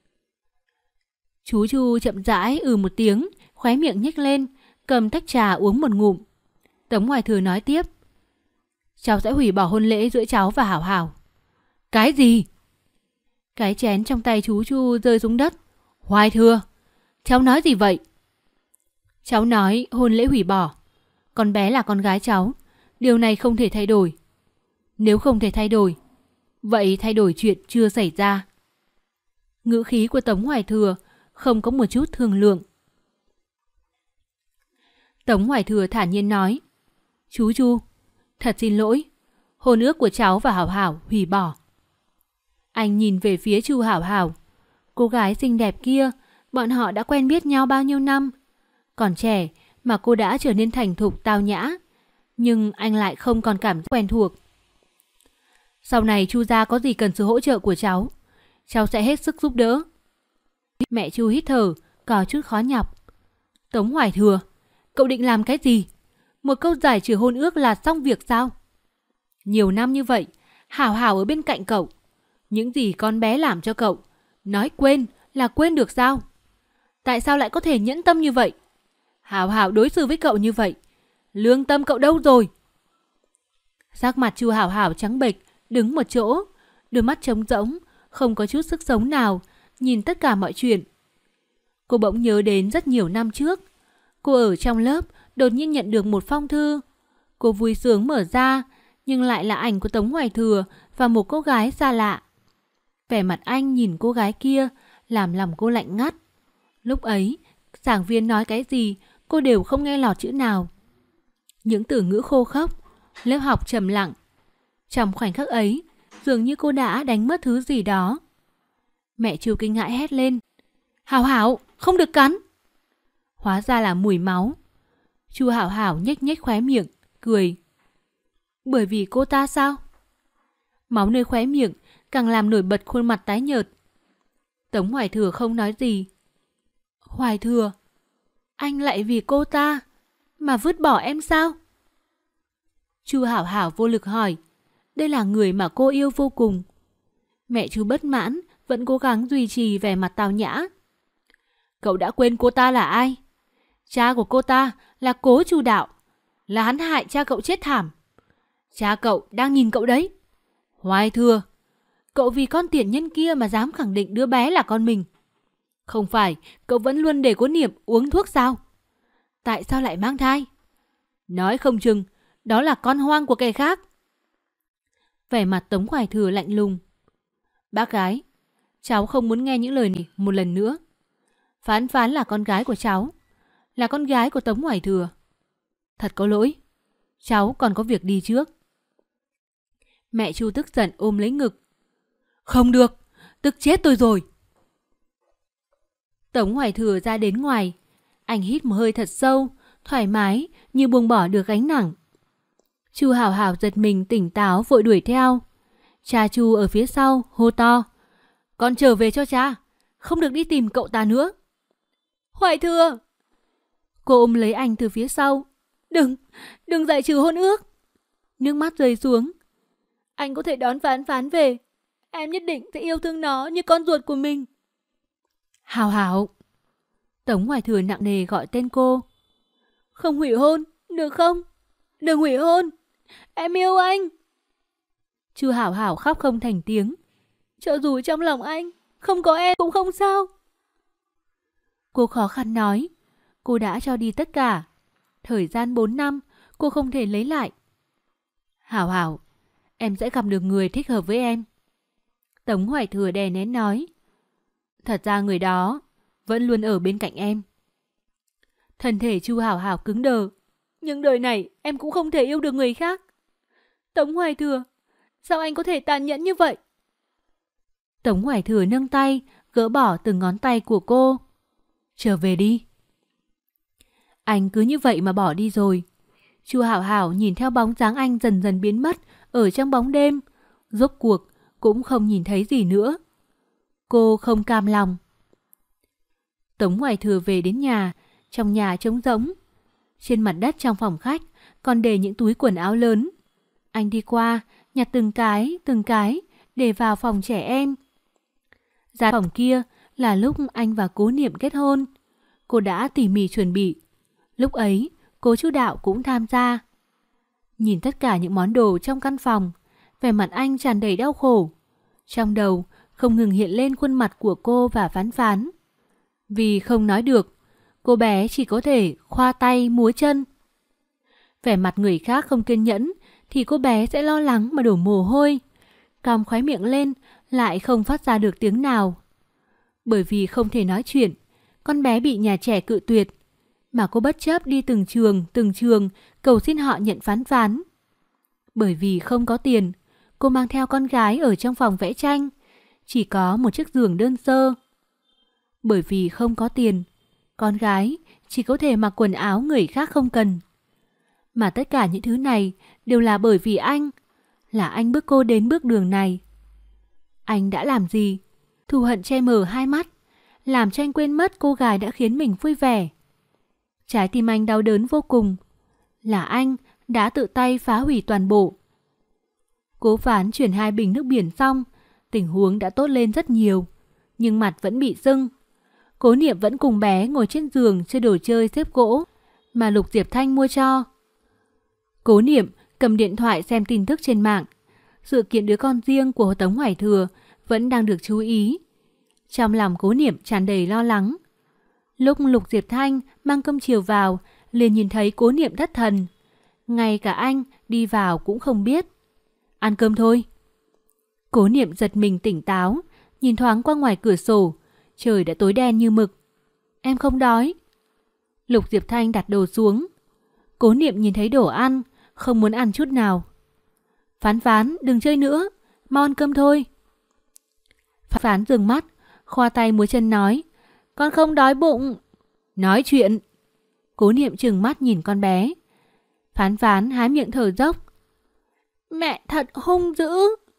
Chú Chu chậm rãi một tiếng, khóe miệng nhếch lên, cầm tách trà uống một ngụm. Tống Hoài Thừa nói tiếp. Cháu sẽ hủy bỏ hôn lễ giữa cháu và Hảo Hảo. Cái gì? Cái chén trong tay chú Chu rơi xuống đất. Hoài Thừa, cháu nói gì vậy? Cháu nói hôn lễ hủy bỏ. Con bé là con gái cháu, điều này không thể thay đổi. Nếu không thể thay đổi, vậy thay đổi chuyện chưa xảy ra. Ngữ khí của Tống Hoài Thừa không có một chút thương lượng. Tống Hoài Thừa thản nhiên nói. Chú Chu, thật xin lỗi, hôn ước của cháu và Hảo Hảo hủy bỏ. Anh nhìn về phía Chu Hảo Hảo. Cô gái xinh đẹp kia, bọn họ đã quen biết nhau bao nhiêu năm. Còn trẻ mà cô đã trở nên thành thục tao nhã, nhưng anh lại không còn cảm giác quen thuộc. Sau này Chu gia có gì cần sự hỗ trợ của cháu sẽ hết sức giúp đỡ. Mẹ Chu hít thở, có chút khó nhọc. Tống Hoài Thừa, cậu định làm cái gì? Một câu giải trừ hôn ước là xong việc sao? Nhiều năm như vậy, Hảo Hảo ở bên cạnh cậu. Những gì con bé làm cho cậu, nói quên là quên được sao? Tại sao lại có thể nhẫn tâm như vậy? Hảo Hảo đối xử với cậu như vậy, lương tâm cậu đâu rồi? Sắc mặt Chu Hảo Hảo trắng bệch, đứng một chỗ, đôi mắt trống rỗng, không có chút sức sống nào, nhìn tất cả mọi chuyện. Cô bỗng nhớ đến rất nhiều năm trước. Cô ở trong lớp đột nhiên nhận được một phong thư. Cô vui sướng mở ra, nhưng lại là ảnh của Tống Hoài Thừa và một cô gái xa lạ. Vẻ mặt anh nhìn cô gái kia làm lòng cô lạnh ngắt. Lúc ấy, giảng viên nói cái gì cô đều không nghe lọt chữ nào. Những từ ngữ khô khốc, lớp học trầm lặng. Trong khoảnh khắc ấy, dường như cô đã đánh mất thứ gì đó. Mẹ Chu kinh hãi hét lên. Hảo Hảo, không được cắn. Hóa ra là mùi máu. Chu Hảo Hảo nhếch nhếch khóe miệng, cười. Bởi vì cô ta sao? Máu nơi khóe miệng càng làm nổi bật khuôn mặt tái nhợt. Tống Hoài Thừa không nói gì. Hoài Thừa, anh lại vì cô ta mà vứt bỏ em sao? Chu Hảo Hảo vô lực hỏi. Đây là người mà cô yêu vô cùng. Mẹ Chu bất mãn, vẫn cố gắng duy trì vẻ mặt tao nhã. Cậu đã quên cô ta là ai? Cha của cô ta là Cố Chu Đạo, là hắn hại cha cậu chết thảm. Cha cậu đang nhìn cậu đấy. Hoài Thừa, cậu vì con tiện nhân kia mà dám khẳng định đứa bé là con mình. Không phải cậu vẫn luôn để Cố Niệm uống thuốc sao? Tại sao lại mang thai? Nói không chừng đó là con hoang của kẻ khác. Vẻ mặt Tống Hoài Thừa lạnh lùng. Bác gái, cháu không muốn nghe những lời này một lần nữa. Phán Phán là con gái của cháu, là con gái của Tống Hoài Thừa. Thật có lỗi, cháu còn có việc đi trước. Mẹ Chu tức giận ôm lấy ngực. Không được, tức chết tôi rồi. Tống Hoài Thừa ra đến ngoài. Anh hít một hơi thật sâu, thoải mái như buông bỏ được gánh nặng. Chu Hảo Hảo giật mình tỉnh táo vội đuổi theo. Cha Chu ở phía sau hô to. Con trở về cho cha, không được đi tìm cậu ta nữa. Hoài Thừa! Cô ôm lấy anh từ phía sau. Đừng giải trừ hôn ước. Nước mắt rơi xuống. Anh có thể đón Phán Phán về. Em nhất định sẽ yêu thương nó như con ruột của mình. Hảo Hảo! Tống Hoài Thừa nặng nề gọi tên cô. Không hủy hôn, được không? Đừng hủy hôn. Em yêu anh. Chu Hảo Hảo khóc không thành tiếng. Cho dù trong lòng anh không có em cũng không sao. Cô khó khăn nói. Cô đã cho đi tất cả. Thời gian 4 năm cô không thể lấy lại. Hảo Hảo, em sẽ gặp được người thích hợp với em. Tống Hoài Thừa đè nén nói. Thật ra người đó vẫn luôn ở bên cạnh em. Thân thể Chu Hảo Hảo cứng đờ. Nhưng đời này em cũng không thể yêu được người khác. Tống Hoài Thừa, sao anh có thể tàn nhẫn như vậy? Tống Hoài Thừa nâng tay, gỡ bỏ từng ngón tay của cô. Trở về đi. Anh cứ như vậy mà bỏ đi rồi. Chu Hảo Hảo nhìn theo bóng dáng anh dần dần biến mất ở trong bóng đêm. Rốt cuộc cũng không nhìn thấy gì nữa. Cô không cam lòng. Tống Hoài Thừa về đến nhà, trong nhà trống rỗng. Trên mặt đất trong phòng khách còn để những túi quần áo lớn. Anh đi qua, nhặt từng cái để vào phòng trẻ em. Ra phòng kia là lúc anh và Cố Niệm kết hôn. Cô đã tỉ mỉ chuẩn bị. Lúc ấy, cô chú Đạo cũng tham gia. Nhìn tất cả những món đồ trong căn phòng, vẻ mặt anh tràn đầy đau khổ. Trong đầu không ngừng hiện lên khuôn mặt của cô và Phán Phán. Vì không nói được, cô bé chỉ có thể khoa tay múa chân. Vẻ mặt người khác không kiên nhẫn thì cô bé sẽ lo lắng mà đổ mồ hôi. Cong khóe miệng lên lại không phát ra được tiếng nào. Bởi vì không thể nói chuyện, con bé bị nhà trẻ cự tuyệt. Mà cô bất chấp đi từng trường cầu xin họ nhận Phán Phán. Bởi vì không có tiền, cô mang theo con gái ở trong phòng vẽ tranh. Chỉ có một chiếc giường đơn sơ. Bởi vì không có tiền, con gái chỉ có thể mặc quần áo người khác không cần. Mà tất cả những thứ này đều là bởi vì anh. Là anh bước cô đến bước đường này. Anh đã làm gì? Thù hận che mờ hai mắt, làm cho anh quên mất cô gái đã khiến mình vui vẻ. Trái tim anh đau đớn vô cùng. Là anh đã tự tay phá hủy toàn bộ. Cố Phán chuyển 2 bình nước biển xong, tình huống đã tốt lên rất nhiều, nhưng mặt vẫn bị sưng. Cố Niệm vẫn cùng bé ngồi trên giường chơi đồ chơi xếp gỗ mà Lục Diệp Thanh mua cho. Cố Niệm cầm điện thoại xem tin tức trên mạng. Sự kiện đứa con riêng của Tống Hoài Thừa vẫn đang được chú ý. Trong lòng Cố Niệm tràn đầy lo lắng. Lúc Lục Diệp Thanh mang cơm chiều vào, liền nhìn thấy Cố Niệm thất thần. Ngay cả anh đi vào cũng không biết. Ăn cơm thôi. Cố Niệm giật mình tỉnh táo, nhìn thoáng qua ngoài cửa sổ. Trời đã tối đen như mực. Em không đói. Lục Diệp Thanh đặt đồ xuống. Cố Niệm nhìn thấy đồ ăn, không muốn ăn chút nào. Phán Phán, đừng chơi nữa, mau ăn cơm thôi. Phán Phán dừng mắt, khoa tay múa chân nói, con không đói bụng. Nói chuyện. Cố Niệm trừng mắt nhìn con bé. Phán Phán há miệng thở dốc. Mẹ thật hung dữ.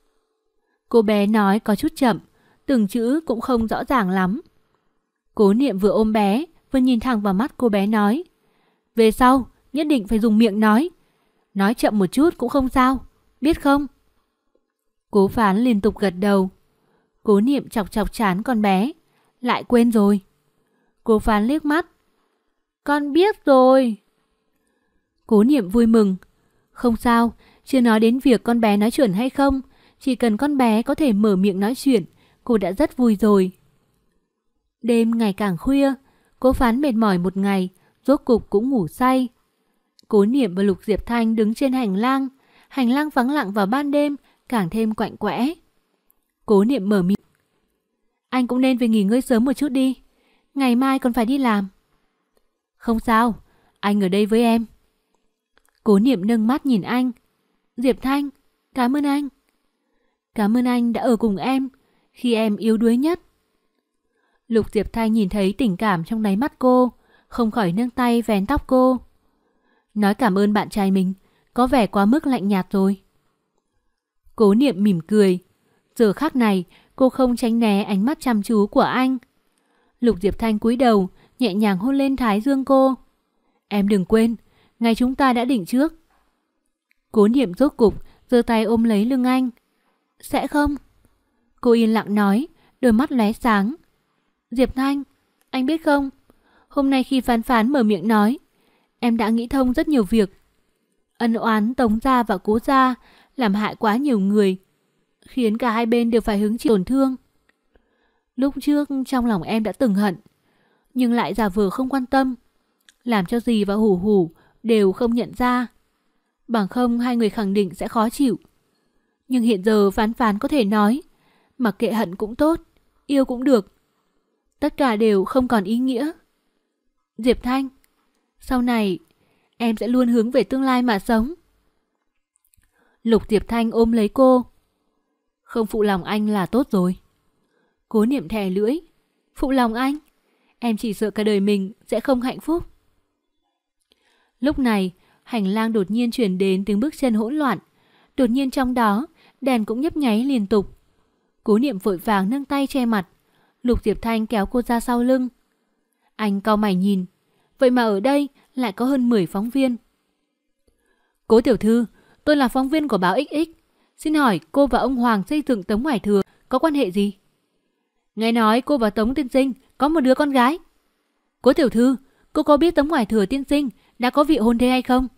Cô bé nói có chút chậm, từng chữ cũng không rõ ràng lắm. Cố Niệm vừa ôm bé, vừa nhìn thẳng vào mắt cô bé nói, về sau nhất định phải dùng miệng nói. Nói chậm một chút cũng không sao, biết không? Cố Phán liên tục gật đầu. Cố Niệm chọc chọc trán con bé. Lại quên rồi. Cố Phán liếc mắt. Con biết rồi. Cố Niệm vui mừng. Không sao, chưa nói đến việc con bé nói chuẩn hay không. Chỉ cần con bé có thể mở miệng nói chuyện, cô đã rất vui rồi. Đêm ngày càng khuya, Cố Phán mệt mỏi một ngày, rốt cục cũng ngủ say. Cố Niệm và Lục Diệp Thanh đứng trên hành lang vắng lặng vào ban đêm càng thêm quạnh quẽ. Cố Niệm mở miệng. Anh cũng nên về nghỉ ngơi sớm một chút đi, ngày mai còn phải đi làm. Không sao, anh ở đây với em. Cố Niệm nâng mắt nhìn anh. Diệp Thanh, cảm ơn anh. Cảm ơn anh đã ở cùng em khi em yếu đuối nhất. Lục Diệp Thanh nhìn thấy tình cảm trong đáy mắt cô, không khỏi nâng tay vén tóc cô. Nói cảm ơn bạn trai mình có vẻ quá mức lạnh nhạt rồi. Cố Niệm mỉm cười. Giờ khắc này cô không tránh né ánh mắt chăm chú của anh. Lục Diệp Thanh cúi đầu, nhẹ nhàng hôn lên thái dương cô. Em đừng quên, ngày chúng ta đã định trước. Cố Niệm rốt cục giơ tay ôm lấy lưng anh. Sẽ không? Cô yên lặng nói, đôi mắt lóe sáng. Diệp Thanh, anh biết không, hôm nay khi Phán Phán mở miệng nói, em đã nghĩ thông rất nhiều việc. Ân oán Tống gia và Cố gia làm hại quá nhiều người, khiến cả hai bên đều phải hứng chịu tổn thương. Lúc trước trong lòng em đã từng hận, nhưng lại giả vờ không quan tâm, làm cho dì và Hủ Hủ đều không nhận ra. Bằng không hai người khẳng định sẽ khó chịu. Nhưng hiện giờ Phán Phán có thể nói, mặc kệ hận cũng tốt, yêu cũng được, tất cả đều không còn ý nghĩa. Diệp Thanh, sau này em sẽ luôn hướng về tương lai mà sống. Lục Diệp Thanh ôm lấy cô. Không phụ lòng anh là tốt rồi. Cố Niệm thè lưỡi. Phụ lòng anh? Em chỉ sợ cả đời mình sẽ không hạnh phúc. Lúc này, hành lang đột nhiên truyền đến tiếng bước chân hỗn loạn. Đột nhiên trong đó, đèn cũng nhấp nháy liên tục. Cố Niệm vội vàng nâng tay che mặt. Lục Diệp Thanh kéo cô ra sau lưng. Anh cau mày nhìn. Vậy mà ở đây lại có hơn 10 phóng viên. Cố tiểu thư, tôi là phóng viên của báo XX. Xin hỏi cô và ông Hoàng xây dựng Tống Hoài Thừa có quan hệ gì? Nghe nói cô và Tống tiên sinh có một đứa con gái. Cố tiểu thư, cô có biết Tống Hoài Thừa tiên sinh đã có vị hôn thê hay không?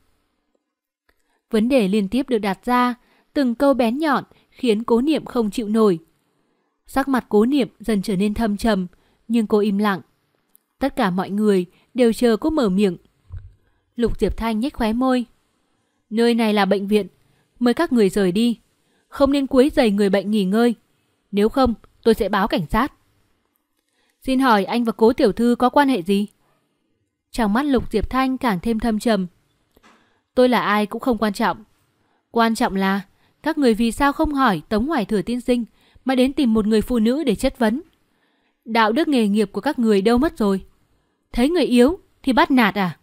Vấn đề liên tiếp được đặt ra, từng câu bén nhọn khiến Cố Niệm không chịu nổi. Sắc mặt Cố Niệm dần trở nên thâm trầm, nhưng cô im lặng. Tất cả mọi người đều chờ cô mở miệng. Lục Diệp Thanh nhếch khóe môi. Nơi này là bệnh viện, mời các người rời đi. Không nên quấy rầy người bệnh nghỉ ngơi. Nếu không, tôi sẽ báo cảnh sát. Xin hỏi anh và Cố tiểu thư có quan hệ gì? Trong mắt Lục Diệp Thanh càng thêm thâm trầm. Tôi là ai cũng không quan trọng. Quan trọng là các người vì sao không hỏi Tống Hoài Thừa tiên sinh mà đến tìm một người phụ nữ để chất vấn. Đạo đức nghề nghiệp của các người đâu mất rồi? Thấy người yếu thì bắt nạt à?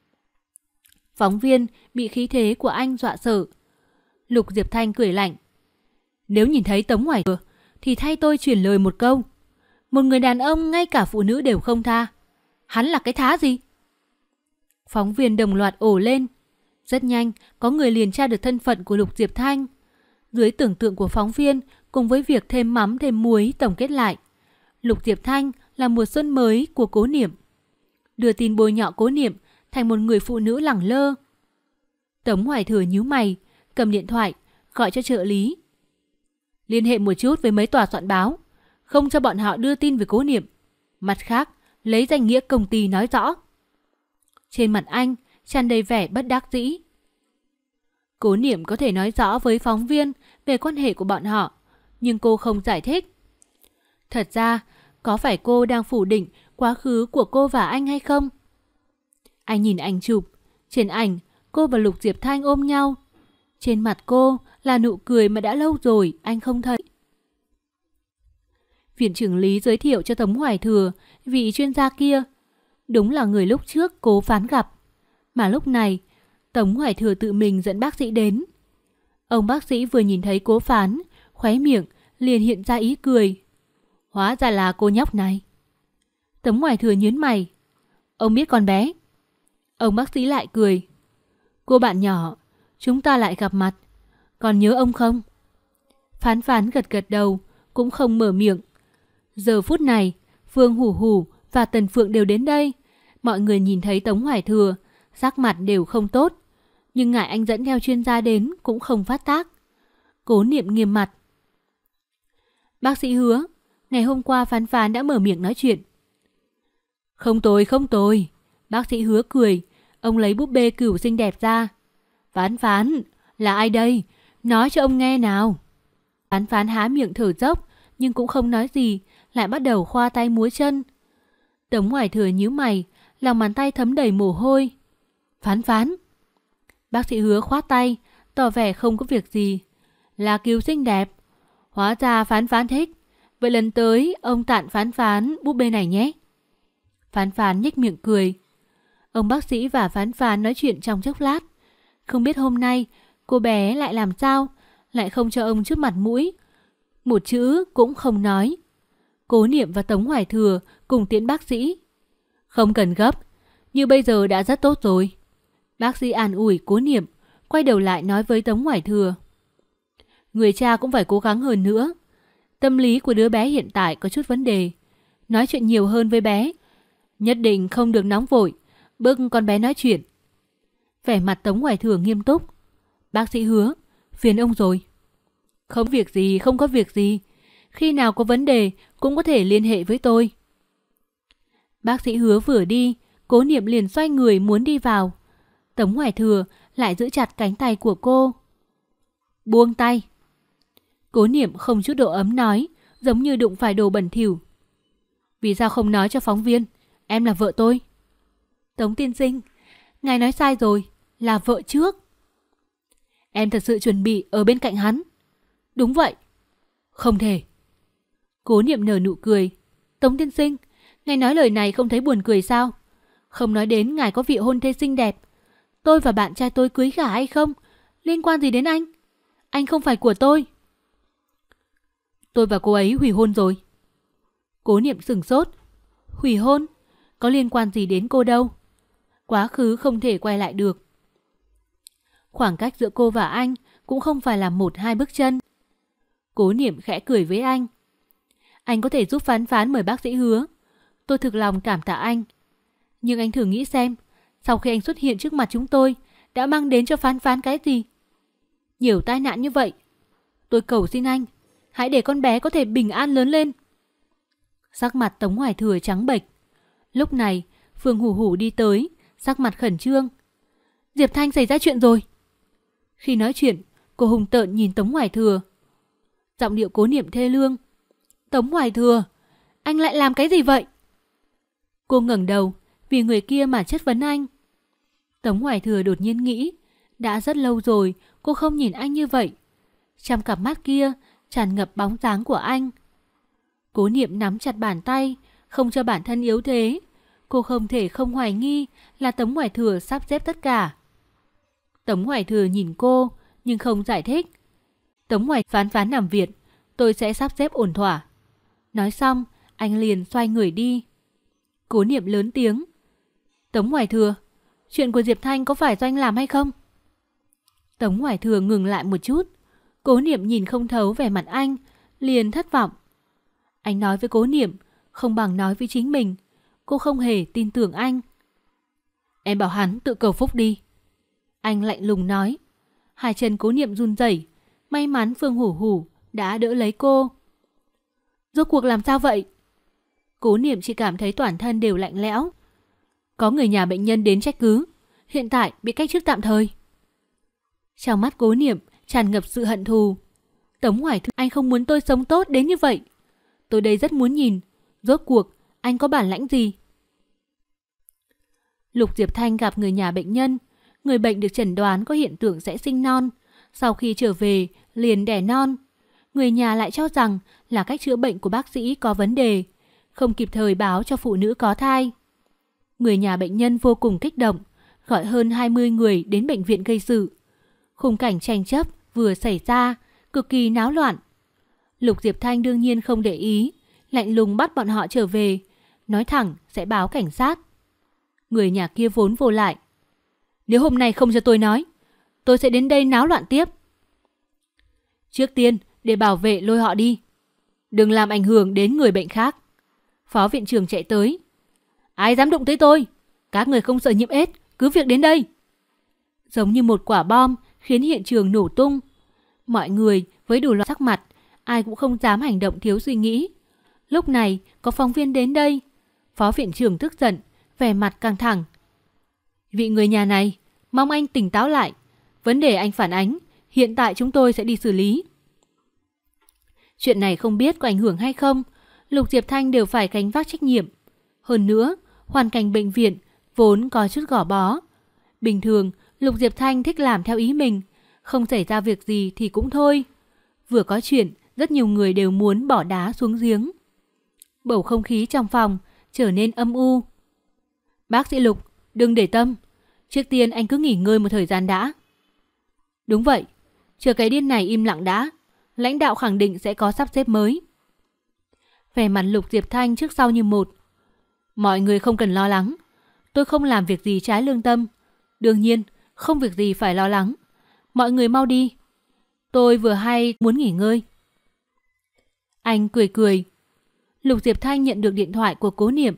Phóng viên bị khí thế của anh dọa sợ. Lục Diệp Thanh cười lạnh. Nếu nhìn thấy Tống Hoài Thừa thì thay tôi chuyển lời một câu. Một người đàn ông ngay cả phụ nữ đều không tha. Hắn là cái thá gì? Phóng viên đồng loạt ồ lên. Rất nhanh, có người liền tra được thân phận của Lục Diệp Thanh. Dưới tưởng tượng của phóng viên, cùng với việc thêm mắm thêm muối tổng kết lại, Lục Diệp Thanh là mùa xuân mới của Cố Niệm. Đưa tin bôi nhọ Cố Niệm thành một người phụ nữ lẳng lơ. Tống Hoài Thừa nhíu mày, cầm điện thoại, gọi cho trợ lý. Liên hệ một chút với mấy tòa soạn báo, không cho bọn họ đưa tin về Cố Niệm. Mặt khác, lấy danh nghĩa công ty nói rõ. Trên mặt anh tràn đầy vẻ bất đắc dĩ. Cố Niệm có thể nói rõ với phóng viên về quan hệ của bọn họ, nhưng cô không giải thích. Thật ra, có phải cô đang phủ định quá khứ của cô và anh hay không? Anh nhìn ảnh chụp. Trên ảnh, cô và Lục Diệp Thanh ôm nhau. Trên mặt cô là nụ cười mà đã lâu rồi anh không thấy. Viện trưởng Lý giới thiệu cho Tống Hoài Thừa vị chuyên gia kia. Đúng là người lúc trước Cố Phán gặp. Mà lúc này, Tống Hoài Thừa tự mình dẫn bác sĩ đến. Ông bác sĩ vừa nhìn thấy Cố Phán, khóe miệng liền hiện ra ý cười. Hóa ra là cô nhóc này. Tống Hoài Thừa nhướng mày. Ông biết con bé. Ông bác sĩ lại cười. Cô bạn nhỏ, chúng ta lại gặp mặt. Còn nhớ ông không? Phán Phán gật gật đầu, cũng không mở miệng. Giờ phút này, Phương Hủ Hủ và Tần Phượng đều đến đây. Mọi người nhìn thấy Tống Hoài Thừa, sắc mặt đều không tốt. Nhưng ngại anh dẫn theo chuyên gia đến cũng không phát tác. Cố Niệm nghiêm mặt. Bác sĩ Hứa, ngày hôm qua Phán Phán đã mở miệng nói chuyện. Không tồi, không tồi. Bác sĩ Hứa cười, ông lấy búp bê cừu xinh đẹp ra. Phán Phán, là ai đây? Nói cho ông nghe nào. Phán Phán há miệng thở dốc, nhưng cũng không nói gì, lại bắt đầu khoa tay múa chân. Tống Hoài Thừa nhíu mày, lòng bàn tay thấm đầy mồ hôi. Phán Phán. Bác sĩ Hứa khoát tay, tỏ vẻ không có việc gì. Là Kiều xinh đẹp. Hóa ra Phán Phán thích. Vậy lần tới ông tặng Phán Phán búp bê này nhé. Phán Phán nhếch miệng cười. Ông bác sĩ và Phán Phán nói chuyện trong chốc lát. Không biết hôm nay cô bé lại làm sao, lại không cho ông chút mặt mũi. Một chữ cũng không nói. Cố Niệm và Tống Hoài Thừa cùng tiễn bác sĩ. Không cần gấp, như bây giờ đã rất tốt rồi. Bác sĩ an ủi Cố Niệm, quay đầu lại nói với Tống Hoài Thừa. Người cha cũng phải cố gắng hơn nữa. Tâm lý của đứa bé hiện tại có chút vấn đề. Nói chuyện nhiều hơn với bé. Nhất định không được nóng vội, bức con bé nói chuyện. Vẻ mặt Tống Hoài Thừa nghiêm túc. Bác sĩ Hứa, phiền ông rồi. Không việc gì, không có việc gì. Khi nào có vấn đề cũng có thể liên hệ với tôi. Bác sĩ Hứa vừa đi, Cố Niệm liền xoay người muốn đi vào. Tống Hoài Thừa lại giữ chặt cánh tay của cô. Buông tay. Cố Niệm không chút độ ấm nói, giống như đụng phải đồ bẩn thỉu. Vì sao không nói cho phóng viên? Em là vợ tôi. Tống tiên sinh, ngài nói sai rồi. là vợ trước. Em thật sự chuẩn bị ở bên cạnh hắn? Đúng vậy. Không thể. Cố Niệm nở nụ cười. Tống tiên sinh, ngài nói lời này không thấy buồn cười sao? Không nói đến ngài có vị hôn thê xinh đẹp. Tôi và bạn trai tôi cưới gả hay không, liên quan gì đến anh? Anh không phải của tôi. Tôi và cô ấy hủy hôn rồi. Cố Niệm sửng sốt. Hủy hôn? Có liên quan gì đến cô đâu. Quá khứ không thể quay lại được. Khoảng cách giữa cô và anh cũng không phải là 1-2 bước chân. Cố Niệm khẽ cười với anh. Anh có thể giúp Phán Phán mời bác sĩ Hứa. Tôi thực lòng cảm tạ anh. Nhưng anh thử nghĩ xem, sau khi anh xuất hiện trước mặt chúng tôi, đã mang đến cho Phán Phán cái gì? Nhiều tai nạn như vậy. Tôi cầu xin anh, hãy để con bé có thể bình an lớn lên. Sắc mặt Tống Hoài Thừa trắng bệch. Lúc này, Phương Hủ Hủ đi tới, sắc mặt khẩn trương. Diệp Thanh xảy ra chuyện rồi. Khi nói chuyện, cô hùng tợn nhìn Tống Hoài Thừa. Giọng điệu Cố Niệm thê lương. Tống Hoài Thừa, anh lại làm cái gì vậy? Cô ngẩng đầu, vì người kia mà chất vấn anh. Tống Hoài Thừa đột nhiên nghĩ, đã rất lâu rồi cô không nhìn anh như vậy. Trong cặp mắt kia tràn ngập bóng dáng của anh. Cố Niệm nắm chặt bàn tay, không cho bản thân yếu thế. Cô không thể không hoài nghi là Tống Hoài Thừa sắp xếp tất cả. Tống Hoài Thừa nhìn cô, nhưng không giải thích. Tống Hoài Phán nằm viện, tôi sẽ sắp xếp ổn thỏa. Nói xong, anh liền xoay người đi. Cố Niệm lớn tiếng. Tống Hoài Thừa, chuyện của Diệp Thanh có phải do anh làm hay không? Tống Hoài Thừa ngừng lại một chút. Cố Niệm nhìn không thấu vẻ mặt anh, liền thất vọng. Anh nói với Cố Niệm không bằng nói với chính mình. Cô không hề tin tưởng anh. Em bảo hắn tự cầu phúc đi. Anh lạnh lùng nói. Hai chân Cố Niệm run rẩy. May mắn Phương Hủ Hủ đã đỡ lấy cô. Rốt cuộc làm sao vậy? Cố Niệm chỉ cảm thấy toàn thân đều lạnh lẽo. Có người nhà bệnh nhân đến trách cứ. Hiện tại bị cách chức tạm thời. Trong mắt Cố Niệm tràn ngập sự hận thù. Tống Hoài Thư, anh không muốn tôi sống tốt đến như vậy. Tôi đây rất muốn nhìn, rốt cuộc anh có bản lãnh gì? Lục Diệp Thanh gặp người nhà bệnh nhân. Người bệnh được chẩn đoán có hiện tượng sẽ sinh non. Sau khi trở về, liền đẻ non. Người nhà lại cho rằng là cách chữa bệnh của bác sĩ có vấn đề, không kịp thời báo cho phụ nữ có thai. Người nhà bệnh nhân vô cùng kích động, gọi hơn 20 người đến bệnh viện gây sự. Khung cảnh tranh chấp vừa xảy ra, cực kỳ náo loạn. Lục Diệp Thanh đương nhiên không để ý, lạnh lùng bắt bọn họ trở về, nói thẳng sẽ báo cảnh sát. Người nhà kia vốn vô lại. Nếu hôm nay không cho tôi nói, tôi sẽ đến đây náo loạn tiếp. Trước tiên, để bảo vệ lôi họ đi. Đừng làm ảnh hưởng đến người bệnh khác. Phó viện trưởng chạy tới. Ai dám đụng tới tôi? Các người không sợ nhiễm AIDS, cứ việc đến đây. Giống như một quả bom khiến hiện trường nổ tung. Mọi người với đủ loại sắc mặt, ai cũng không dám hành động thiếu suy nghĩ. Lúc này có phóng viên đến đây. Phó viện trưởng tức giận, vẻ mặt căng thẳng. Vị người nhà này, mong anh tỉnh táo lại. Vấn đề anh phản ánh, hiện tại chúng tôi sẽ đi xử lý. Chuyện này không biết có ảnh hưởng hay không, Lục Diệp Thanh đều phải gánh vác trách nhiệm. Hơn nữa, hoàn cảnh bệnh viện vốn có chút gò bó. Bình thường, Lục Diệp Thanh thích làm theo ý mình, không xảy ra việc gì thì cũng thôi. Vừa có chuyện, rất nhiều người đều muốn bỏ đá xuống giếng. Bầu không khí trong phòng trở nên âm u. Bác sĩ Lục, đừng để tâm. Trước tiên anh cứ nghỉ ngơi một thời gian đã. Đúng vậy, chờ cái điên này im lặng đã. Lãnh đạo khẳng định sẽ có sắp xếp mới. Vẻ mặt Lục Diệp Thanh trước sau như một. Mọi người không cần lo lắng. Tôi không làm việc gì trái lương tâm. Đương nhiên, không việc gì phải lo lắng. Mọi người mau đi. Tôi vừa hay muốn nghỉ ngơi. Anh cười cười. Lục Diệp Thanh nhận được điện thoại của Cố Niệm.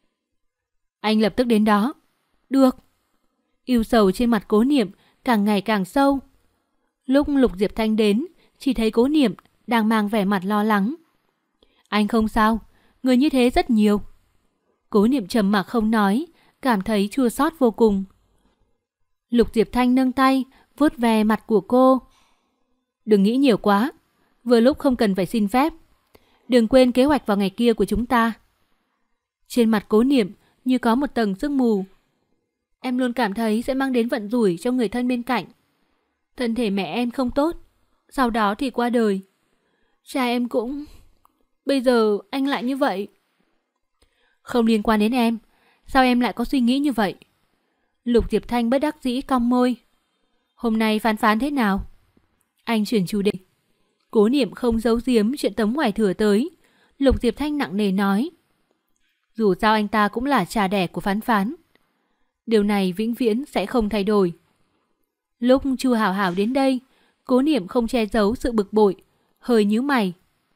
Anh lập tức đến đó. Được. Ưu sầu trên mặt Cố Niệm càng ngày càng sâu. Lúc Lục Diệp Thanh đến, chỉ thấy Cố Niệm đang mang vẻ mặt lo lắng. Anh không sao, người như thế rất nhiều. Cố Niệm trầm mặc không nói, cảm thấy chua xót vô cùng. Lục Diệp Thanh nâng tay, vuốt ve mặt của cô. Đừng nghĩ nhiều quá, vừa lúc không cần phải xin phép. Đừng quên kế hoạch vào ngày kia của chúng ta. Trên mặt Cố Niệm như có một tầng sương mù. Em luôn cảm thấy sẽ mang đến vận rủi cho người thân bên cạnh. Thân thể mẹ em không tốt, sau đó thì qua đời. Cha em cũng... Bây giờ anh lại như vậy. Không liên quan đến em. Sao em lại có suy nghĩ như vậy? Lục Diệp Thanh bất đắc dĩ cong môi. Hôm nay Phán Phán thế nào? Anh chuyển chủ đề. Cố Niệm không giấu giếm chuyện Tống Hoài Thừa tới. Lục Diệp Thanh nặng nề nói. Dù sao anh ta cũng là cha đẻ của Phán Phán. Điều này vĩnh viễn sẽ không thay đổi. Lúc Chu Hảo Hảo đến đây, Cố Niệm không che giấu sự bực bội, hơi nhíu mày.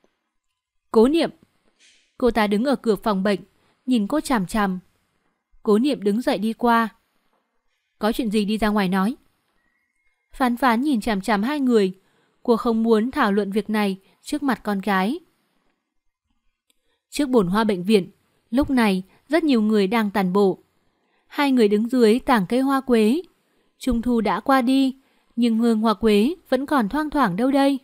Cố Niệm. Cô ta đứng ở cửa phòng bệnh, nhìn cô chằm chằm. Cố Niệm đứng dậy đi qua. Có chuyện gì đi ra ngoài nói. Phán Phán nhìn chằm chằm hai người. Cô không muốn thảo luận việc này trước mặt con gái. Trước bồn hoa bệnh viện, lúc này rất nhiều người đang tản bộ. Hai người đứng dưới tảng cây hoa quế. Trung thu đã qua đi, nhưng hương hoa quế vẫn còn thoang thoảng đâu đây.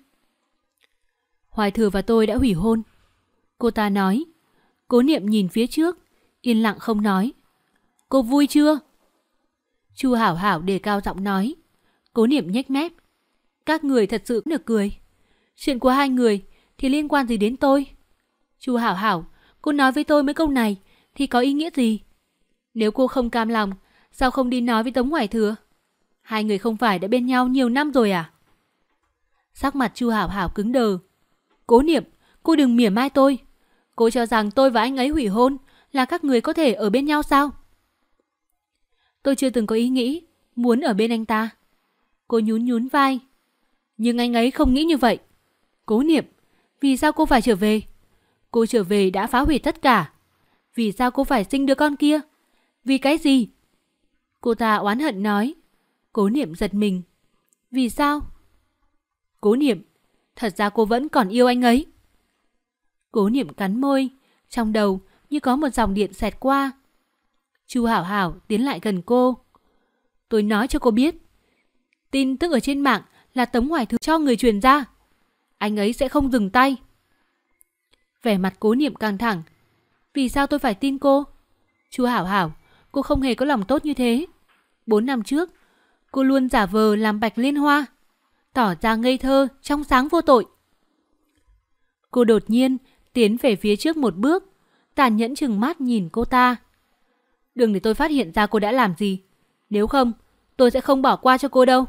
Hoài Thừa và tôi đã hủy hôn. Cô ta nói. Cố Niệm nhìn phía trước, yên lặng không nói. Cô vui chưa? Chu Hảo Hảo đề cao giọng nói. Cố Niệm nhếch mép. Các người thật sự được cười. Chuyện của hai người thì liên quan gì đến tôi? Chu Hảo Hảo, cô nói với tôi mấy câu này thì có ý nghĩa gì? Nếu cô không cam lòng, sao không đi nói với Tống Hoài Thừa? Hai người không phải đã bên nhau nhiều năm rồi à? Sắc mặt Chu Hảo Hảo cứng đờ. Cố Niệm, cô đừng mỉa mai tôi. Cô cho rằng tôi và anh ấy hủy hôn là các người có thể ở bên nhau sao? Tôi chưa từng có ý nghĩ muốn ở bên anh ta. Cô nhún nhún vai. Nhưng anh ấy không nghĩ như vậy. Cố Niệm, vì sao cô phải trở về? Cô trở về đã phá hủy tất cả. Vì sao cô phải sinh đứa con kia? Vì cái gì? Cô ta oán hận nói. Cố Niệm giật mình. Vì sao? Cố Niệm, thật ra cô vẫn còn yêu anh ấy. Cố Niệm cắn môi, trong đầu như có một dòng điện xẹt qua. Chu Hảo Hảo tiến lại gần cô. Tôi nói cho cô biết, tin tức ở trên mạng là Tống Hoài Thừa cho người truyền ra. Anh ấy sẽ không dừng tay. Vẻ mặt Cố Niệm căng thẳng. Vì sao tôi phải tin cô? Chu Hảo Hảo, cô không hề có lòng tốt như thế. 4 năm trước, cô luôn giả vờ làm Bạch Liên Hoa, tỏ ra ngây thơ, trong sáng vô tội. Cô đột nhiên tiến về phía trước một bước, tàn nhẫn trừng mắt nhìn cô ta. Đừng để tôi phát hiện ra cô đã làm gì. Nếu không, tôi sẽ không bỏ qua cho cô đâu.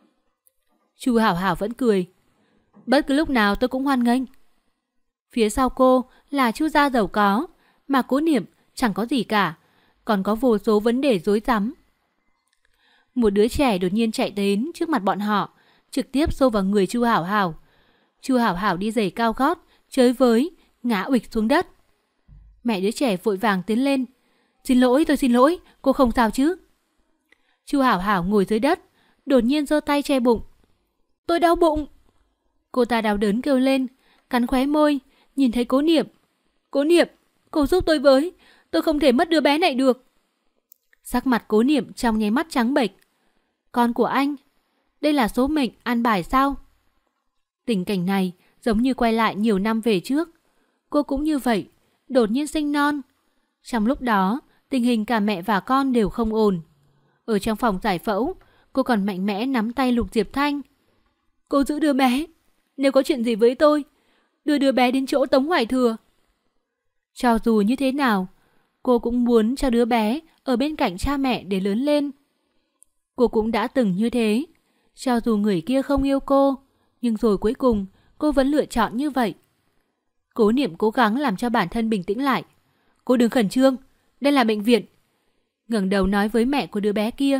Chu Hảo Hảo vẫn cười. Bất cứ lúc nào tôi cũng hoan nghênh. Phía sau cô là Chu gia giàu có, mà Cố Niệm chẳng có gì cả, còn có vô số vấn đề rối rắm. Một đứa trẻ đột nhiên chạy đến trước mặt bọn họ, trực tiếp xô vào người Chu Hảo Hảo. Chu Hảo Hảo đi giày cao gót, chới với, ngã ụịch xuống đất. Mẹ đứa trẻ vội vàng tiến lên. Xin lỗi, tôi xin lỗi, cô không sao chứ? Chu Hảo Hảo ngồi dưới đất, đột nhiên giơ tay che bụng. Tôi đau bụng. Cô ta đau đớn kêu lên, cắn khóe môi, nhìn thấy Cố Niệm. Cố Niệm, cô giúp tôi với, tôi không thể mất đứa bé này được. Sắc mặt Cố Niệm trong nháy mắt trắng bệch. Con của anh, đây là số mệnh an bài sao? Tình cảnh này giống như quay lại nhiều năm về trước. Cô cũng như vậy, đột nhiên sinh non. Trong lúc đó, tình hình cả mẹ và con đều không ổn. Ở trong phòng giải phẫu, cô còn mạnh mẽ nắm tay Lục Diệp Thanh. Cô giữ đứa bé, nếu có chuyện gì với tôi, đưa đứa bé đến chỗ Tống Hoài Thừa. Cho dù như thế nào, cô cũng muốn cho đứa bé ở bên cạnh cha mẹ để lớn lên. Cô cũng đã từng như thế. Cho dù người kia không yêu cô, nhưng rồi cuối cùng cô vẫn lựa chọn như vậy. Cố Niệm cố gắng làm cho bản thân bình tĩnh lại. Cô đừng khẩn trương, đây là bệnh viện. Ngẩng đầu nói với mẹ của đứa bé kia.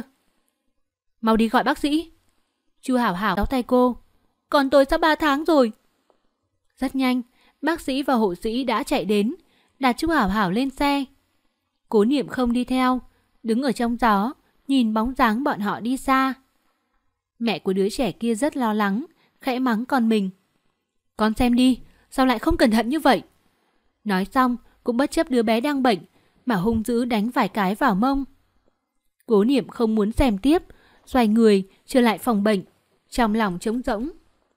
Mau đi gọi bác sĩ. Chu Hảo Hảo kéo tay cô. Còn tôi sắp 3 tháng rồi. Rất nhanh, bác sĩ và hộ sĩ đã chạy đến, đặt Chu Hảo Hảo lên xe. Cố Niệm không đi theo, đứng ở trong gió, nhìn bóng dáng bọn họ đi xa. Mẹ của đứa trẻ kia rất lo lắng, khẽ mắng con mình. Con xem đi, sao lại không cẩn thận như vậy? Nói xong, cũng bất chấp đứa bé đang bệnh, mà hung dữ đánh vài cái vào mông. Cố Niệm không muốn xem tiếp, xoay người trở lại phòng bệnh, trong lòng trống rỗng.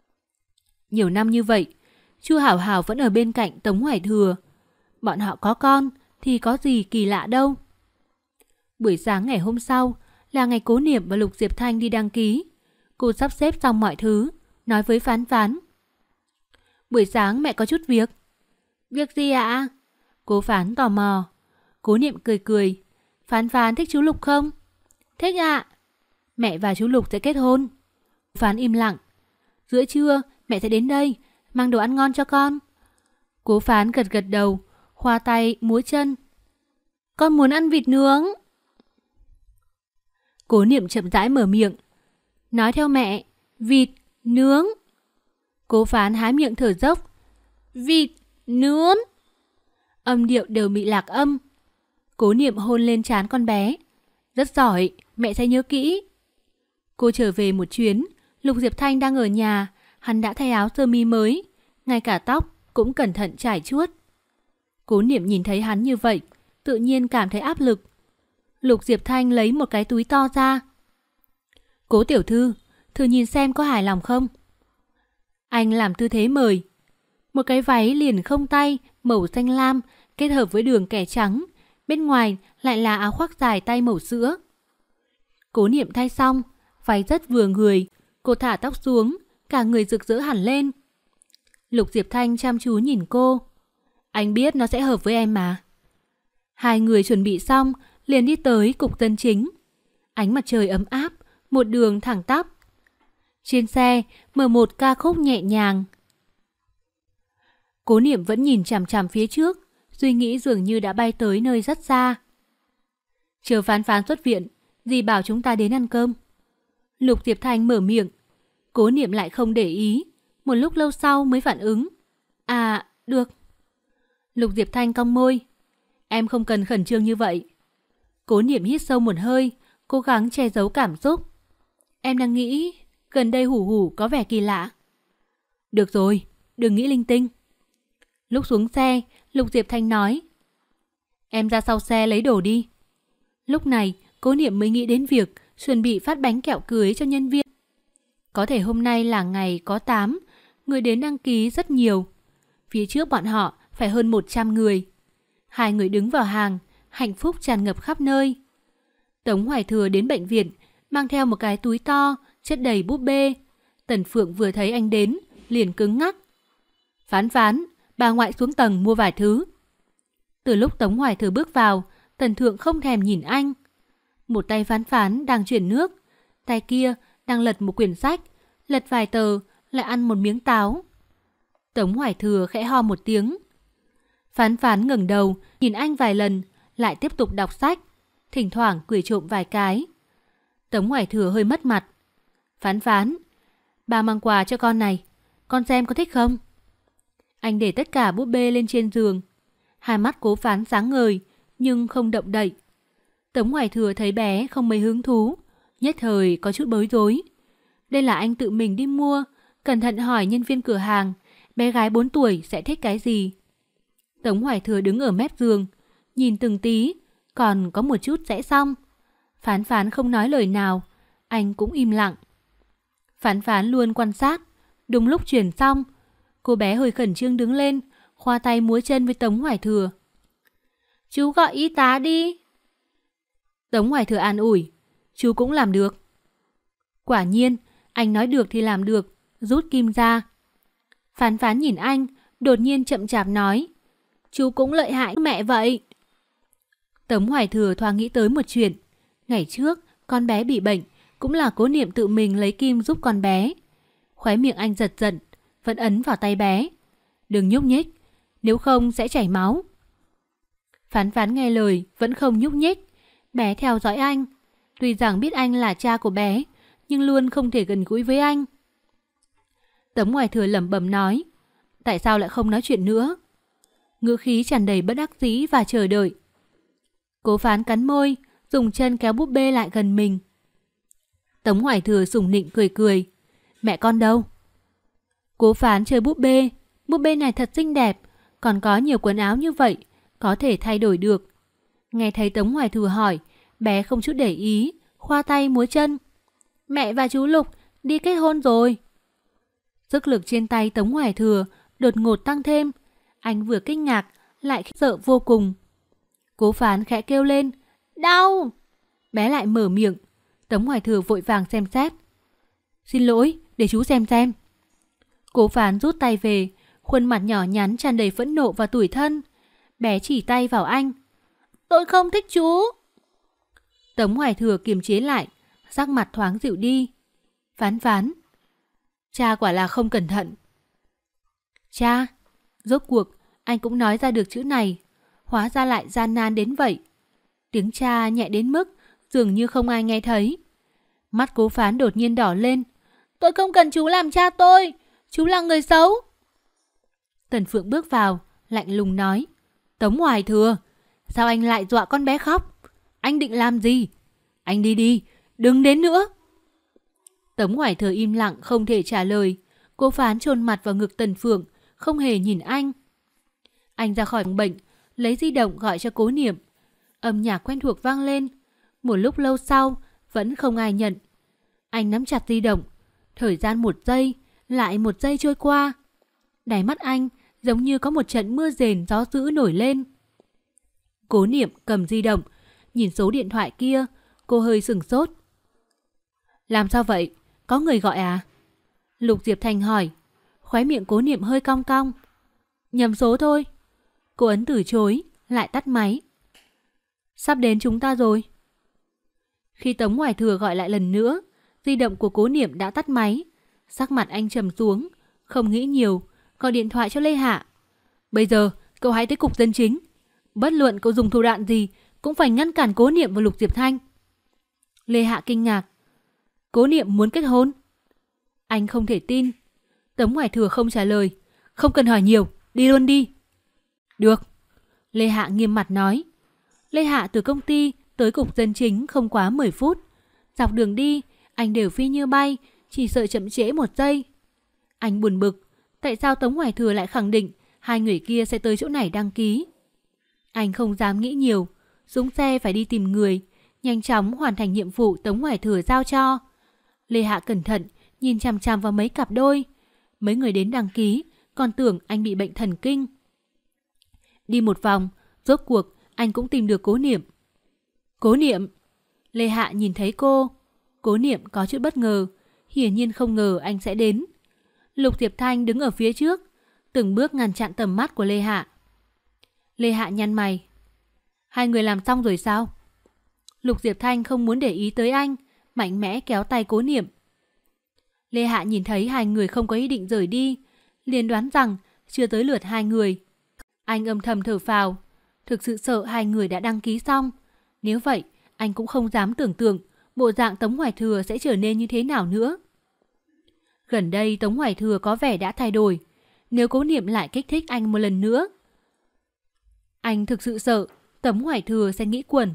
Nhiều năm như vậy, Chu Hảo Hảo vẫn ở bên cạnh Tống Hoài Thừa. Bọn họ có con thì có gì kỳ lạ đâu. Buổi sáng ngày hôm sau, là ngày Cố Niệm và Lục Diệp Thanh đi đăng ký. Cô sắp xếp xong mọi thứ, nói với Phán Phán. Buổi sáng mẹ có chút việc. Việc gì ạ? Cố Phán tò mò. Cố Niệm cười cười. Phán Phán thích chú Lục không? Thích ạ. Mẹ và chú Lục sẽ kết hôn. Phán im lặng. Giữa trưa mẹ sẽ đến đây, mang đồ ăn ngon cho con. Cố Phán gật gật đầu, khoa tay múa chân. Con muốn ăn vịt nướng. Cố Niệm chậm rãi mở miệng. Nói theo mẹ, vịt nướng. Cố Phán há miệng thở dốc. Vịt nướng. Âm điệu đều bị lạc âm. Cố Niệm hôn lên trán con bé. Rất giỏi, mẹ sẽ nhớ kỹ. Cô trở về một chuyến, Lục Diệp Thanh đang ở nhà. Hắn đã thay áo sơ mi mới, ngay cả tóc cũng cẩn thận trải chuốt. Cố Niệm nhìn thấy hắn như vậy, tự nhiên cảm thấy áp lực. Lục Diệp Thanh lấy một cái túi to ra. Cố tiểu thư, thử nhìn xem có hài lòng không? Anh làm tư thế mời. Một cái váy liền không tay, màu xanh lam, kết hợp với đường kẻ trắng. Bên ngoài lại là áo khoác dài tay màu sữa. Cố Niệm thay xong, váy rất vừa người. Cô thả tóc xuống, cả người rực rỡ hẳn lên. Lục Diệp Thanh chăm chú nhìn cô. Anh biết nó sẽ hợp với em mà. Hai người chuẩn bị xong, liền đi tới cục dân chính. Ánh mặt trời ấm áp, một đường thẳng tắp. Trên xe, mở một ca khúc nhẹ nhàng. Cố Niệm vẫn nhìn chằm chằm phía trước, suy nghĩ dường như đã bay tới nơi rất xa. Chờ Phán Phán xuất viện, dì bảo chúng ta đến ăn cơm. Lục Diệp Thanh mở miệng. Cố Niệm lại không để ý, một lúc lâu sau mới phản ứng. À, được. Lục Diệp Thanh cong môi. Em không cần khẩn trương như vậy. Cố Niệm hít sâu một hơi, cố gắng che giấu cảm xúc. Em đang nghĩ, gần đây Hủ Hủ có vẻ kỳ lạ. Được rồi, đừng nghĩ linh tinh. Lúc xuống xe, Lục Diệp Thanh nói. Em ra sau xe lấy đồ đi. Lúc này, Cố Niệm mới nghĩ đến việc chuẩn bị phát bánh kẹo cưới cho nhân viên. Có thể hôm nay là ngày có 8, người đến đăng ký rất nhiều. Phía trước bọn họ phải hơn 100 người. Hai người đứng vào hàng, hạnh phúc tràn ngập khắp nơi. Tống Hoài Thừa đến bệnh viện, mang theo một cái túi to, chất đầy búp bê. Tần Phượng vừa thấy anh đến, liền cứng ngắc. Phán Phán, bà ngoại xuống tầng mua vài thứ. Từ lúc Tống Hoài Thừa bước vào, Tần Thượng không thèm nhìn anh. Một tay Phán Phán đang chuyển nước, tay kia đang lật một quyển sách, lật vài tờ, lại ăn một miếng táo. Tống Hoài Thừa khẽ ho một tiếng. Phán Phán ngẩng đầu, nhìn anh vài lần, lại tiếp tục đọc sách, thỉnh thoảng cười trộm vài cái. Tống Hoài Thừa hơi mất mặt. Phán Phán, bà mang quà cho con này, con xem có thích không? Anh để tất cả búp bê lên trên giường. Hai mắt Cố Phán sáng ngời, nhưng không động đậy. Tống Hoài Thừa thấy bé không mấy hứng thú, nhất thời có chút bối rối. Đây là anh tự mình đi mua, cẩn thận hỏi nhân viên cửa hàng, bé gái 4 tuổi sẽ thích cái gì. Tống Hoài Thừa đứng ở mép giường, nhìn từng tí, còn có một chút sẽ xong. Phán Phán không nói lời nào, anh cũng im lặng. Phán Phán luôn quan sát, đúng lúc chuyển xong, cô bé hơi khẩn trương đứng lên, khoa tay múa chân với Tống Hoài Thừa. Chú gọi y tá đi. Tống Hoài Thừa an ủi, chú cũng làm được. Quả nhiên, anh nói được thì làm được, rút kim ra. Phán Phán nhìn anh, đột nhiên chậm chạp nói, chú cũng lợi hại mẹ vậy. Tống Hoài Thừa thoáng nghĩ tới một chuyện. Ngày trước, con bé bị bệnh, cũng là Cố Niệm tự mình lấy kim giúp con bé. Khóe miệng anh giật giật, vẫn ấn vào tay bé. Đừng nhúc nhích, nếu không sẽ chảy máu. Phán Phán nghe lời, vẫn không nhúc nhích. Bé theo dõi anh. Tuy rằng biết anh là cha của bé, nhưng luôn không thể gần gũi với anh. Tống Hoài Thừa lẩm bẩm nói, tại sao lại không nói chuyện nữa? Ngữ khí tràn đầy bất đắc dĩ và chờ đợi. Cố Phán cắn môi, dùng chân kéo búp bê lại gần mình. Tống Hoài Thừa sủng nịnh cười cười. Mẹ con đâu? Cố Phán chơi búp bê này thật xinh đẹp, còn có nhiều quần áo như vậy, có thể thay đổi được. Nghe thấy Tống Hoài Thừa hỏi, bé không chút để ý, khoa tay múa chân. Mẹ và chú Lục đi kết hôn rồi. Sức lực trên tay Tống Hoài Thừa đột ngột tăng thêm. Anh vừa kinh ngạc, lại sợ vô cùng. Cố Phán khẽ kêu lên, đau. Bé lại mở miệng. Tống Hoài Thừa vội vàng xem xét. Xin lỗi, để chú xem. Cố Phán rút tay về, khuôn mặt nhỏ nhắn tràn đầy phẫn nộ và tủi thân. Bé chỉ tay vào anh. Tôi không thích chú. Tống Hoài Thừa kiềm chế lại, sắc mặt thoáng dịu đi. Phán. Cha quả là không cẩn thận. Cha, rốt cuộc anh cũng nói ra được chữ này, hóa ra lại gian nan đến vậy. Tiếng cha nhẹ đến mức dường như không ai nghe thấy. Mắt Cố Phán đột nhiên đỏ lên. Tôi không cần chú làm cha tôi, chú là người xấu. Tần Phượng bước vào, lạnh lùng nói. Tống Hoài Thừa, sao anh lại dọa con bé khóc? Anh định làm gì? Anh đi, đừng đến nữa. Tống Hoài Thừa im lặng không thể trả lời. Cố Phán chôn mặt vào ngực Tần Phượng, không hề nhìn anh. Anh ra khỏi phòng bệnh, lấy di động gọi cho Cố Niệm. Âm nhạc quen thuộc vang lên. Một lúc lâu sau, vẫn không ai nhận. Anh nắm chặt di động. Thời gian 1 giây, lại 1 giây trôi qua. Đáy mắt anh giống như có một trận mưa rền gió dữ nổi lên. Cố Niệm cầm di động, nhìn số điện thoại kia, cô hơi sửng sốt. Làm sao vậy? Có người gọi à? Lục Diệp Thanh hỏi. Khóe miệng Cố Niệm hơi cong cong. Nhầm số thôi. Cô ấn từ chối, lại tắt máy. Sắp đến chúng ta rồi. Khi Tống Hoài Thừa gọi lại lần nữa, di động của Cố Niệm đã tắt máy. Sắc mặt anh trầm xuống, không nghĩ nhiều, gọi điện thoại cho Lê Hạ. Bây giờ cậu hãy tới cục dân chính. Bất luận cậu dùng thủ đoạn gì cũng phải ngăn cản Cố Niệm và Lục Diệp Thanh. Lê Hạ kinh ngạc. Cố Niệm muốn kết hôn? Anh không thể tin. Tống Hoài Thừa không trả lời. Không cần hỏi nhiều, đi luôn đi. Được. Lê Hạ nghiêm mặt nói. Lê Hạ từ công ty tới cục dân chính không quá 10 phút. Dọc đường đi, anh đều phi như bay, chỉ sợ chậm trễ 1 giây. Anh buồn bực, tại sao Tống Hoài Thừa lại khẳng định hai người kia sẽ tới chỗ này đăng ký. Anh không dám nghĩ nhiều, xuống xe phải đi tìm người, nhanh chóng hoàn thành nhiệm vụ Tống Hoài Thừa giao cho. Lê Hạ cẩn thận, nhìn chằm chằm vào mấy cặp đôi. Mấy người đến đăng ký, còn tưởng anh bị bệnh thần kinh. Đi một vòng, rốt cuộc anh cũng tìm được Cố Niệm. Cố Niệm! Lê Hạ nhìn thấy cô. Cố Niệm có chút bất ngờ, hiển nhiên không ngờ anh sẽ đến. Lục Diệp Thanh đứng ở phía trước, từng bước ngăn chặn tầm mắt của Lê Hạ. Lê Hạ nhăn mày. Hai người làm xong rồi sao? Lục Diệp Thanh không muốn để ý tới anh, mạnh mẽ kéo tay Cố Niệm. Lê Hạ nhìn thấy hai người không có ý định rời đi, liền đoán rằng chưa tới lượt hai người. Anh âm thầm thở phào, thực sự sợ hai người đã đăng ký xong. Nếu vậy, anh cũng không dám tưởng tượng bộ dạng Tống Hoài Thừa sẽ trở nên như thế nào nữa. Gần đây Tống Hoài Thừa có vẻ đã thay đổi. Nếu Cố Niệm lại kích thích anh một lần nữa, anh thực sự sợ Tống Hoài Thừa sẽ nghĩ quẩn.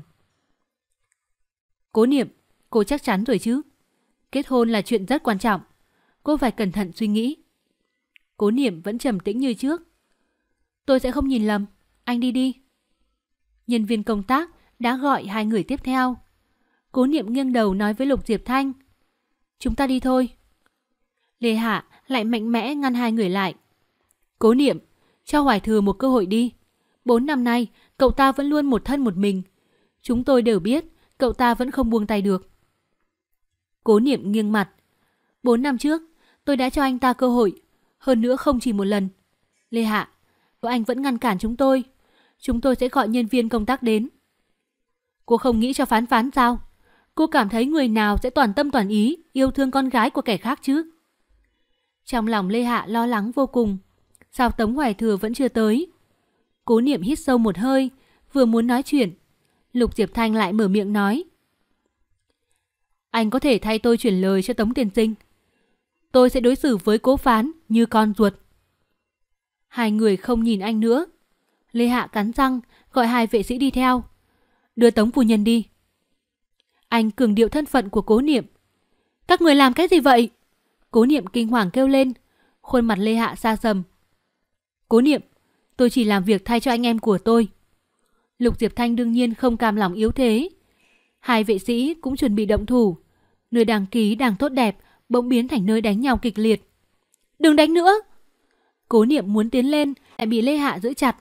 Cố Niệm, cô chắc chắn rồi chứ? Kết hôn là chuyện rất quan trọng, cô phải cẩn thận suy nghĩ. Cố Niệm vẫn trầm tĩnh như trước. Tôi sẽ không nhìn lầm, anh đi đi. Nhân viên công tác đã gọi hai người tiếp theo. Cố Niệm nghiêng đầu nói với Lục Diệp Thanh. Chúng ta đi thôi. Lê Hạ lại mạnh mẽ ngăn hai người lại. Cố Niệm, cho Hoài Thừa một cơ hội đi. 4 năm nay, cậu ta vẫn luôn một thân một mình. Chúng tôi đều biết cậu ta vẫn không buông tay được. Cố Niệm nghiêng mặt. 4 năm trước, tôi đã cho anh ta cơ hội. Hơn nữa không chỉ một lần. Lê Hạ, nếu anh vẫn ngăn cản chúng tôi sẽ gọi nhân viên công tác đến. Cô không nghĩ cho Phán Phán sao? Cô cảm thấy người nào sẽ toàn tâm toàn ý yêu thương con gái của kẻ khác chứ? Trong lòng Lê Hạ lo lắng vô cùng. Sao Tống Hoài Thừa vẫn chưa tới? Cố Niệm hít sâu một hơi, vừa muốn nói chuyện, Lục Diệp Thanh lại mở miệng nói. Anh có thể thay tôi chuyển lời cho Tống Tiên Sinh. Tôi sẽ đối xử với Cố Phán như con ruột. Hai người không nhìn anh nữa. Lê Hạ cắn răng gọi hai vệ sĩ đi theo. Đưa Tống phu nhân đi. Anh cường điệu thân phận của Cố Niệm. Các người làm cái gì vậy? Cố Niệm kinh hoàng kêu lên. Khuôn mặt Lê Hạ xa sầm. Cố Niệm, tôi chỉ làm việc thay cho anh em của tôi. Lục Diệp Thanh đương nhiên không cam lòng yếu thế. Hai vệ sĩ cũng chuẩn bị động thủ. Nơi đăng ký đang tốt đẹp bỗng biến thành nơi đánh nhau kịch liệt. Đừng đánh nữa. Cố Niệm muốn tiến lên lại bị Lê Hạ giữ chặt.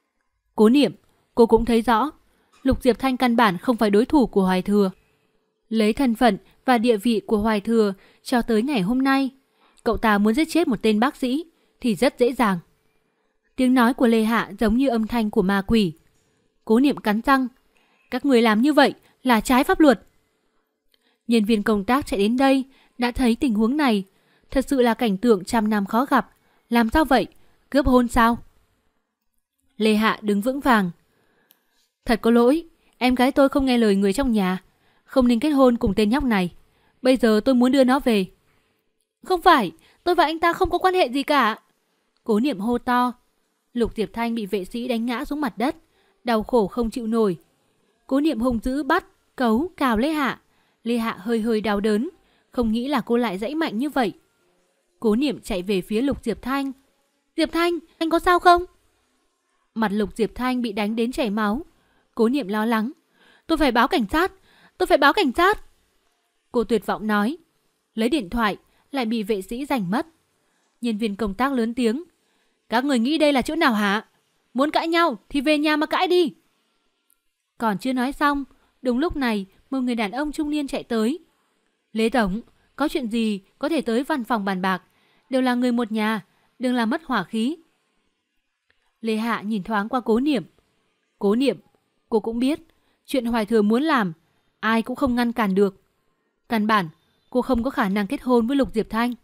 Cố Niệm, cô cũng thấy rõ Lục Diệp Thanh căn bản không phải đối thủ của Hoài Thừa. Lấy thân phận và địa vị của Hoài Thừa cho tới ngày hôm nay, cậu ta muốn giết chết một tên bác sĩ thì rất dễ dàng. Tiếng nói của Lê Hạ giống như âm thanh của ma quỷ. Cố Niệm cắn răng. Các người làm như vậy là trái pháp luật. Nhân viên công tác chạy đến đây đã thấy tình huống này. Thật sự là cảnh tượng trăm năm khó gặp. Làm sao vậy? Cướp hôn sao? Lê Hạ đứng vững vàng. Thật có lỗi, em gái tôi không nghe lời người trong nhà, không nên kết hôn cùng tên nhóc này. Bây giờ tôi muốn đưa nó về. Không phải, tôi và anh ta không có quan hệ gì cả. Cố Niệm hô to. Lục Diệp Thanh bị vệ sĩ đánh ngã xuống mặt đất, đau khổ không chịu nổi. Cố Niệm hung dữ bắt, cấu, cào Lê Hạ. Lê Hạ hơi hơi đau đớn, không nghĩ là cô lại dãy mạnh như vậy. Cố Niệm chạy về phía Lục Diệp Thanh. Diệp Thanh, anh có sao không? Mặt Lục Diệp Thanh bị đánh đến chảy máu. Cố Niệm lo lắng. Tôi phải báo cảnh sát, tôi phải báo cảnh sát. Cô tuyệt vọng nói. Lấy điện thoại, lại bị vệ sĩ giành mất. Nhân viên công tác lớn tiếng. Các người nghĩ đây là chỗ nào hả? Muốn cãi nhau thì về nhà mà cãi đi. Còn chưa nói xong, đúng lúc này một người đàn ông trung niên chạy tới. Lê Tổng, có chuyện gì có thể tới văn phòng bàn bạc. Đều là người một nhà, đừng làm mất hỏa khí. Lê Hạ nhìn thoáng qua Cố Niệm. Cố Niệm, cô cũng biết, chuyện Hoài Thừa muốn làm, ai cũng không ngăn cản được. Căn bản, cô không có khả năng kết hôn với Lục Diệp Thanh.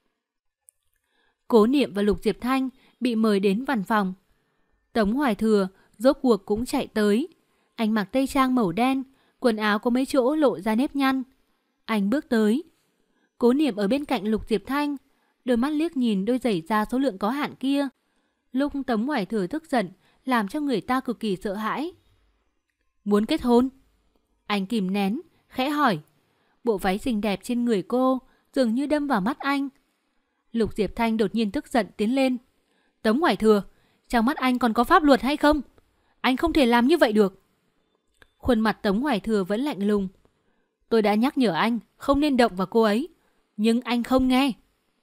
Cố Niệm và Lục Diệp Thanh bị mời đến văn phòng. Tống Hoài Thừa rốt cuộc cũng chạy tới. Anh mặc tây trang màu đen, quần áo có mấy chỗ lộ ra nếp nhăn. Anh bước tới. Cố Niệm ở bên cạnh Lục Diệp Thanh, đôi mắt liếc nhìn đôi giày da số lượng có hạn kia. Lúc Tống Hoài Thừa tức giận, làm cho người ta cực kỳ sợ hãi. Muốn kết hôn? Anh kìm nén, khẽ hỏi. Bộ váy xinh đẹp trên người cô dường như đâm vào mắt anh. Lục Diệp Thanh đột nhiên tức giận tiến lên. Tống Hoài Thừa, trong mắt anh còn có pháp luật hay không? Anh không thể làm như vậy được. Khuôn mặt Tống Hoài Thừa vẫn lạnh lùng. Tôi đã nhắc nhở anh không nên động vào cô ấy, nhưng anh không nghe.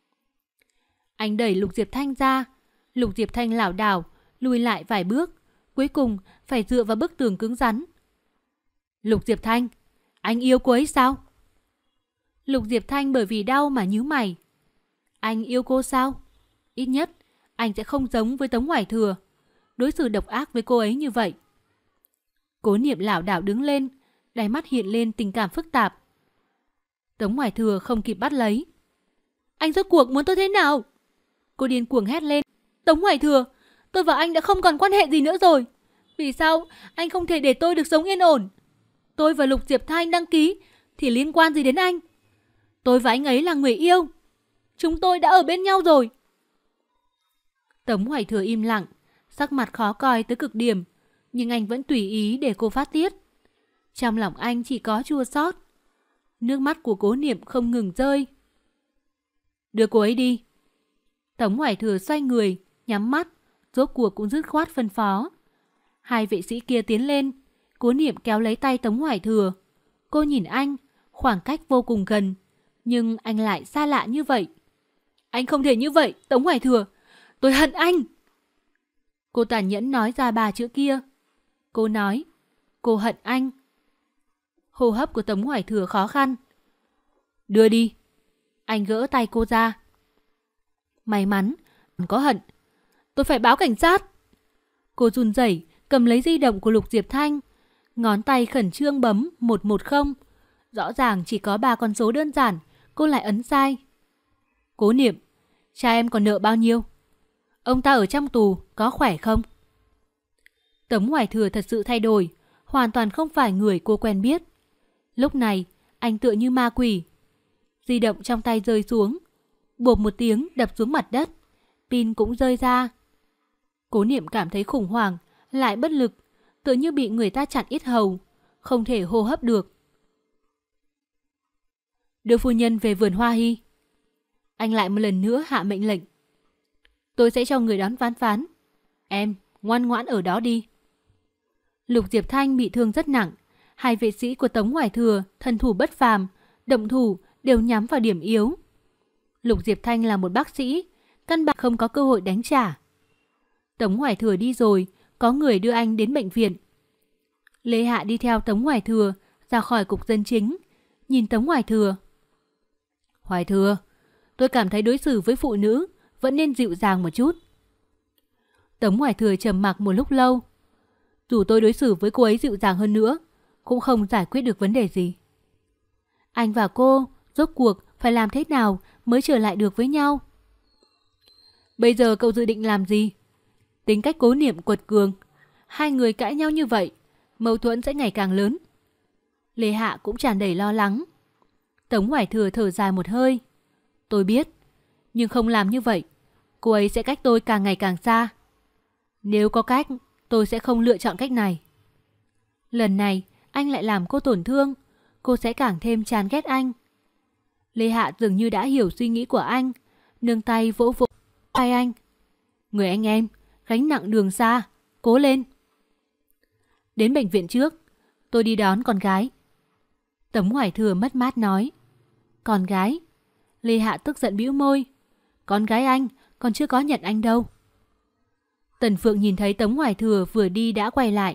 Anh đẩy Lục Diệp Thanh ra. Lục Diệp Thanh lảo đảo lùi lại vài bước, cuối cùng phải dựa vào bức tường cứng rắn. Lục Diệp Thanh, anh yêu cô ấy sao? Lục Diệp Thanh bởi vì đau mà nhíu mày. Anh yêu cô sao? Ít nhất anh sẽ không giống với Tống Hoài Thừa, đối xử độc ác với cô ấy như vậy. Cố Niệm lảo đảo đứng lên, đáy mắt hiện lên tình cảm phức tạp. Tống Hoài Thừa không kịp bắt lấy. Anh rốt cuộc muốn tôi thế nào? Cô điên cuồng hét lên. Tống Hoài Thừa, tôi và anh đã không còn quan hệ gì nữa rồi. Vì sao anh không thể để tôi được sống yên ổn? Tôi và Lục Diệp Thanh đăng ký thì liên quan gì đến anh? Tôi và anh ấy là người yêu. Chúng tôi đã ở bên nhau rồi. Tống Hoài Thừa im lặng, sắc mặt khó coi tới cực điểm, nhưng anh vẫn tùy ý để cô phát tiết. Trong lòng anh chỉ có chua xót. Nước mắt của Cố Niệm không ngừng rơi. Đưa cô ấy đi. Tống Hoài Thừa xoay người, nhắm mắt, rốt cuộc cũng dứt khoát phân phó. Hai vệ sĩ kia tiến lên. Cố Niệm kéo lấy tay Tống Hoài Thừa. Cô nhìn anh, khoảng cách vô cùng gần, nhưng anh lại xa lạ như vậy. Anh không thể như vậy, Tống Hoài Thừa. Tôi hận anh. Cô tàn nhẫn nói ra 3 chữ kia. Cô nói, cô hận anh. Hô hấp của Tống Hoài Thừa khó khăn. Đưa đi. Anh gỡ tay cô ra. May mắn, có hận. Tôi phải báo cảnh sát. Cô run rẩy cầm lấy di động của Lục Diệp Thanh. Ngón tay khẩn trương bấm 110. Rõ ràng chỉ có 3 con số đơn giản, cô lại ấn sai. Cố Niệm, cha em còn nợ bao nhiêu? Ông ta ở trong tù có khỏe không? Tống Hoài Thừa thật sự thay đổi, hoàn toàn không phải người cô quen biết. Lúc này, anh tựa như ma quỷ. Di động trong tay rơi xuống, bộp một tiếng đập xuống mặt đất, pin cũng rơi ra. Cố Niệm cảm thấy khủng hoảng, lại bất lực, tựa như bị người ta chặn yết hầu, không thể hô hấp được. Đưa phu nhân về vườn Hoa Hy. Anh lại một lần nữa hạ mệnh lệnh. Tôi sẽ cho người đón ván phán. Em ngoan ngoãn ở đó đi. Lục Diệp Thanh bị thương rất nặng. Hai vệ sĩ của Tống Hoài Thừa thân thủ bất phàm, động thủ đều nhắm vào điểm yếu. Lục Diệp Thanh là một bác sĩ, căn bản không có cơ hội đánh trả. Tống Hoài Thừa đi rồi, có người đưa anh đến bệnh viện. Lê Hạ đi theo Tống Hoài Thừa ra khỏi cục dân chính, nhìn Tống Hoài Thừa. Hoài Thừa, tôi cảm thấy đối xử với phụ nữ vẫn nên dịu dàng một chút. Tống Hoài Thừa trầm mặc một lúc lâu. Dù tôi đối xử với cô ấy dịu dàng hơn nữa, cũng không giải quyết được vấn đề gì. Anh và cô, rốt cuộc phải làm thế nào mới trở lại được với nhau? Bây giờ cậu dự định làm gì? Tính cách Cố Niệm quật cường, hai người cãi nhau như vậy, mâu thuẫn sẽ ngày càng lớn. Lê Hạ cũng tràn đầy lo lắng. Tống Hoài Thừa thở dài một hơi. Tôi biết, nhưng không làm như vậy, cô ấy sẽ cách tôi càng ngày càng xa. Nếu có cách, tôi sẽ không lựa chọn cách này. Lần này, anh lại làm cô tổn thương, cô sẽ càng thêm chán ghét anh. Lê Hạ dường như đã hiểu suy nghĩ của anh, nương tay vỗ vỗ vai anh. Người anh em, gánh nặng đường xa, cố lên. Đến bệnh viện trước, tôi đi đón con gái. Tống Hoài Thừa mất mát nói. Con gái? Lê Hạ tức giận bĩu môi. Con gái anh, còn chưa có nhận anh đâu. Tần Phượng nhìn thấy Tống Hoài Thừa vừa đi đã quay lại.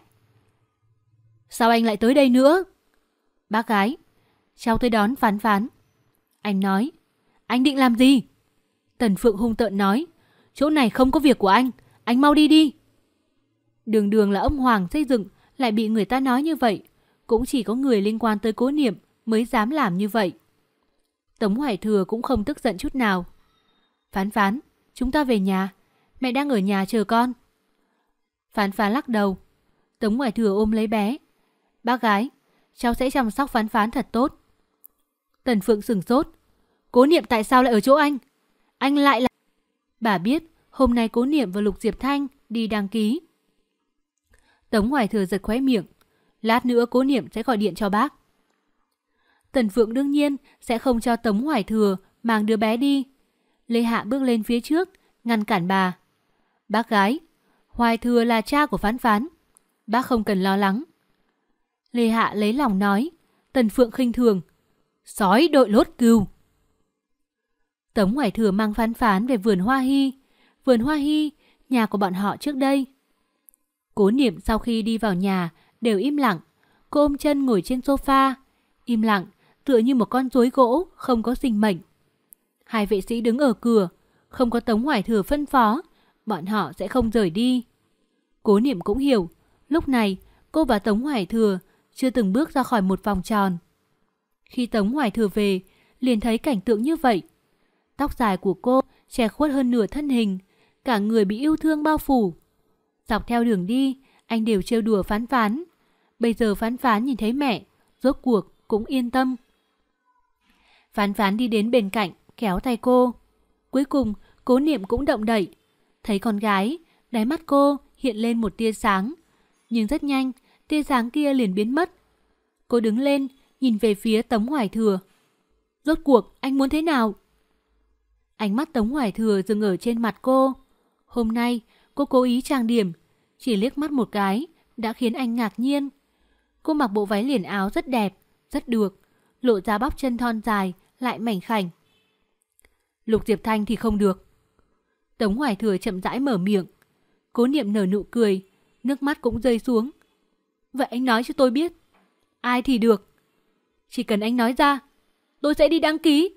Sao anh lại tới đây nữa? Bác gái, cháu tới đón Phán Phán. Anh nói. Anh định làm gì? Tần Phượng hung tợn nói. Chỗ này không có việc của anh mau đi đi. Đường đường là ông Hoàng xây dựng, lại bị người ta nói như vậy. Cũng chỉ có người liên quan tới Cố Niệm mới dám làm như vậy. Tống Hoài Thừa cũng không tức giận chút nào. Phán Phán, chúng ta về nhà. Mẹ đang ở nhà chờ con. Phán Phán lắc đầu. Tống Hoài Thừa ôm lấy bé. Bác gái, cháu sẽ chăm sóc Phán Phán thật tốt. Tần Phượng sửng sốt. Cố Niệm tại sao lại ở chỗ anh? Anh lại là... Bà biết hôm nay Cố Niệm và Lục Diệp Thanh đi đăng ký. Tống Hoài Thừa giật khóe miệng. Lát nữa Cố Niệm sẽ gọi điện cho bác. Tần Phượng đương nhiên sẽ không cho Tống Hoài Thừa mang đứa bé đi. Lê Hạ bước lên phía trước, ngăn cản bà. Bác gái, Hoài Thừa là cha của Phán Phán. Bác không cần lo lắng. Lê Hạ lấy lòng nói. Tần Phượng khinh thường. Sói đội lốt cừu. Tống Hoài Thừa mang Phán Phán về vườn Hoa Hy. Vườn Hoa Hy, nhà của bọn họ trước đây. Cố Niệm sau khi đi vào nhà đều im lặng. Cô ôm chân ngồi trên sofa, im lặng, tựa như một con rối gỗ không có sinh mệnh. Hai vệ sĩ đứng ở cửa, không có Tống Hoài Thừa phân phó, bọn họ sẽ không rời đi. Cố Niệm cũng hiểu, lúc này cô và Tống Hoài Thừa chưa từng bước ra khỏi một vòng tròn. Khi Tống Hoài Thừa về, liền thấy cảnh tượng như vậy. Tóc dài của cô che khuất hơn nửa thân hình, cả người bị yêu thương bao phủ. Dọc theo đường đi, anh đều trêu đùa Phán Phán. Bây giờ Phán Phán nhìn thấy mẹ, rốt cuộc cũng yên tâm. Phán Phán đi đến bên cạnh, kéo tay cô. Cuối cùng, Cố Niệm cũng động đậy. Thấy con gái, đáy mắt cô hiện lên một tia sáng. Nhưng rất nhanh, tia sáng kia liền biến mất. Cô đứng lên, nhìn về phía Tống Hoài Thừa. Rốt cuộc, anh muốn thế nào? Ánh mắt Tống Hoài Thừa dừng ở trên mặt cô. Hôm nay, cô cố ý trang điểm, chỉ liếc mắt một cái, đã khiến anh ngạc nhiên. Cô mặc bộ váy liền áo rất đẹp, rất được, lộ ra bắp chân thon dài, lại mảnh khảnh. Lục Diệp Thanh thì không được. Tống Hoài Thừa chậm rãi mở miệng. Cố Niệm nở nụ cười, nước mắt cũng rơi xuống. Vậy anh nói cho tôi biết, ai thì được. Chỉ cần anh nói ra, tôi sẽ đi đăng ký.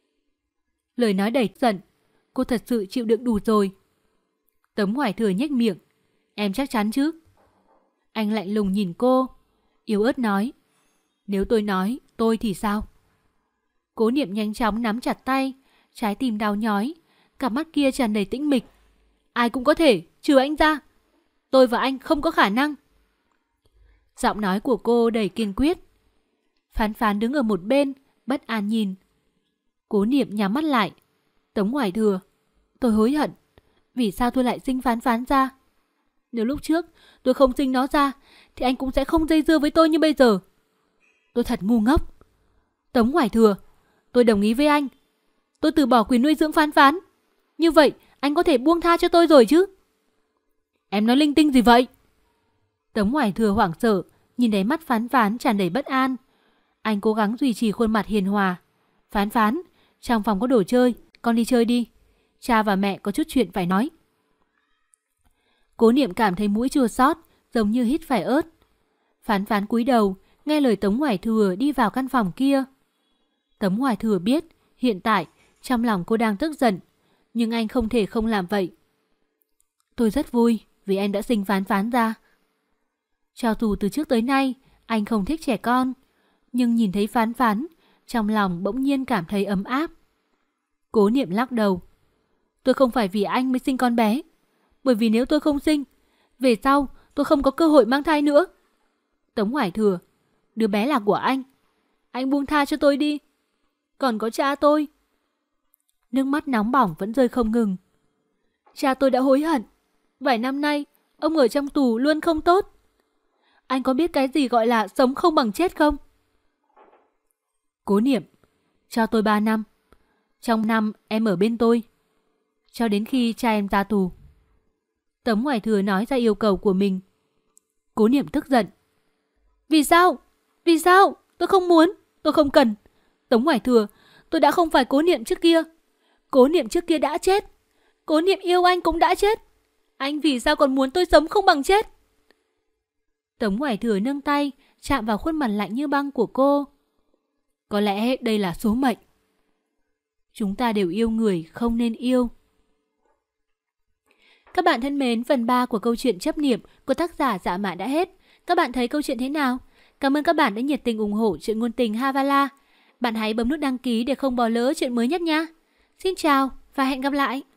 Lời nói đầy giận, cô thật sự chịu đựng đủ rồi. Tống Hoài Thừa nhếch miệng. Em chắc chắn chứ? Anh lạnh lùng nhìn cô, yếu ớt nói. Nếu tôi nói, tôi thì sao? Cố Niệm nhanh chóng nắm chặt tay, trái tim đau nhói, cặp mắt kia tràn đầy tĩnh mịch. Ai cũng có thể, trừ anh ra. Tôi và anh không có khả năng. Giọng nói của cô đầy kiên quyết. Phán Phán đứng ở một bên, bất an nhìn. Cố Niệm nhắm mắt lại. Tống Hoài Thừa, tôi hối hận. Vì sao tôi lại sinh Phán Phán ra? Nếu lúc trước tôi không sinh nó ra, thì anh cũng sẽ không dây dưa với tôi như bây giờ. Tôi thật ngu ngốc. Tống Hoài Thừa, tôi đồng ý với anh. Tôi từ bỏ quyền nuôi dưỡng Phán Phán. Như vậy anh có thể buông tha cho tôi rồi chứ? Em nói linh tinh gì vậy? Tống Hoài Thừa hoảng sợ, nhìn đáy mắt Phán Phán tràn đầy bất an. Anh cố gắng duy trì khuôn mặt hiền hòa. Phán Phán, trong phòng có đồ chơi, con đi chơi đi. Cha và mẹ có chút chuyện phải nói. Cố Niệm cảm thấy mũi chua xót, giống như hít phải ớt. Phán Phán cúi đầu, nghe lời Tống Hoài Thừa đi vào căn phòng kia. Tấm Hoài Thừa biết hiện tại trong lòng cô đang tức giận, nhưng anh không thể không làm vậy. Tôi rất vui vì anh đã sinh Phán Phán ra. Cho dù từ trước tới nay anh không thích trẻ con, nhưng nhìn thấy Phán Phán, trong lòng bỗng nhiên cảm thấy ấm áp. Cố Niệm lắc đầu. Tôi không phải vì anh mới sinh con bé, bởi vì nếu tôi không sinh, về sau tôi không có cơ hội mang thai nữa. Tống Hoài Thừa, đứa bé là của anh buông tha cho tôi đi. Còn có cha tôi. Nước mắt nóng bỏng vẫn rơi không ngừng. Cha tôi đã hối hận. Vài năm nay, ông ở trong tù luôn không tốt. Anh có biết cái gì gọi là sống không bằng chết không? Cố Niệm, cho tôi 3 năm. Trong năm em ở bên tôi, cho đến khi cha em ra tù. Tống Hoài Thừa nói ra yêu cầu của mình. Cố Niệm tức giận. Vì sao? Vì sao? Tôi không muốn, tôi không cần. Tống Hoài Thừa, tôi đã không phải Cố Niệm trước kia. Cố Niệm trước kia đã chết. Cố Niệm yêu anh cũng đã chết. Anh vì sao còn muốn tôi sống không bằng chết? Tống Hoài Thừa nâng tay chạm vào khuôn mặt lạnh như băng của cô. Có lẽ đây là số mệnh. Chúng ta đều yêu người không nên yêu. Các bạn thân mến, phần 3 của câu chuyện Chấp Niệm của tác giả Dạ Mạn đã hết. Các bạn thấy câu chuyện thế nào? Cảm ơn các bạn đã nhiệt tình ủng hộ chuyện ngôn tình Havala. Bạn hãy bấm nút đăng ký để không bỏ lỡ chuyện mới nhất nha. Xin chào và hẹn gặp lại.